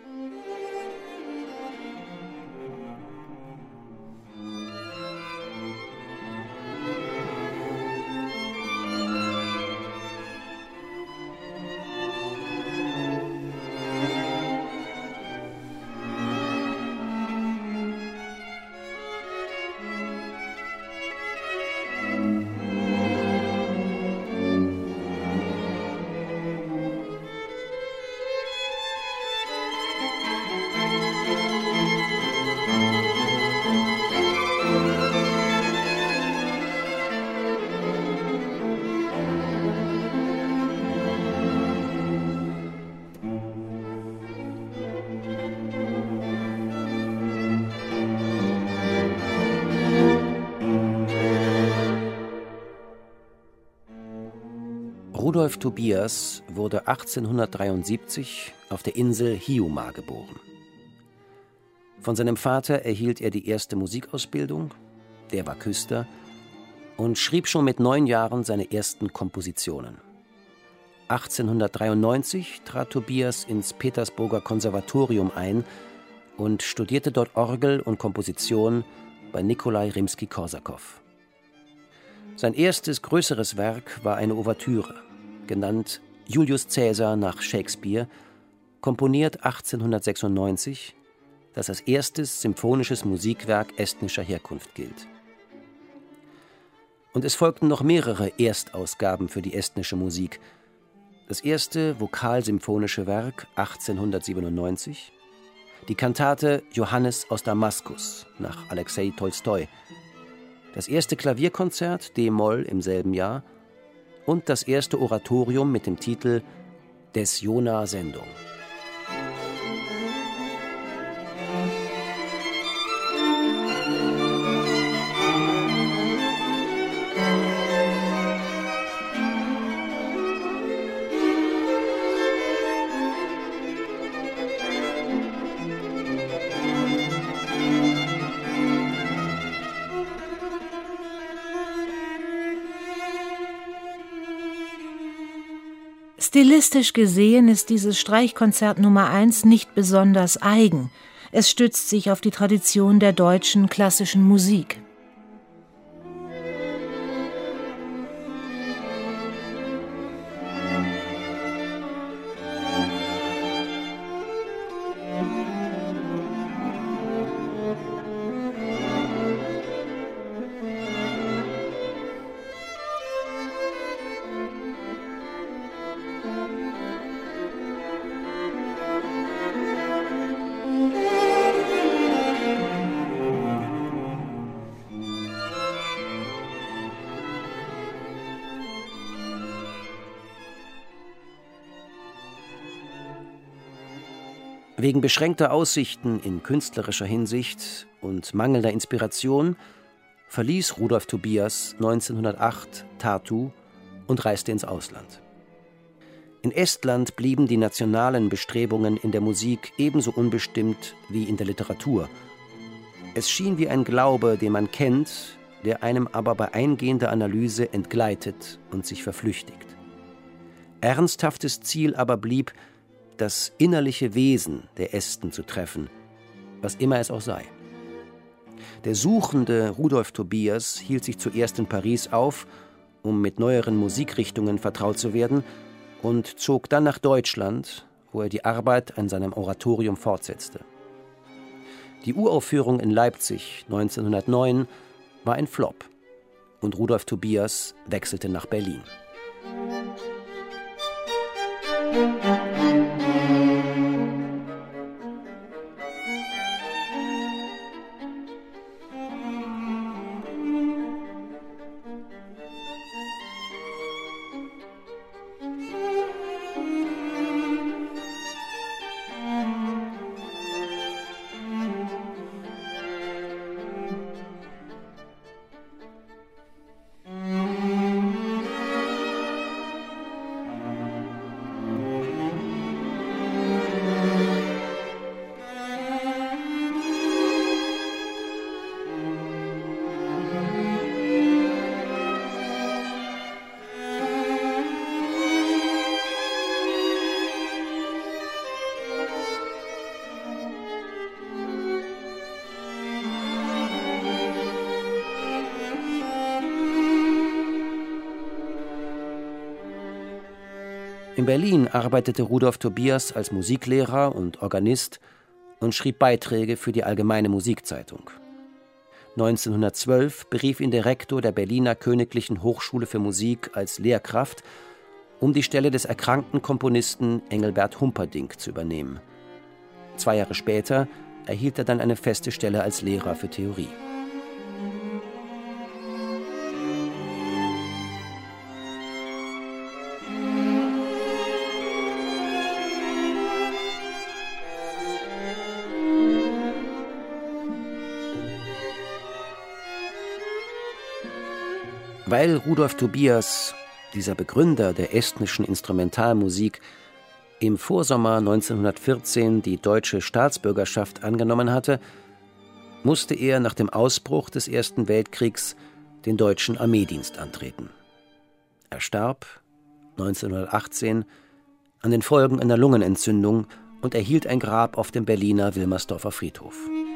Rudolf Tobias wurde 1873 auf der Insel Hiiumaa geboren. Von seinem Vater erhielt er die erste Musikausbildung, der war Küster, und schrieb schon mit 9 Jahren seine ersten Kompositionen. 1893 trat Tobias ins Petersburger Konservatorium ein und studierte dort Orgel und Komposition bei Nikolai Rimski-Korsakow. Sein erstes größeres Werk war eine Ouvertüre, genannt Julius Caesar nach Shakespeare, komponiert 1896, das als erstes symphonisches Musikwerk estnischer Herkunft gilt. Und es folgten noch mehrere Erstausgaben für die estnische Musik. Das erste vokalsymphonische Werk 1897, die Kantate Johannes aus Damaskus nach Alexei Tolstoi, das erste Klavierkonzert d-Moll im selben Jahr und das erste Oratorium mit dem Titel Des Jona Sendung. Stilistisch gesehen ist dieses Streichkonzert Nummer 1 nicht besonders eigen. Es stützt sich auf die Tradition der deutschen klassischen Musik. Wegen beschränkter Aussichten in künstlerischer Hinsicht und mangelnder Inspiration verließ Rudolf Tobias 1908 Tartu und reiste ins Ausland. In Estland blieben die nationalen Bestrebungen in der Musik ebenso unbestimmt wie in der Literatur. Es schien wie ein Glaube, den man kennt, der einem aber bei eingehender Analyse entgleitet und sich verflüchtigt. Ernsthaftes Ziel aber blieb, das innerliche Wesen der Esten zu treffen, was immer es auch sei. Der suchende Rudolf Tobias hielt sich zuerst in Paris auf, um mit neueren Musikrichtungen vertraut zu werden, und zog dann nach Deutschland, wo er die Arbeit an seinem Oratorium fortsetzte. Die Uraufführung in Leipzig 1909 war ein Flop und Rudolf Tobias wechselte nach Berlin. In Berlin arbeitete Rudolf Tobias als Musiklehrer und Organist und schrieb Beiträge für die Allgemeine Musikzeitung. 1912 berief ihn der Rektor der Berliner Königlichen Hochschule für Musik als Lehrkraft, um die Stelle des erkrankten Komponisten Engelbert Humperdinck zu übernehmen. 2 Jahre später erhielt er dann eine feste Stelle als Lehrer für Theorie. Weil Rudolf Tobias, dieser Begründer der estnischen Instrumentalmusik, im Vorsommer 1914 die deutsche Staatsbürgerschaft angenommen hatte, musste er nach dem Ausbruch des Ersten Weltkriegs den deutschen Armeedienst antreten. Er starb 1918 an den Folgen einer Lungenentzündung und erhielt ein Grab auf dem Berliner Wilmersdorfer Friedhof.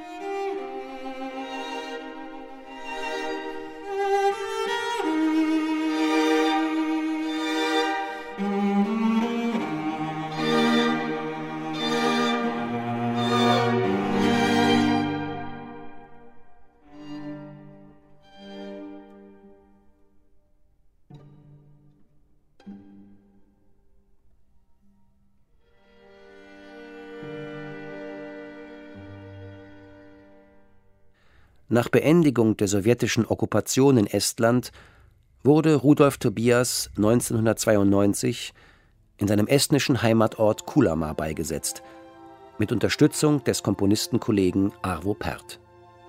Nach Beendigung der sowjetischen Okkupation in Estland wurde Rudolf Tobias 1992 in seinem estnischen Heimatort Kuulamaa beigesetzt, mit Unterstützung des Komponistenkollegen Arvo Pärt.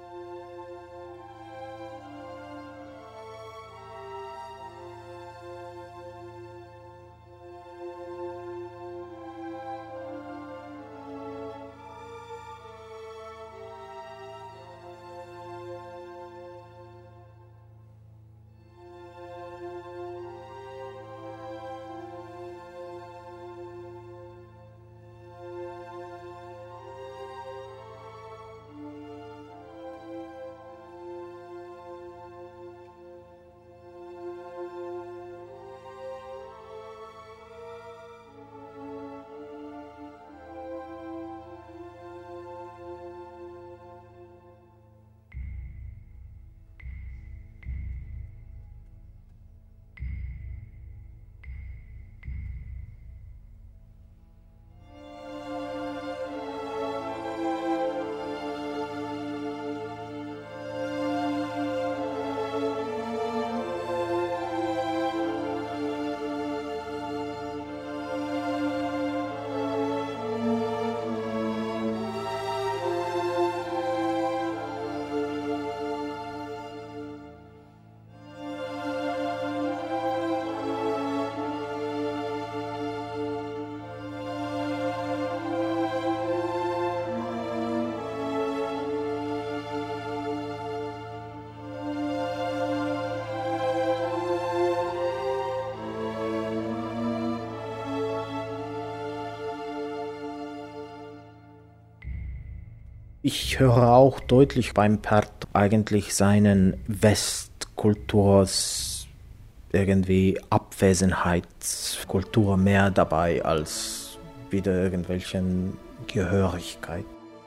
Ich höre auch deutlich beim Pärt eigentlich seinen Westkulturs irgendwie Abwesenheitskultur mehr dabei als wieder irgendwelchen Gehörigkeit.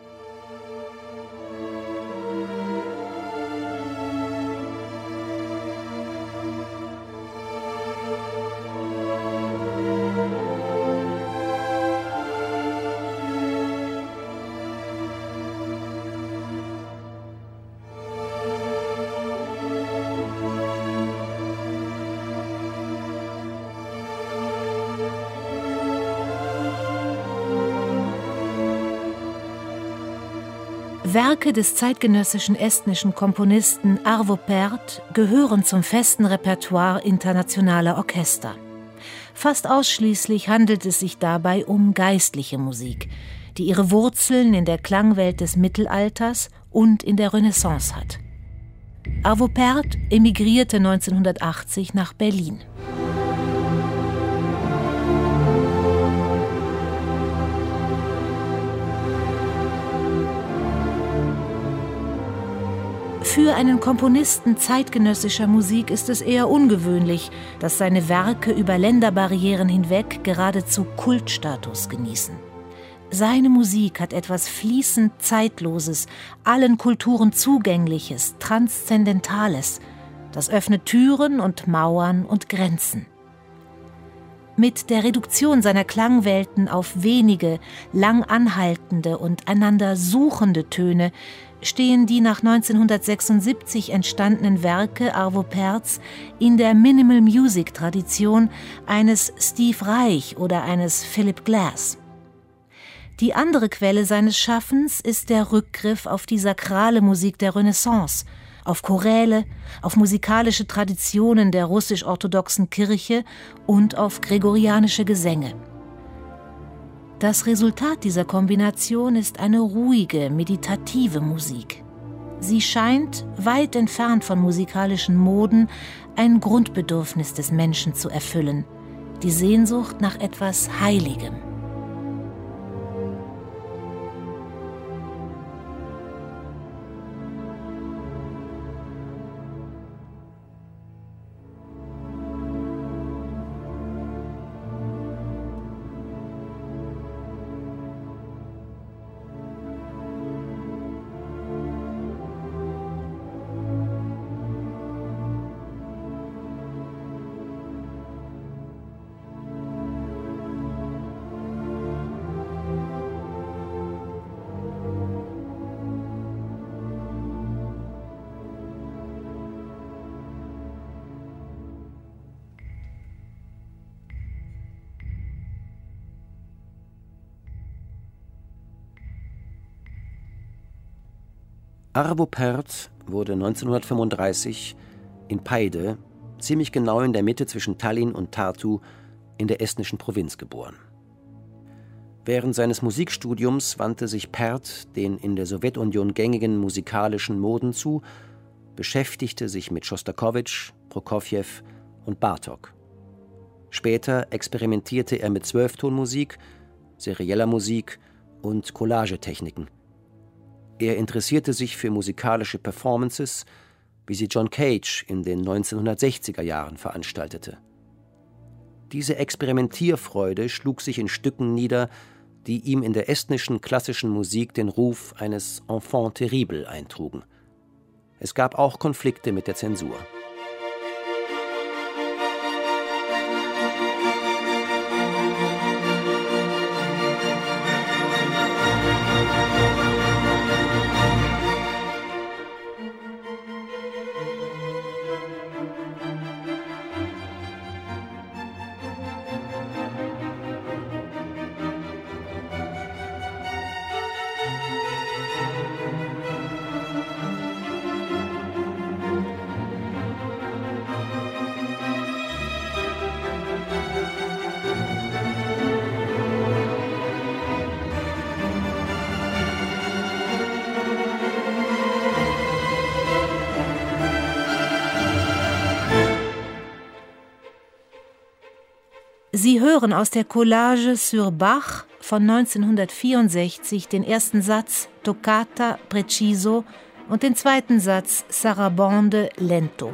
Werke des zeitgenössischen estnischen Komponisten Arvo Pärt gehören zum festen Repertoire internationaler Orchester. Fast ausschließlich handelt es sich dabei um geistliche Musik, die ihre Wurzeln in der Klangwelt des Mittelalters und in der Renaissance hat. Arvo Pärt emigrierte 1980 nach Berlin. Für einen Komponisten zeitgenössischer Musik ist es eher ungewöhnlich, dass seine Werke über Länderbarrieren hinweg geradezu Kultstatus genießen. Seine Musik hat etwas fließend Zeitloses, allen Kulturen Zugängliches, Transzendentales. Das öffnet Türen und Mauern und Grenzen. Mit der Reduktion seiner Klangwelten auf wenige, lang anhaltende und einander suchende Töne stehen die nach 1976 entstandenen Werke Arvo Pärts in der Minimal Music Tradition eines Steve Reich oder eines Philip Glass. Die andere Quelle seines Schaffens ist der Rückgriff auf die sakrale Musik der Renaissance, auf Choräle, auf musikalische Traditionen der russisch-orthodoxen Kirche und auf gregorianische Gesänge. Das Resultat dieser Kombination ist eine ruhige, meditative Musik. Sie scheint, weit entfernt von musikalischen Moden, ein Grundbedürfnis des Menschen zu erfüllen, die Sehnsucht nach etwas Heiligem. Arvo Pärt wurde 1935 in Paide, ziemlich genau in der Mitte zwischen Tallinn und Tartu, in der estnischen Provinz geboren. Während seines Musikstudiums wandte sich Pärt den in der Sowjetunion gängigen musikalischen Moden zu, beschäftigte sich mit Schostakowitsch, Prokofjew und Bartok. Später experimentierte er mit Zwölftonmusik, serieller Musik und Collagetechniken. Er interessierte sich für musikalische Performances, wie sie John Cage in den 1960er Jahren veranstaltete. Diese Experimentierfreude schlug sich in Stücken nieder, die ihm in der estnischen klassischen Musik den Ruf eines Enfant terrible eintrugen. Es gab auch Konflikte mit der Zensur. Sie hören aus der Collage sur Bach von 1964 den ersten Satz Toccata Preciso und den zweiten Satz Sarabande Lento.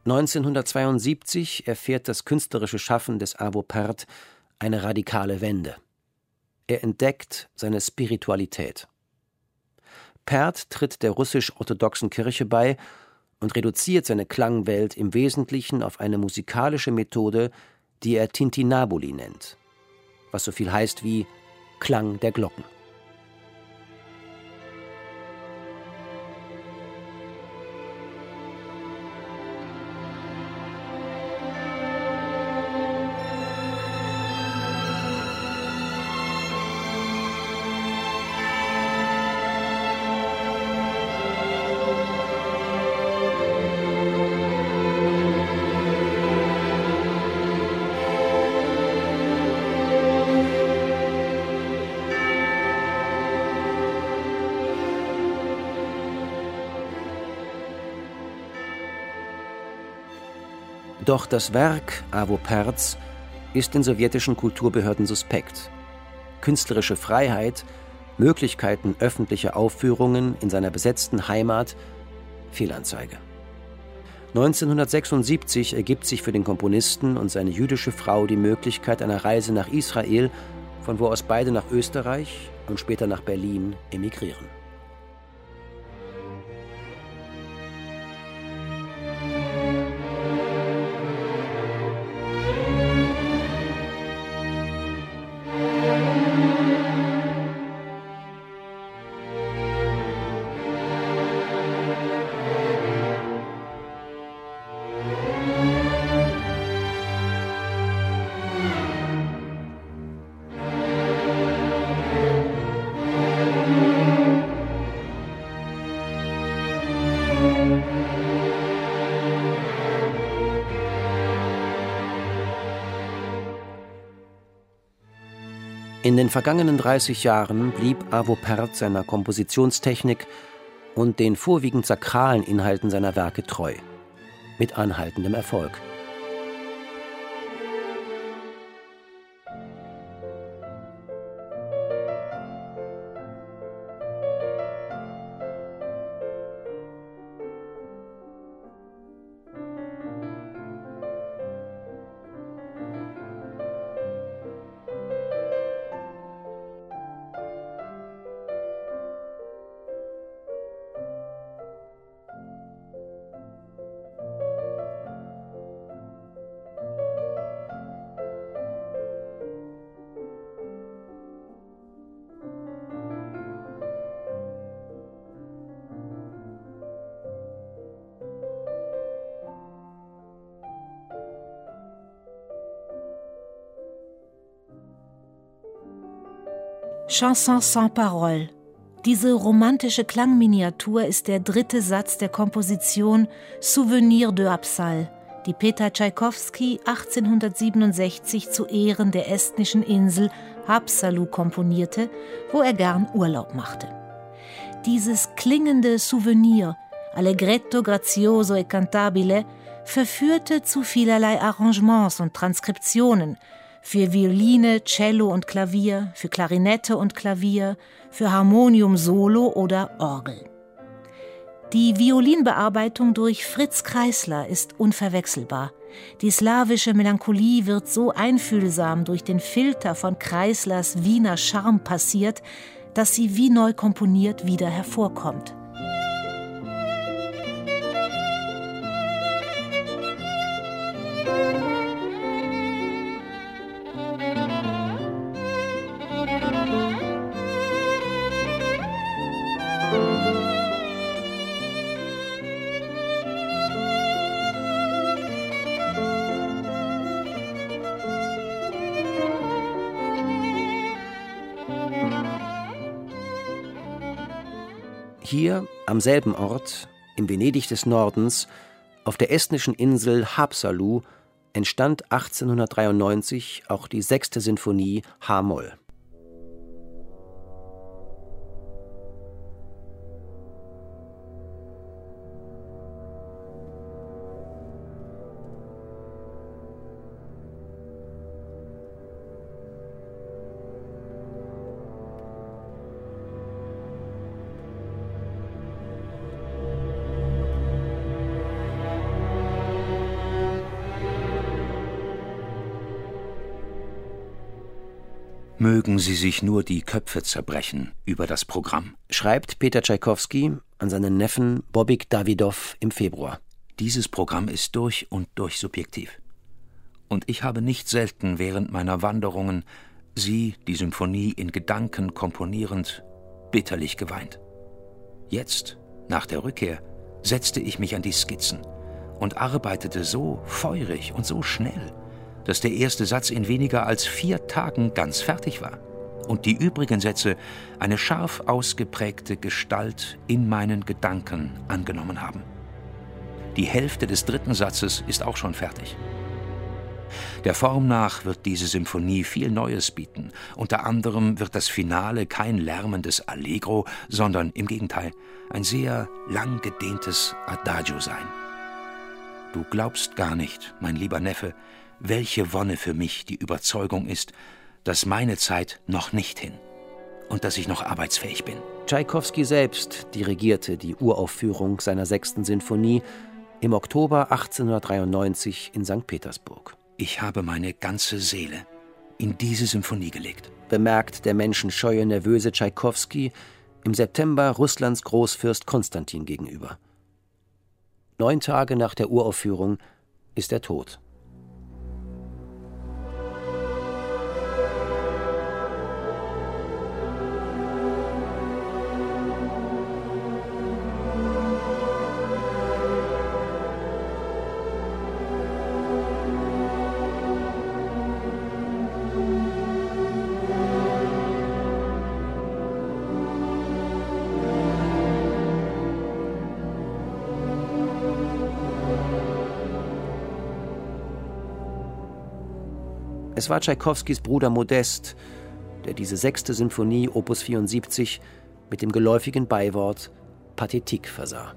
1972 erfährt das künstlerische Schaffen des Arvo Pärt eine radikale Wende. Er entdeckt seine Spiritualität. Pärt tritt der russisch-orthodoxen Kirche bei und reduziert seine Klangwelt im Wesentlichen auf eine musikalische Methode, die er Tintinnabuli nennt, was so viel heißt wie Klang der Glocken. Doch das Werk Arvo Pärts ist den sowjetischen Kulturbehörden suspekt. Künstlerische Freiheit, Möglichkeiten öffentlicher Aufführungen in seiner besetzten Heimat, Fehlanzeige. 1976 ergibt sich für den Komponisten und seine jüdische Frau die Möglichkeit einer Reise nach Israel, von wo aus beide nach Österreich und später nach Berlin emigrieren. In den vergangenen 30 Jahren blieb Arvo Pärt seiner Kompositionstechnik und den vorwiegend sakralen Inhalten seiner Werke treu, mit anhaltendem Erfolg. Chanson sans parole. Diese romantische Klangminiatur ist der dritte Satz der Komposition Souvenir de Absal, die Peter Tschaikowski 1867 zu Ehren der estnischen Insel Haapsalu komponierte, wo er gern Urlaub machte. Dieses klingende Souvenir, allegretto grazioso e cantabile, verführte zu vielerlei Arrangements und Transkriptionen, für Violine, Cello und Klavier, für Klarinette und Klavier, für Harmonium Solo oder Orgel. Die Violinbearbeitung durch Fritz Kreisler ist unverwechselbar. Die slawische Melancholie wird so einfühlsam durch den Filter von Kreislers Wiener Charme passiert, dass sie wie neu komponiert wieder hervorkommt. Hier, am selben Ort, im Venedig des Nordens, auf der estnischen Insel Haapsalu, entstand 1893 auch die 6. Sinfonie H-Moll. Mögen sie sich nur die Köpfe zerbrechen über das Programm, schreibt Peter Tschaikowski an seinen Neffen Bobik Dawidow im Februar. Dieses Programm ist durch und durch subjektiv. Und ich habe nicht selten während meiner Wanderungen sie, die Symphonie in Gedanken komponierend, bitterlich geweint. Jetzt, nach der Rückkehr, setzte ich mich an die Skizzen und arbeitete so feurig und so schnell, dass der erste Satz in weniger als 4 Tagen ganz fertig war und die übrigen Sätze eine scharf ausgeprägte Gestalt in meinen Gedanken angenommen haben. Die Hälfte des 3. Satzes ist auch schon fertig. Der Form nach wird diese Symphonie viel Neues bieten. Unter anderem wird das Finale kein lärmendes Allegro, sondern im Gegenteil ein sehr lang gedehntes Adagio sein. Du glaubst gar nicht, mein lieber Neffe, welche Wonne für mich die Überzeugung ist, dass meine Zeit noch nicht hin und dass ich noch arbeitsfähig bin. Tschaikowski selbst dirigierte die Uraufführung seiner 6. Sinfonie im Oktober 1893 in St. Petersburg. Ich habe meine ganze Seele in diese Symphonie gelegt, bemerkt der menschenscheue, nervöse Tschaikowski im September Russlands Großfürst Konstantin gegenüber. 9 Tage nach der Uraufführung ist er tot. Es war Tschaikowskis Bruder Modest, der diese 6. Sinfonie Opus 74 mit dem geläufigen Beiwort Pathétique versah.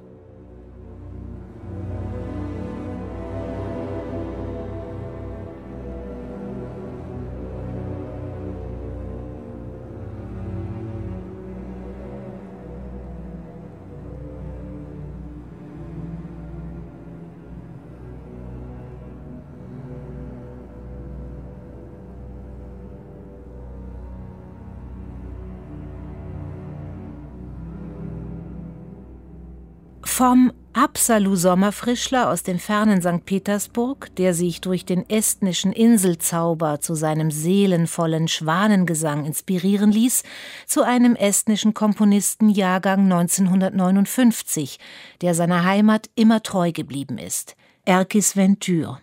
Vom Apsalu-Sommerfrischler aus dem fernen St. Petersburg, der sich durch den estnischen Inselzauber zu seinem seelenvollen Schwanengesang inspirieren ließ, zu einem estnischen Komponisten Jahrgang 1959, der seiner Heimat immer treu geblieben ist, Erkis Ventür.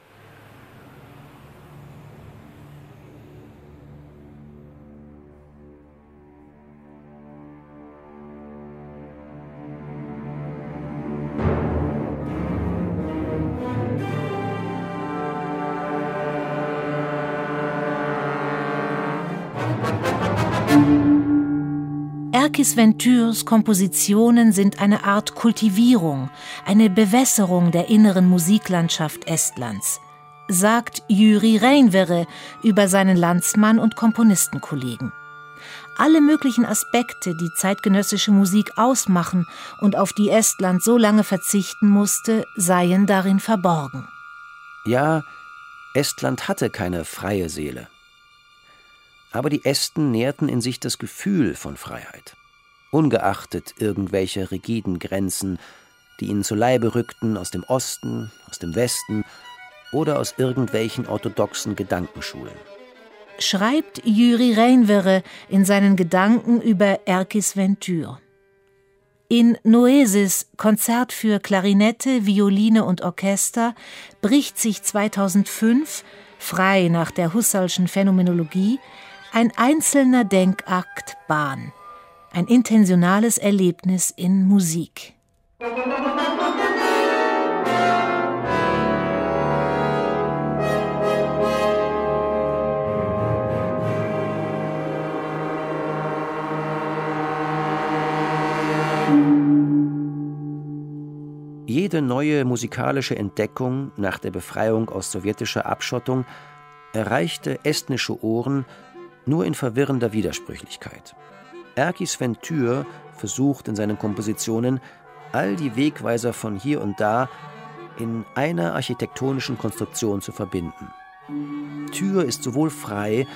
Erkis Ventürs Kompositionen sind eine Art Kultivierung, eine Bewässerung der inneren Musiklandschaft Estlands, sagt Jüri Reinvere über seinen Landsmann und Komponistenkollegen. Alle möglichen Aspekte, die zeitgenössische Musik ausmachen und auf die Estland so lange verzichten musste, seien darin verborgen. Ja, Estland hatte keine freie Seele. Aber die Esten nährten in sich das Gefühl von Freiheit, ungeachtet irgendwelcher rigiden Grenzen, die ihnen zu Leibe rückten aus dem Osten, aus dem Westen oder aus irgendwelchen orthodoxen Gedankenschulen. Schreibt Jüri Reinvere in seinen Gedanken über Erkis Ventür. In Noesis Konzert für Klarinette, Violine und Orchester bricht sich 2005, frei nach der Husserlschen Phänomenologie, ein einzelner Denkakt Bahn, ein intentionales Erlebnis in Musik. Jede neue musikalische Entdeckung nach der Befreiung aus sowjetischer Abschottung erreichte estnische Ohren nur in verwirrender Widersprüchlichkeit. Erkis Ventür versucht in seinen Kompositionen, all die Wegweiser von hier und da in einer architektonischen Konstruktion zu verbinden. Tür ist sowohl frei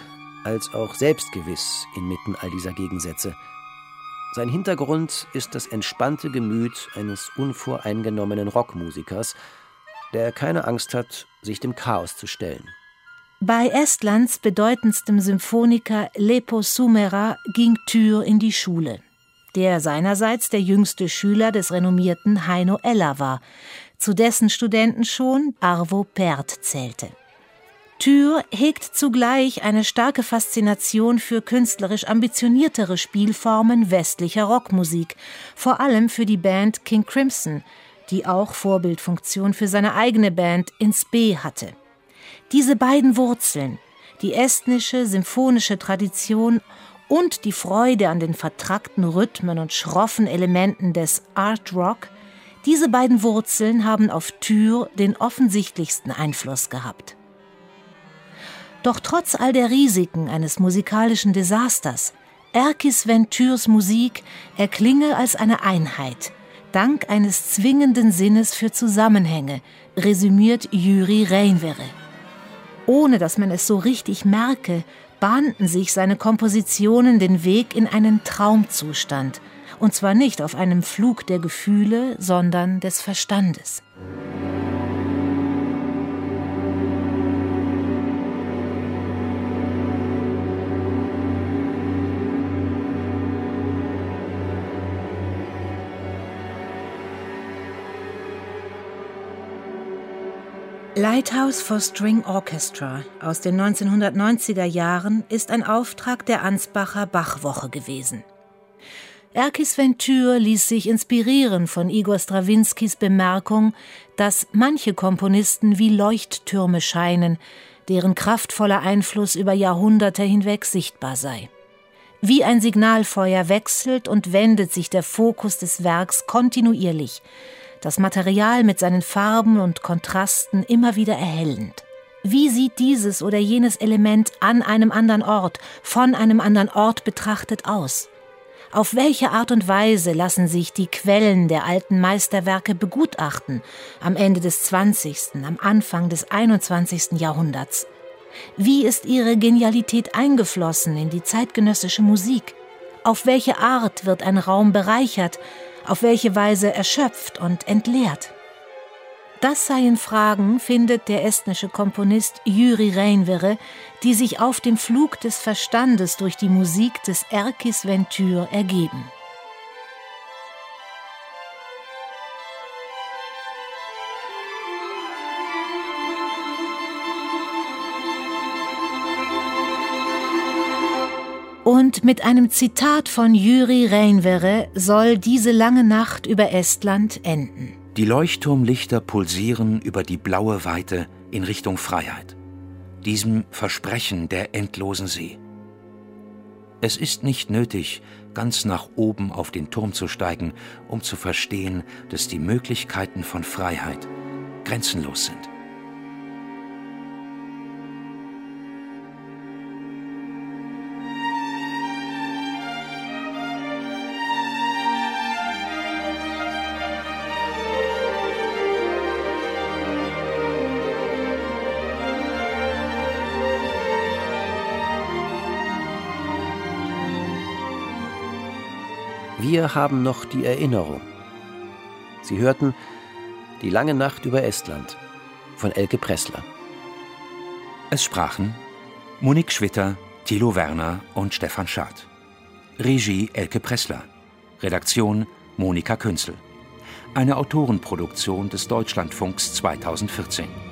als auch selbstgewiss inmitten all dieser Gegensätze. Sein Hintergrund ist das entspannte Gemüt eines unvoreingenommenen Rockmusikers, der keine Angst hat, sich dem Chaos zu stellen. Bei Estlands bedeutendstem Symphoniker Lepo Sumera ging Tyr in die Schule, der seinerseits der jüngste Schüler des renommierten Heino Eller war, zu dessen Studenten schon Arvo Pärt zählte. Tyr hegt zugleich eine starke Faszination für künstlerisch ambitioniertere Spielformen westlicher Rockmusik, vor allem für die Band King Crimson, die auch Vorbildfunktion für seine eigene Band Ins B hatte. Diese beiden Wurzeln, die estnische symphonische Tradition und die Freude an den vertrackten Rhythmen und schroffen Elementen des Art Rock, diese beiden Wurzeln haben auf Tyr den offensichtlichsten Einfluss gehabt. Doch trotz all der Risiken eines musikalischen Desasters, Erkki Sven Tyrs Musik erklinge als eine Einheit, dank eines zwingenden Sinnes für Zusammenhänge, resümiert Jyri Reinvere. Ohne dass man es so richtig merke, bahnten sich seine Kompositionen den Weg in einen Traumzustand, und zwar nicht auf einem Flug der Gefühle, sondern des Verstandes. Lighthouse for String Orchestra aus den 1990er Jahren ist ein Auftrag der Ansbacher Bachwoche gewesen. Erkki Sven Tyr ließ sich inspirieren von Igor Strawinskys Bemerkung, dass manche Komponisten wie Leuchttürme scheinen, deren kraftvoller Einfluss über Jahrhunderte hinweg sichtbar sei. Wie ein Signalfeuer wechselt und wendet sich der Fokus des Werks kontinuierlich, das Material mit seinen Farben und Kontrasten immer wieder erhellend. Wie sieht dieses oder jenes Element an einem anderen Ort, von einem anderen Ort betrachtet aus? Auf welche Art und Weise lassen sich die Quellen der alten Meisterwerke begutachten, am Ende des 20., am Anfang des 21. Jahrhunderts? Wie ist ihre Genialität eingeflossen in die zeitgenössische Musik? Auf welche Art wird ein Raum bereichert, auf welche Weise erschöpft und entleert? Das seien Fragen, findet der estnische Komponist Jyri Reinvere, die sich auf dem Flug des Verstandes durch die Musik des Erkki Sven Tyr ergeben. Und mit einem Zitat von Jyri Reinvere soll diese lange Nacht über Estland enden. Die Leuchtturmlichter pulsieren über die blaue Weite in Richtung Freiheit, diesem Versprechen der endlosen See. Es ist nicht nötig, ganz nach oben auf den Turm zu steigen, um zu verstehen, dass die Möglichkeiten von Freiheit grenzenlos sind. Wir haben noch die Erinnerung. Sie hörten Die lange Nacht über Estland von Elke Pressler. Es sprachen Monique Schwitter, Thilo Werner und Stefan Schad. Regie Elke Pressler. Redaktion Monika Künzel. Eine Autorenproduktion des Deutschlandfunks 2014.